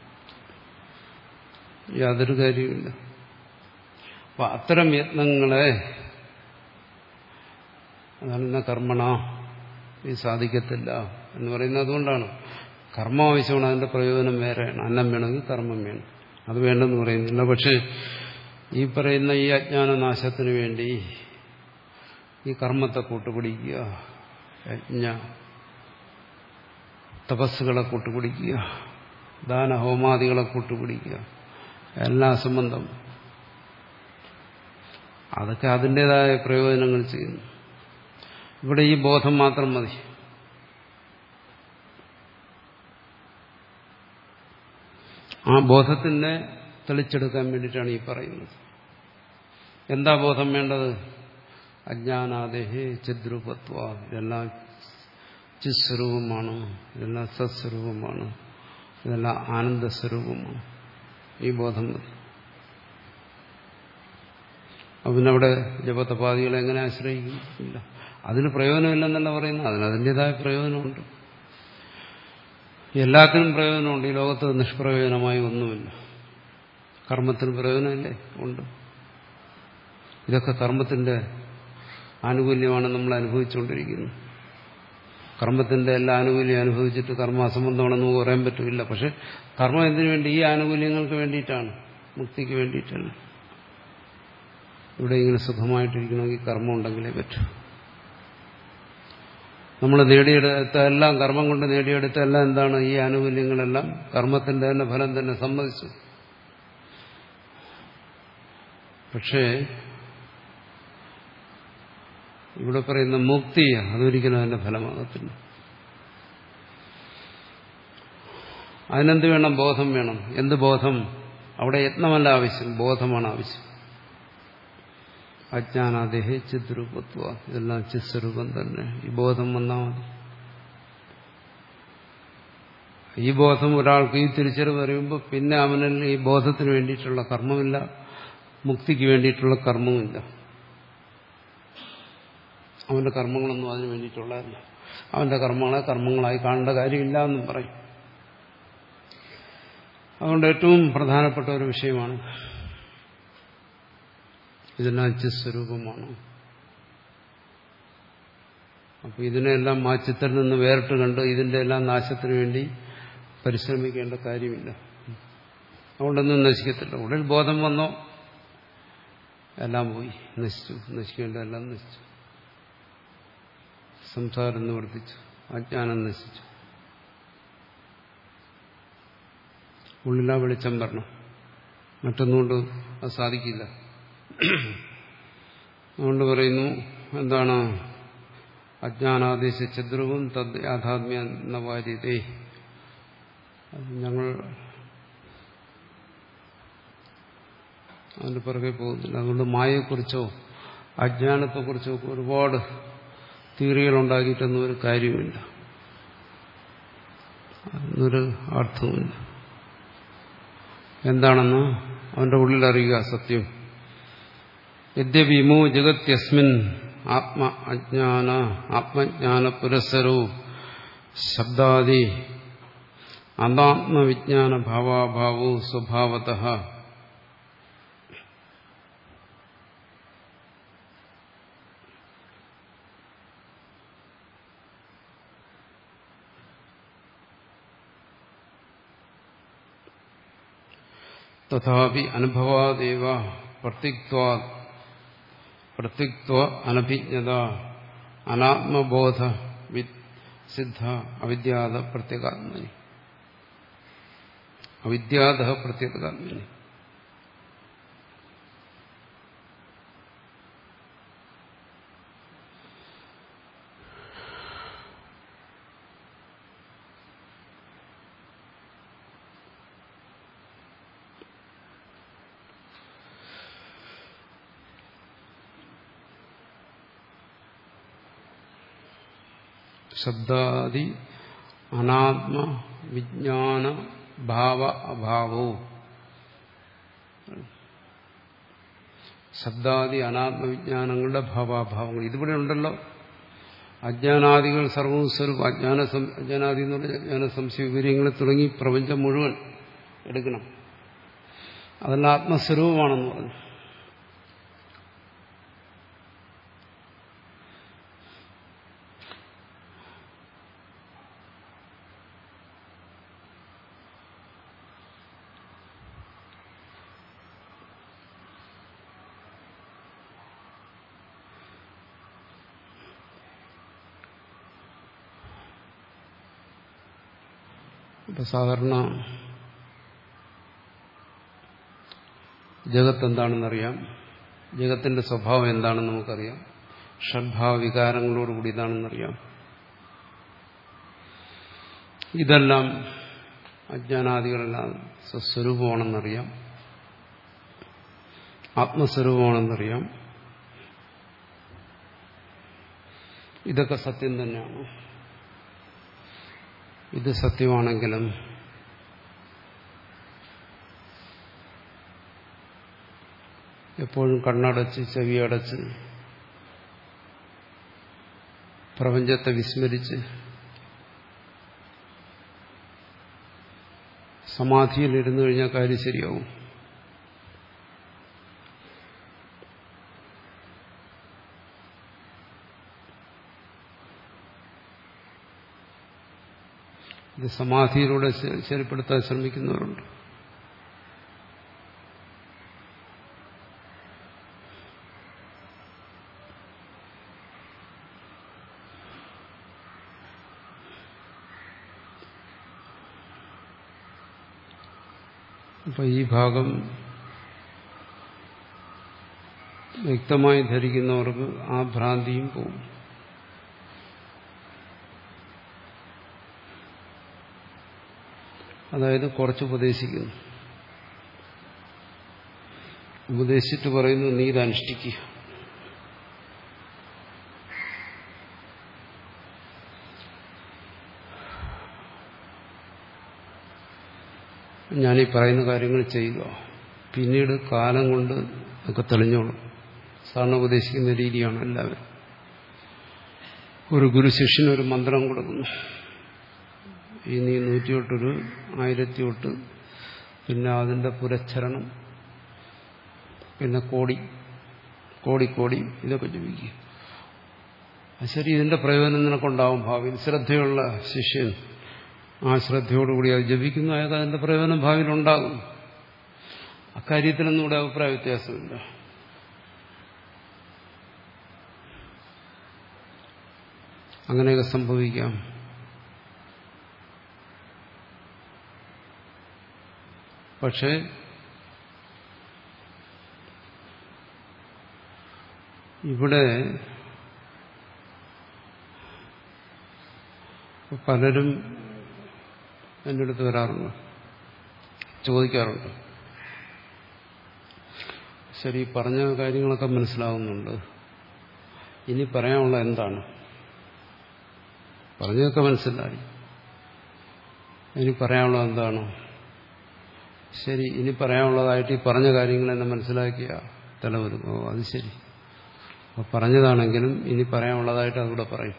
യാതൊരു കാര്യമില്ല. അപ്പൊ അത്തരം യത്നങ്ങളെ അതാണ് ഇന്ന കർമ്മണ ഇത് സാധിക്കത്തില്ല എന്ന് പറയുന്നത്. അതുകൊണ്ടാണ് കർമ്മം ആവശ്യമാണ്, അതിന്റെ പ്രയോജനം വേറെയാണ്. അന്നം വേണമെങ്കിൽ കർമ്മം വേണം, അത് വേണ്ടെന്ന് പറയുന്നില്ല. പക്ഷെ ഈ പറയുന്ന ഈ അജ്ഞാനനാശത്തിന് വേണ്ടി ഈ കർമ്മത്തെ കൂട്ടുപിടിക്കുക, യജ്ഞ തപസ്സുകളെ കൂട്ടുപിടിക്കുക, ദാനഹോമാദികളെ കൂട്ടുപിടിക്കുക, എല്ലാ സംബന്ധം അതൊക്കെ അതിൻ്റെതായ പ്രയോജനങ്ങൾ ചെയ്യുന്നു. ഇവിടെ ഈ ബോധം മാത്രം മതി. ആ ബോധത്തിനെ തെളിച്ചെടുക്കാൻ വേണ്ടിയിട്ടാണ് ഈ പറയുന്നത്. എന്താ ബോധം വേണ്ടത്? അജ്ഞാനാദേഹേ ചിദ്രൂപത്വ, ഇതെല്ലാം ചിസ്വരൂപമാണ്, ഇതെല്ലാം സത്സ്വരൂപമാണ്, ഇതെല്ലാം ആനന്ദസ്വരൂപമാണ്. ഈ ബോധം മതി. അവനവിടെ ജപതപാദികളെ എങ്ങനെ ആശ്രയിക്കും? ഇല്ല, അതിന് പ്രയോജനമില്ലെന്നല്ല പറയുന്നത്, അതിന് അതിൻ്റെതായ പ്രയോജനമുണ്ട്. എല്ലാത്തിനും പ്രയോജനമുണ്ട്. ഈ ലോകത്ത് നിഷ്പ്രയോജനമായി ഒന്നുമില്ല. കർമ്മത്തിന് പ്രയോജനമില്ലേ? ഉണ്ട്. ഇതൊക്കെ കർമ്മത്തിന്റെ ആനുകൂല്യമാണ് നമ്മൾ അനുഭവിച്ചുകൊണ്ടിരിക്കുന്നത്. കർമ്മത്തിന്റെ എല്ലാ ആനുകൂല്യം അനുഭവിച്ചിട്ട് കർമ്മ അസംബന്ധമാണെന്ന് നമുക്ക് പറയാൻ പറ്റില്ല. പക്ഷെ കർമ്മം എന്തിനു വേണ്ടി? ഈ ആനുകൂല്യങ്ങൾക്ക് വേണ്ടിയിട്ടാണ്, മുക്തിക്ക് വേണ്ടിയിട്ടാണ്. ഇവിടെ ഇങ്ങനെ സുഖമായിട്ടിരിക്കണമെങ്കിൽ കർമ്മം ഉണ്ടെങ്കിലേ പറ്റൂ. നമ്മൾ നേടിയെടുത്ത എല്ലാം, കർമ്മം കൊണ്ട് നേടിയെടുത്ത എല്ലാം എന്താണ്? ഈ ആനുകൂല്യങ്ങളെല്ലാം കർമ്മത്തിന്റെ തന്നെ ഫലം തന്നെ, സമ്മതിച്ചു. പക്ഷേ ഇവിടെ പറയുന്ന മുക്തി അതൊരിക്കലും അതിന്റെ ഫലമാകത്തില്ല. അതിനെന്ത് വേണം? ബോധം വേണം. എന്ത് ബോധം? അവിടെ യത്നമല്ല ആവശ്യം, ബോധമാണ് ആവശ്യം. അജ്ഞാനാദേഹേ ചിദ്രൂപത്വ, ഇതെല്ലാം ചിസ്വരൂപം തന്നെ. ഈ ബോധം വന്നാൽ മതി. ഈ ബോധം ഒരാൾക്ക് ഈ തിരിച്ചറിവ് അറിയുമ്പോൾ പിന്നെ അവനിൽ ഈ ബോധത്തിന് വേണ്ടിയിട്ടുള്ള കർമ്മമില്ല, മുക്തിക്ക് വേണ്ടിയിട്ടുള്ള കർമ്മമില്ല. അവന്റെ കർമ്മങ്ങളൊന്നും അതിന് വേണ്ടിയിട്ടുള്ളതല്ല. അവന്റെ കർമ്മങ്ങളെ കർമ്മങ്ങളായി കാണേണ്ട കാര്യമില്ല എന്നും പറയും. അതുകൊണ്ട് ഏറ്റവും പ്രധാനപ്പെട്ട ഒരു വിഷയമാണ് ഇതെല്ലാം ചിസ്വരൂപമാണ്. അപ്പോൾ ഇതിനെല്ലാം ആ ചിത്തിൽ നിന്ന് വേറിട്ട് കണ്ട് ഇതിന്റെ എല്ലാം നാശത്തിന് വേണ്ടി പരിശ്രമിക്കേണ്ട കാര്യമില്ല. അതുകൊണ്ടൊന്നും നശിക്കത്തില്ല. ഉള്ളിൽ ബോധം വന്നോ എല്ലാം പോയി, നശിച്ചു. നശിക്കേണ്ടതെല്ലാം നശിച്ചു. സംസാരം നിവർത്തിച്ചു, അജ്ഞാനം നശിച്ചു. ഉള്ളിലാ വെളിച്ചം വരണം, മറ്റൊന്നുകൊണ്ട് അത് സാധിക്കില്ല. അതുകൊണ്ട് പറയുന്നു എന്താണ്? അജ്ഞാനാദേശ ചദ്രുവും തദ് യാഥാത്മ്യ നവാര്യതേ. ഞങ്ങൾ അതിന്റെ പുറകെ പോകുന്നില്ല. അതുകൊണ്ട് മായയെക്കുറിച്ചോ അജ്ഞാനത്തെക്കുറിച്ചോ ഒരുപാട് തിയറികൾ ഉണ്ടാക്കിയിട്ടൊന്നും ഒരു കാര്യമില്ല, അതൊന്നൊരു അർത്ഥവുമില്ല. എന്താണെന്ന് അവന്റെ ഉള്ളിൽ അറിയുക, സത്യം. യദ്യപിമോ ജഗത്യസ്മിൻ ആത്മ അജ്ഞാന ആത്മജ്ഞാന പുരസ്സരോ ശബ്ദാദി അനാത്മവിജ്ഞാന ഭാവാഭാവോ സ്വഭാവതഃ തഥാപി അനുഭവാദേവ പ്രത്യുക്ത്വാ പ്രത്യുക്ത്വ അനഭിജ്ഞത അനാത്മബോധ സിദ്ധ അവിദ്യാത പ്രത്യേകാത്മനി അവിദ്യാത പ്രത്യേകാത്മനി. ശബ്ദാദി അനാത്മ വിജ്ഞാന ഭാവ അഭാവോ. ശബ്ദാദി അനാത്മവിജ്ഞാനങ്ങളുടെ ഭാവാഭാവങ്ങൾ ഇതിവിടെ ഉണ്ടല്ലോ. അജ്ഞാനാദികൾ സർവവും സ്വരൂപം. അജ്ഞാന അജ്ഞാനാദി എന്ന് പറഞ്ഞാൽ അജ്ഞാന സംശയ വിവരങ്ങളെ തുടങ്ങി പ്രപഞ്ചം മുഴുവൻ എടുക്കണം. അതെല്ലാം ആത്മസ്വരൂപമാണെന്ന് പറഞ്ഞു. ഇപ്പൊ സാധാരണ ജഗത്ത് എന്താണെന്നറിയാം, ജഗത്തിന്റെ സ്വഭാവം എന്താണെന്ന് നമുക്കറിയാം, ഷഡ്ഭാവ വികാരങ്ങളോടുകൂടി ഇതാണെന്നറിയാം. ഇതെല്ലാം അജ്ഞാനാദികളെല്ലാം സ്വസ്വരൂപമാണെന്നറിയാം, ആത്മസ്വരൂപമാണെന്നറിയാം. ഇതൊക്കെ സത്യം തന്നെയാണ്. ഇത് സത്യമാണെങ്കിലും എപ്പോഴും കണ്ണടച്ച് ചെവിയടച്ച് പ്രപഞ്ചത്തെ വിസ്മരിച്ച് സമാധിയിലിരുന്നു കഴിഞ്ഞാൽ കാര്യം ശരിയാവും. ഇത് സമാധിയിലൂടെ ശരിപ്പെടുത്താൻ ശ്രമിക്കുന്നവരുണ്ട്. അപ്പൊ ഈ ഭാഗം വ്യക്തമായി ധരിക്കുന്നവർക്ക് ആ ഭ്രാന്തിയും പോകും. അതായത് കുറച്ച് ഉപദേശിക്കുന്നു, ഉപദേശിച്ചിട്ട് പറയുന്നു നീ ഇത് അനുഷ്ഠിക്കുക. ഞാനീ പറയുന്ന കാര്യങ്ങൾ ചെയ്യുക, പിന്നീട് കാലം കൊണ്ട് ഒക്കെ തെളിഞ്ഞോളും. സാറിന് ഉപദേശിക്കുന്ന രീതിയാണ് എല്ലാവരും. ഒരു ഗുരു ശിഷ്യനൊരു മന്ത്രം കൊടുക്കുന്നു, ഈ നീ നൂറ്റിയൊട്ടൊരു ആയിരത്തി ഒട്ട്, പിന്നെ അതിന്റെ പുരച്ഛരണം, പിന്നെ കോടി കോടി കോടി ഇതൊക്കെ ജപിക്കുക. ശരി, ഇതിന്റെ പ്രയോജനം നിനക്കുണ്ടാവും ഭാവിയിൽ. ശ്രദ്ധയുള്ള ശിഷ്യൻ ആ ശ്രദ്ധയോടുകൂടി അത് ജപിക്കുന്നു, അയാൾക്ക് അതിന്റെ പ്രയോജനം ഭാവിയിൽ ഉണ്ടാകും. അക്കാര്യത്തിലൊന്നും ഇവിടെ അഭിപ്രായ വ്യത്യാസമില്ല. അങ്ങനെയൊക്കെ സംഭവിക്കാം. പക്ഷേ ഇവിടെ പലരും എൻ്റെ അടുത്ത് വരാറുണ്ട്, ചോദിക്കാറുണ്ട്. ശരി, പറഞ്ഞ കാര്യങ്ങളൊക്കെ മനസ്സിലാവുന്നുണ്ട്, ഇനി പറയാനുള്ള എന്താണ്? പറഞ്ഞതൊക്കെ മനസ്സിലായി, ഇനി പറയാനുള്ളത് എന്താണ്? ശരി, ഇനി പറയാനുള്ളതായിട്ട് ഈ പറഞ്ഞ കാര്യങ്ങൾ എന്നെ മനസ്സിലാക്കിയ തലവരും. ഓ, അത് ശരി, അപ്പോൾ പറഞ്ഞതാണെങ്കിലും ഇനി പറയാനുള്ളതായിട്ട് അതുകൂടെ പറയും.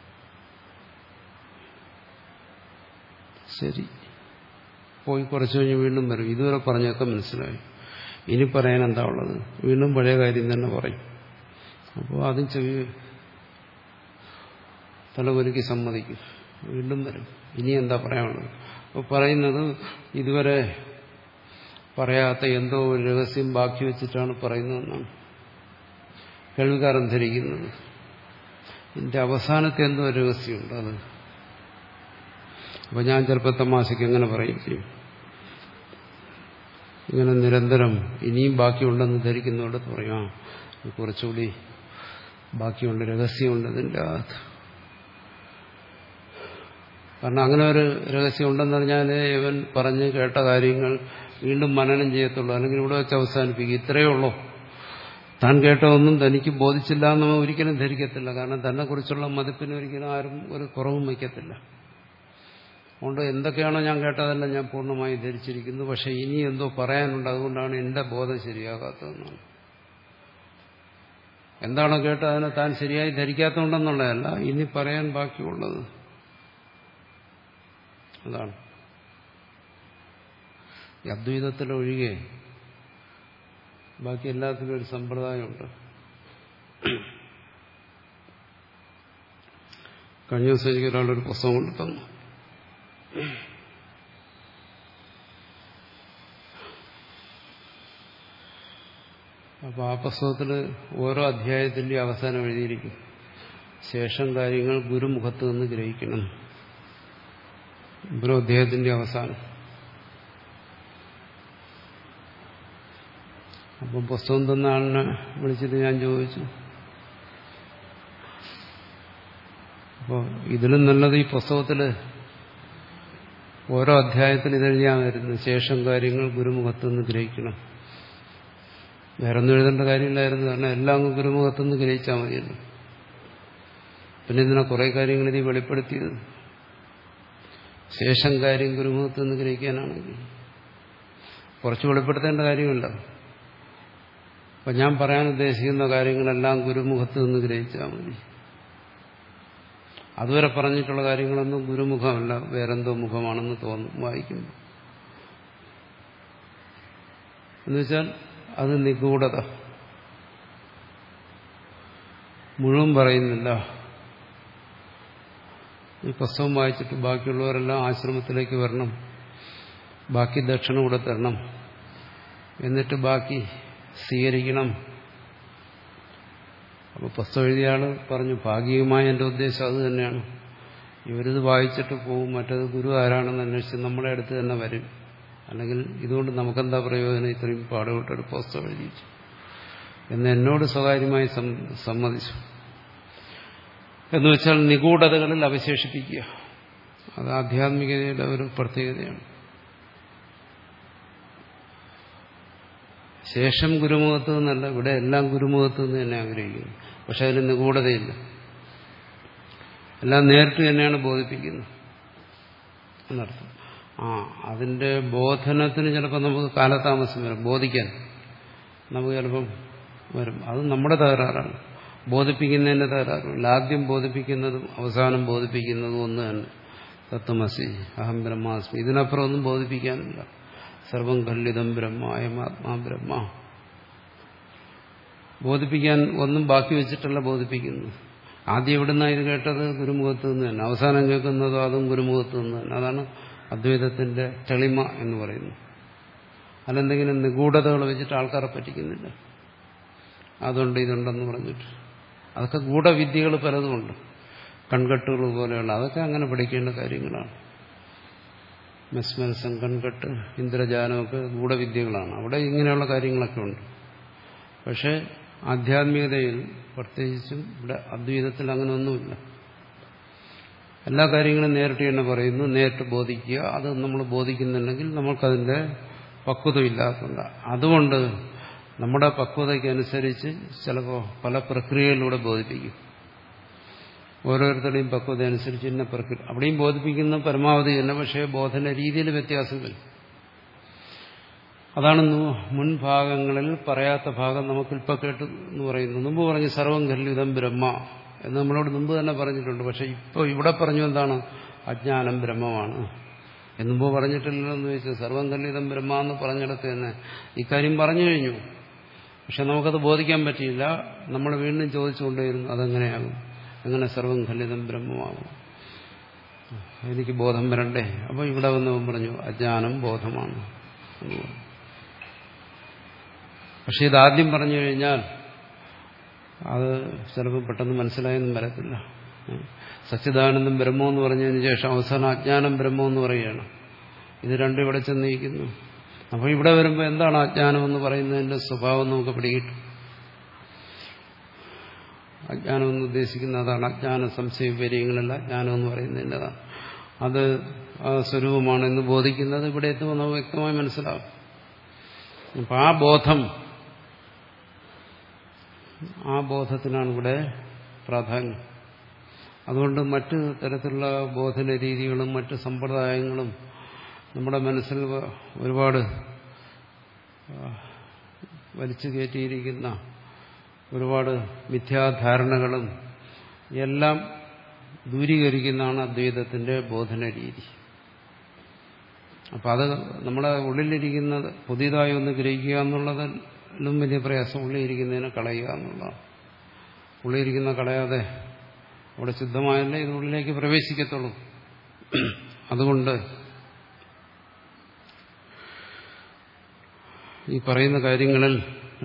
ശരി, പോയി കുറച്ച് കഴിഞ്ഞ് വീണ്ടും വരും. ഇതുവരെ പറഞ്ഞൊക്കെ മനസ്സിലായി, ഇനി പറയാൻ എന്താ ഉള്ളത്? വീണ്ടും പഴയ കാര്യം തന്നെ പറയും. അപ്പോൾ അതും ചെവി തലവരുക്കി സമ്മതിക്കും, വീണ്ടും വരും. ഇനി എന്താ പറയാനുള്ളത്? അപ്പോൾ പറയുന്നത് ഇതുവരെ പറയാത്ത എന്തോ ഒരു രഹസ്യം ബാക്കി വെച്ചിട്ടാണ് പറയുന്നതെന്നാണ് കേൾവിക്കാരൻ ധരിക്കുന്നത്. ഇതിന്റെ അവസാനത്തെ എന്തോ ഒരു രഹസ്യമുണ്ട്. അത് അപ്പോൾ ഞാൻ ചിലപ്പോൾ തമാശയ്ക്ക് എങ്ങനെ പറയും, ഇങ്ങനെ നിരന്തരം ഇനിയും ബാക്കിയുണ്ടെന്ന് ധരിക്കുന്നതോടെ പറയും, ആ കുറച്ചുകൂടി ബാക്കിയുണ്ട്, രഹസ്യമുണ്ട് ഇതിൻ്റെ അകത്ത്. കാരണം അങ്ങനെ ഒരു രഹസ്യം ഉണ്ടെന്ന് പറഞ്ഞാൽ ഇവൻ പറഞ്ഞ് കേട്ട കാര്യങ്ങൾ വീണ്ടും മനനം ചെയ്യത്തുള്ളൂ, അല്ലെങ്കിൽ ഇവിടെ വെച്ച് അവസാനിപ്പിക്കും. ഇത്രയേ ഉള്ളൂ, താൻ കേട്ടതൊന്നും തനിക്ക് ബോധിച്ചില്ല എന്ന് ഒരിക്കലും ധരിക്കത്തില്ല. കാരണം തന്നെ കുറിച്ചുള്ള മതിപ്പിന് ഒരിക്കലും ആരും ഒരു കുറവും വയ്ക്കത്തില്ല. അതുകൊണ്ട് എന്തൊക്കെയാണോ ഞാൻ കേട്ടതെല്ലാം ഞാൻ പൂർണ്ണമായി ധരിച്ചിരിക്കുന്നു. പക്ഷെ ഇനി എന്തോ പറയാനുണ്ട്, അതുകൊണ്ടാണ് എന്റെ ബോധം ശരിയാകാത്തതെന്നാണ്. എന്താണോ കേട്ടത് അതിനെ താൻ ശരിയായി ധരിക്കാത്തതുകൊണ്ടെന്നുള്ളതല്ല, ഇനി പറയാൻ ബാക്കിയുള്ളത് അതാണ്. ഈ അദ്വൈതത്തിലൊഴികെ ബാക്കി എല്ലാത്തിനും ഒരു സമ്പ്രദായമുണ്ട്. കഴിഞ്ഞ ദിവസം എനിക്ക് ഒരാളൊരു പുസ്തകം കൊണ്ട് തന്നു. അപ്പോൾ ആ പുസ്തകത്തിൽ ഓരോ അധ്യായത്തിൻ്റെ അവസാനം എഴുതിയിരിക്കും, ശേഷം കാര്യങ്ങൾ ഗുരുമുഖത്ത് നിന്ന് ഗ്രഹിക്കണം. ഓരോ അധ്യായത്തിൻ്റെ അവസാനം. അപ്പം പുസ്തകം തന്ന ആളിനെ വിളിച്ചിട്ട് ഞാൻ ചോദിച്ചു, അപ്പോൾ ഇതിലും നല്ലത് ഈ പുസ്തകത്തിൽ ഓരോ അധ്യായത്തിൽ ഇതെഴുതിയാൽ വരുന്നത് ശേഷം കാര്യങ്ങൾ ഗുരുമുഖത്ത് നിന്ന് ഗ്രഹിക്കണം. വേറെ ഒന്നും എഴുതേണ്ട കാര്യമില്ലായിരുന്നു, കാരണം എല്ലാം അങ്ങ് ഗുരുമുഖത്ത് നിന്ന് ഗ്രഹിച്ചാൽ മതിയല്ലോ. പിന്നെ ഇതിനെ കുറേ കാര്യങ്ങൾ ഇത് വെളിപ്പെടുത്തിയത് ശേഷം കാര്യം ഗുരുമുഖത്ത് നിന്ന് ഗ്രഹിക്കാനാണെങ്കിൽ കുറച്ച് വെളിപ്പെടുത്തേണ്ട കാര്യമില്ല. അപ്പം ഞാൻ പറയാൻ ഉദ്ദേശിക്കുന്ന കാര്യങ്ങളെല്ലാം ഗുരുമുഖത്ത് നിന്ന് ഗ്രഹിച്ചാൽ മതി. അതുവരെ പറഞ്ഞിട്ടുള്ള കാര്യങ്ങളൊന്നും ഗുരുമുഖമല്ല, വേറെന്തോ മുഖമാണെന്ന് തോന്നും വായിക്കുമ്പോൾ. എന്നുവെച്ചാൽ അത് നിഗൂഢത, മുഴുവൻ പറയുന്നില്ല. ഈ പുസ്തകം വായിച്ചിട്ട് ബാക്കിയുള്ളവരെല്ലാം ആശ്രമത്തിലേക്ക് വരണം, ബാക്കി ദക്ഷിണ കൂടെ തരണം, എന്നിട്ട് ബാക്കി സ്വീകരിക്കണം. അപ്പോൾ പുസ്തകം എഴുതിയ ആൾ പറഞ്ഞു, ഭാഗികമായ എൻ്റെ ഉദ്ദേശം അത് തന്നെയാണ്. ഇവരിത് വായിച്ചിട്ട് പോകും, മറ്റത് ഗുരു ആരാണെന്ന് അന്വേഷിച്ച് നമ്മളെ അടുത്ത് തന്നെ വരും. അല്ലെങ്കിൽ ഇതുകൊണ്ട് നമുക്കെന്താ പ്രയോജനം, ഇത്രയും പാടുപെട്ടൊരു പുസ്തകം എഴുതിച്ചു എന്ന് എന്നോട് സ്വകാര്യമായി സമ്മതിച്ചു. എന്ന് വെച്ചാൽ നിഗൂഢതകളിൽ അവശേഷിപ്പിക്കുക. അത് ആധ്യാത്മികതയുടെ ഒരു പ്രത്യേകതയാണ്. ശേഷം ഗുരുമുഖത്ത് നിന്നല്ല, ഇവിടെ എല്ലാം ഗുരുമുഖത്ത് നിന്ന് തന്നെ ആഗ്രഹിക്കുന്നു. പക്ഷെ അതിന് നിഗൂഢതയില്ല, എല്ലാം നേരിട്ട് തന്നെയാണ് ബോധിപ്പിക്കുന്നത് എന്നർത്ഥം. ആ അതിന്റെ ബോധനത്തിന് ചിലപ്പോൾ നമുക്ക് കാലതാമസം വരും, ബോധിക്കാൻ നമുക്ക് ചിലപ്പം വരും. അത് നമ്മുടെ തകരാറാണ്, ബോധിപ്പിക്കുന്നതിന്റെ തകരാറില്ല. ആദ്യം ബോധിപ്പിക്കുന്നതും അവസാനം ബോധിപ്പിക്കുന്നതും ഒന്ന് തന്നെ. തത്വമസി അഹം ബ്രഹ്മാസ്മി, ഇതിനപ്പുറം ഒന്നും ബോധിപ്പിക്കാനില്ല. സർവം കല്ലിതം ബ്രഹ്മ അയമാത്മാ ബ്രഹ്മ. ബോധിപ്പിക്കാൻ ഒന്നും ബാക്കി വെച്ചിട്ടല്ല ബോധിപ്പിക്കുന്നത്. ആദ്യം എവിടുന്നാണ് ഇത് കേട്ടത്? ഗുരുമുഖത്ത് നിന്ന് തന്നെ. അവസാനം കേൾക്കുന്നതോ അതും ഗുരുമുഖത്ത് നിന്ന് തന്നെ. അതാണ് അദ്വൈതത്തിന്റെ തെളിമ എന്ന് പറയുന്നത്. അല്ലെന്തെങ്കിലും നിഗൂഢതകൾ വെച്ചിട്ട് ആൾക്കാരെ പറ്റിക്കുന്നില്ല. അതുകൊണ്ട് ഇതുണ്ടെന്ന് പറഞ്ഞിട്ട് അതൊക്കെ ഗൂഢവിദ്യകൾ പലതുമുണ്ട്, കൺകെട്ടുകൾ പോലെയുള്ള. അതൊക്കെ അങ്ങനെ പഠിക്കേണ്ട കാര്യങ്ങളാണ്. മെസ്മരസം, കൺകെട്ട്, ഇന്ദ്രജാലമൊക്കെ ഗൂഢവിദ്യകളാണ്. അവിടെ ഇങ്ങനെയുള്ള കാര്യങ്ങളൊക്കെ ഉണ്ട്. പക്ഷെ ആധ്യാത്മികതയിൽ പ്രത്യേകിച്ചും ഇവിടെ അദ്വൈതത്തിൽ അങ്ങനെയൊന്നുമില്ല. എല്ലാ കാര്യങ്ങളും നേരിട്ട് തന്നെ പറയുന്നു, നേരിട്ട് ബോധിക്കുക. അത് നമ്മൾ ബോധിക്കുന്നുണ്ടെങ്കിൽ നമ്മൾക്കതിൻ്റെ പക്വത ഇല്ലാത്തതുണ്ട്. അതുകൊണ്ട് നമ്മുടെ പക്വതയ്ക്കനുസരിച്ച് ചിലപ്പോൾ പല പ്രക്രിയകളിലൂടെ ബോധിപ്പിക്കും. ഓരോരുത്തരുടെയും പക്വത അനുസരിച്ച് ഇന്ന പ്രക്രിയ അവിടെയും ബോധിപ്പിക്കുന്ന പരമാവധി തന്നെ. പക്ഷേ ബോധന രീതിയിൽ വ്യത്യാസം വരും. അതാണ് മുൻഭാഗങ്ങളിൽ പറയാത്ത ഭാഗം നമുക്കിപ്പോൾ കേട്ടു എന്ന് പറയുന്നു. മുമ്പ് പറഞ്ഞ് സർവം ഖല്ലിതം ബ്രഹ്മ എന്ന് നമ്മളോട് മുമ്പ് തന്നെ പറഞ്ഞിട്ടുണ്ട്. പക്ഷെ ഇപ്പോൾ ഇവിടെ പറഞ്ഞു എന്താണ്? അജ്ഞാനം ബ്രഹ്മമാണ്. എന്നുമ്പോ പറഞ്ഞിട്ടില്ലല്ലോ എന്ന് ചോദിച്ചാൽ സർവം ഖല്ലിതം ബ്രഹ്മ എന്ന് പറഞ്ഞിടത്ത് തന്നെ ഇക്കാര്യം പറഞ്ഞു കഴിഞ്ഞു. പക്ഷെ നമുക്കത് ബോധിക്കാൻ പറ്റിയില്ല. നമ്മൾ വീണ്ടും ചോദിച്ചുകൊണ്ടേയിരുന്നു, അതെങ്ങനെയാകും, എങ്ങനെ സർവം ഖല്ലിതം ബ്രഹ്മമാകും, എനിക്ക് ബോധം വരണ്ടേ? അപ്പോൾ ഇവിടെ വന്നവൻ പറഞ്ഞു അജ്ഞാനം ബോധമാണ് എന്ന് പറഞ്ഞു. പക്ഷെ ഇതാദ്യം പറഞ്ഞു കഴിഞ്ഞാൽ അത് ചിലപ്പോൾ പെട്ടെന്ന് മനസ്സിലായെന്നും വരത്തില്ല. സച്ചിദാനന്ദം ബ്രഹ്മം എന്ന് പറഞ്ഞതിന് ശേഷം അവസാനം അജ്ഞാനം ബ്രഹ്മം എന്ന് പറയുകയാണ്. ഇത് രണ്ടും ഇവിടെ ചെന്നിരിക്കുന്നു. അപ്പോൾ ഇവിടെ വരുമ്പോൾ എന്താണ് അജ്ഞാനം എന്ന് പറയുന്നതിന്റെ സ്വഭാവം നമുക്ക് പിടികിട്ടും. അജ്ഞാനം എന്ന് ഉദ്ദേശിക്കുന്ന അതാണ്. അജ്ഞാന സംശയ വിപര്യങ്ങളല്ല അജ്ഞാനം എന്ന് പറയുന്നതിൻ്റെതാണ്. അത് ആ സ്വരൂപമാണെന്ന് ബോധിക്കുന്നത് ഇവിടെ എത്തുമ്പോൾ നമുക്ക് വ്യക്തമായി മനസ്സിലാവും. അപ്പം ആ ബോധം, ആ ബോധത്തിനാണ് ഇവിടെ പ്രാധാന്യം. അതുകൊണ്ട് മറ്റ് തരത്തിലുള്ള ബോധന രീതികളും മറ്റ് സമ്പ്രദായങ്ങളും നമ്മുടെ മനസ്സിൽ ഒരുപാട് വലിച്ചു കയറ്റിയിരിക്കുന്ന ഒരുപാട് മിഥ്യാധാരണകളും എല്ലാം ദൂരീകരിക്കുന്നതാണ് അദ്വൈതത്തിന്റെ ബോധന രീതി. അപ്പം അത് നമ്മുടെ ഉള്ളിലിരിക്കുന്നത് പുതിയതായി ഒന്ന് ഗ്രഹിക്കുക എന്നുള്ളതിലും വലിയ പ്രയാസം ഉള്ളിലിരിക്കുന്നതിനെ കളയുക എന്നുള്ളതാണ്. ഉള്ളിലിരിക്കുന്ന കളയാതെ അവിടെ ശുദ്ധമായല്ലേ ഇതിനുള്ളിലേക്ക് പ്രവേശിക്കത്തുള്ളൂ. അതുകൊണ്ട് ഈ പറയുന്ന കാര്യങ്ങളിൽ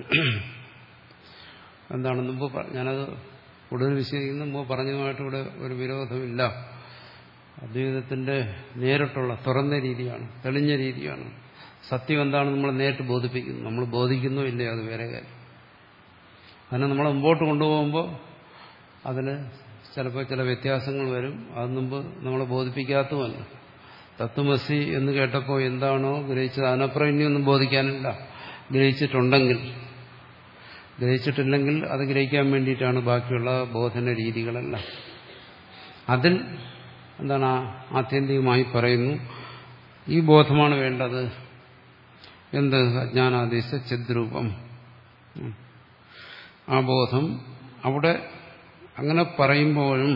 എന്താണ് മുമ്പ് ഞാനത് കൂടുതൽ വിശദീകരിക്കുന്ന മുമ്പ് പറഞ്ഞതുമായിട്ട് ഇവിടെ ഒരു വിരോധമില്ല. അദ്വൈതത്തിന്റെ നേരിട്ടുള്ള തുറന്ന രീതിയാണ്, തെളിഞ്ഞ രീതിയാണ്. സത്യം എന്താണ് നമ്മൾ നേരിട്ട് ബോധിപ്പിക്കുന്നു. നമ്മൾ ബോധിക്കുന്നോ ഇല്ലേ അത് വേറെ കാര്യം. അതിനെ നമ്മൾ മുമ്പോട്ട് കൊണ്ടുപോകുമ്പോൾ അതിന് ചിലപ്പോൾ ചില വ്യത്യാസങ്ങൾ വരും. അത് മുമ്പ് നമ്മളെ ബോധിപ്പിക്കാത്തതുമല്ല. തത്വമസി എന്ന് കേട്ടപ്പോൾ എന്താണോ ഗ്രഹിച്ചത് അതിനപ്പുറം ഇനിയൊന്നും ബോധിക്കാനില്ല. ഗ്രഹിച്ചിട്ടുണ്ടെങ്കിൽ, ഗ്രഹിച്ചിട്ടില്ലെങ്കിൽ അത് ഗ്രഹിക്കാൻ വേണ്ടിയിട്ടാണ് ബാക്കിയുള്ള ബോധന രീതികളെല്ലാം. അതിൽ എന്താണ് ആത്യന്തികമായി പറയുന്നു, ഈ ബോധമാണ് വേണ്ടത്. എന്ത്? അജ്ഞാനാദേശ ചിദ്രൂപം. ആ ബോധം അവിടെ അങ്ങനെ പറയുമ്പോഴും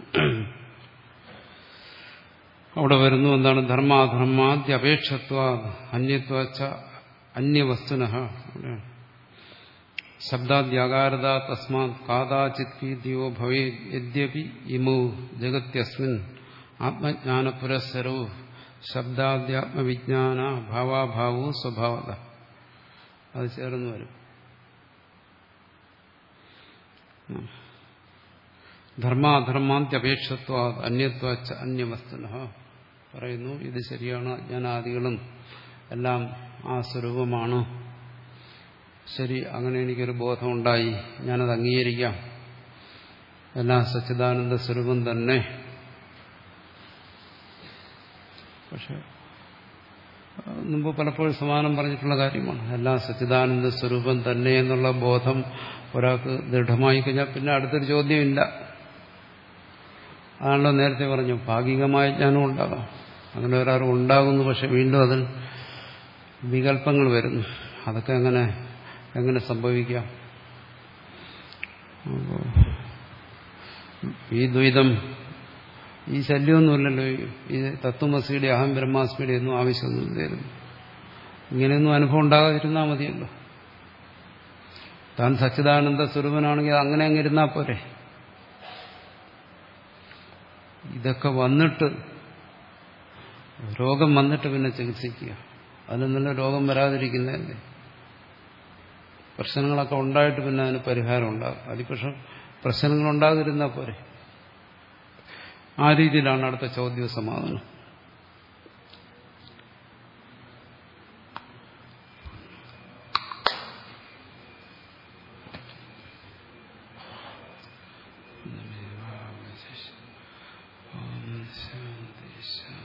അവിടെ വരുന്നു എന്താണ്? ധർമാധർമാദ്യപേക്ഷത്വ അന്യത്വച്ച അന്യവസ്തുന. ശബ്ദാദ്യാകാരത തസ്മാത് കാദാചിത് കീർത്തിയോ ഭവേ യദ്യപി ഇമൗ ജഗത്യസ്മിൻ ആത്മജ്ഞാനപുരസ്സരോ ശബ്ദാദ്യാത്മവിജ്ഞാന ഭാവാഭാവോ സ്വഭാവത. അത് ചേർന്ന് വരും. ധർമാധർമാദ്യപേക്ഷത്വ അന്യത്വച്ച അന്യവസ്തുന പറയുന്നു. ഇത് ശരിയാണ്. അജ്ഞാനാദികളും എല്ലാം ആ സ്വരൂപമാണ്. ശരി, അങ്ങനെ എനിക്കൊരു ബോധമുണ്ടായി, ഞാനത് അംഗീകരിക്കാം, എല്ലാം സച്ചിദാനന്ദ സ്വരൂപം തന്നെ. പക്ഷെ മുമ്പ് പലപ്പോഴും സമാനം പറഞ്ഞിട്ടുള്ള കാര്യമാണ്. എല്ലാം സച്ചിദാനന്ദ സ്വരൂപം തന്നെ എന്നുള്ള ബോധം ഒരാൾക്ക് ദൃഢമായി കഴിഞ്ഞാൽ പിന്നെ അടുത്തൊരു ചോദ്യമില്ല. അതാണല്ലോ നേരത്തെ പറഞ്ഞു, ഭാഗികമായ ജ്ഞാനം ഉണ്ടാകാം. അങ്ങനെ ഒരാൾ ഉണ്ടാകുന്നു, പക്ഷെ വീണ്ടും അതിൽ വികല്പങ്ങൾ വരുന്നു. അതൊക്കെ എങ്ങനെ എങ്ങനെ സംഭവിക്കാം? ഈ ദ്വൈതം, ഈ ശല്യമൊന്നുമില്ലല്ലോ. ഈ തത്വമസിയുടെ അഹം ബ്രഹ്മാസ്മിയുടെ ഒന്നും ആവശ്യമൊന്നുമില്ലായിരുന്നു. ഇങ്ങനെയൊന്നും അനുഭവം ഉണ്ടാകാതിരുന്നാൽ മതിയല്ലോ. താൻ സച്ചിദാനന്ദ സ്വരൂപനാണെങ്കിൽ അങ്ങനെ അങ്ങ് ഇരുന്നാൽ പോരെ. ഇതൊക്കെ വന്നിട്ട്, രോഗം വന്നിട്ട് പിന്നെ ചികിത്സിക്കുക, അതിൽ നല്ല രോഗം വരാതിരിക്കുന്നതല്ലേ. പ്രശ്നങ്ങളൊക്കെ ഉണ്ടായിട്ട് പിന്നെ അതിന് പരിഹാരം ഉണ്ടാകും. അതിൽ പ്രശ്നങ്ങൾ ഉണ്ടാകാതിരുന്നാൽ പോരെ. ആ രീതിയിലാണ് അടുത്ത ചോദ്യ സമാധാനം. ശാന്തി ശാന്തി.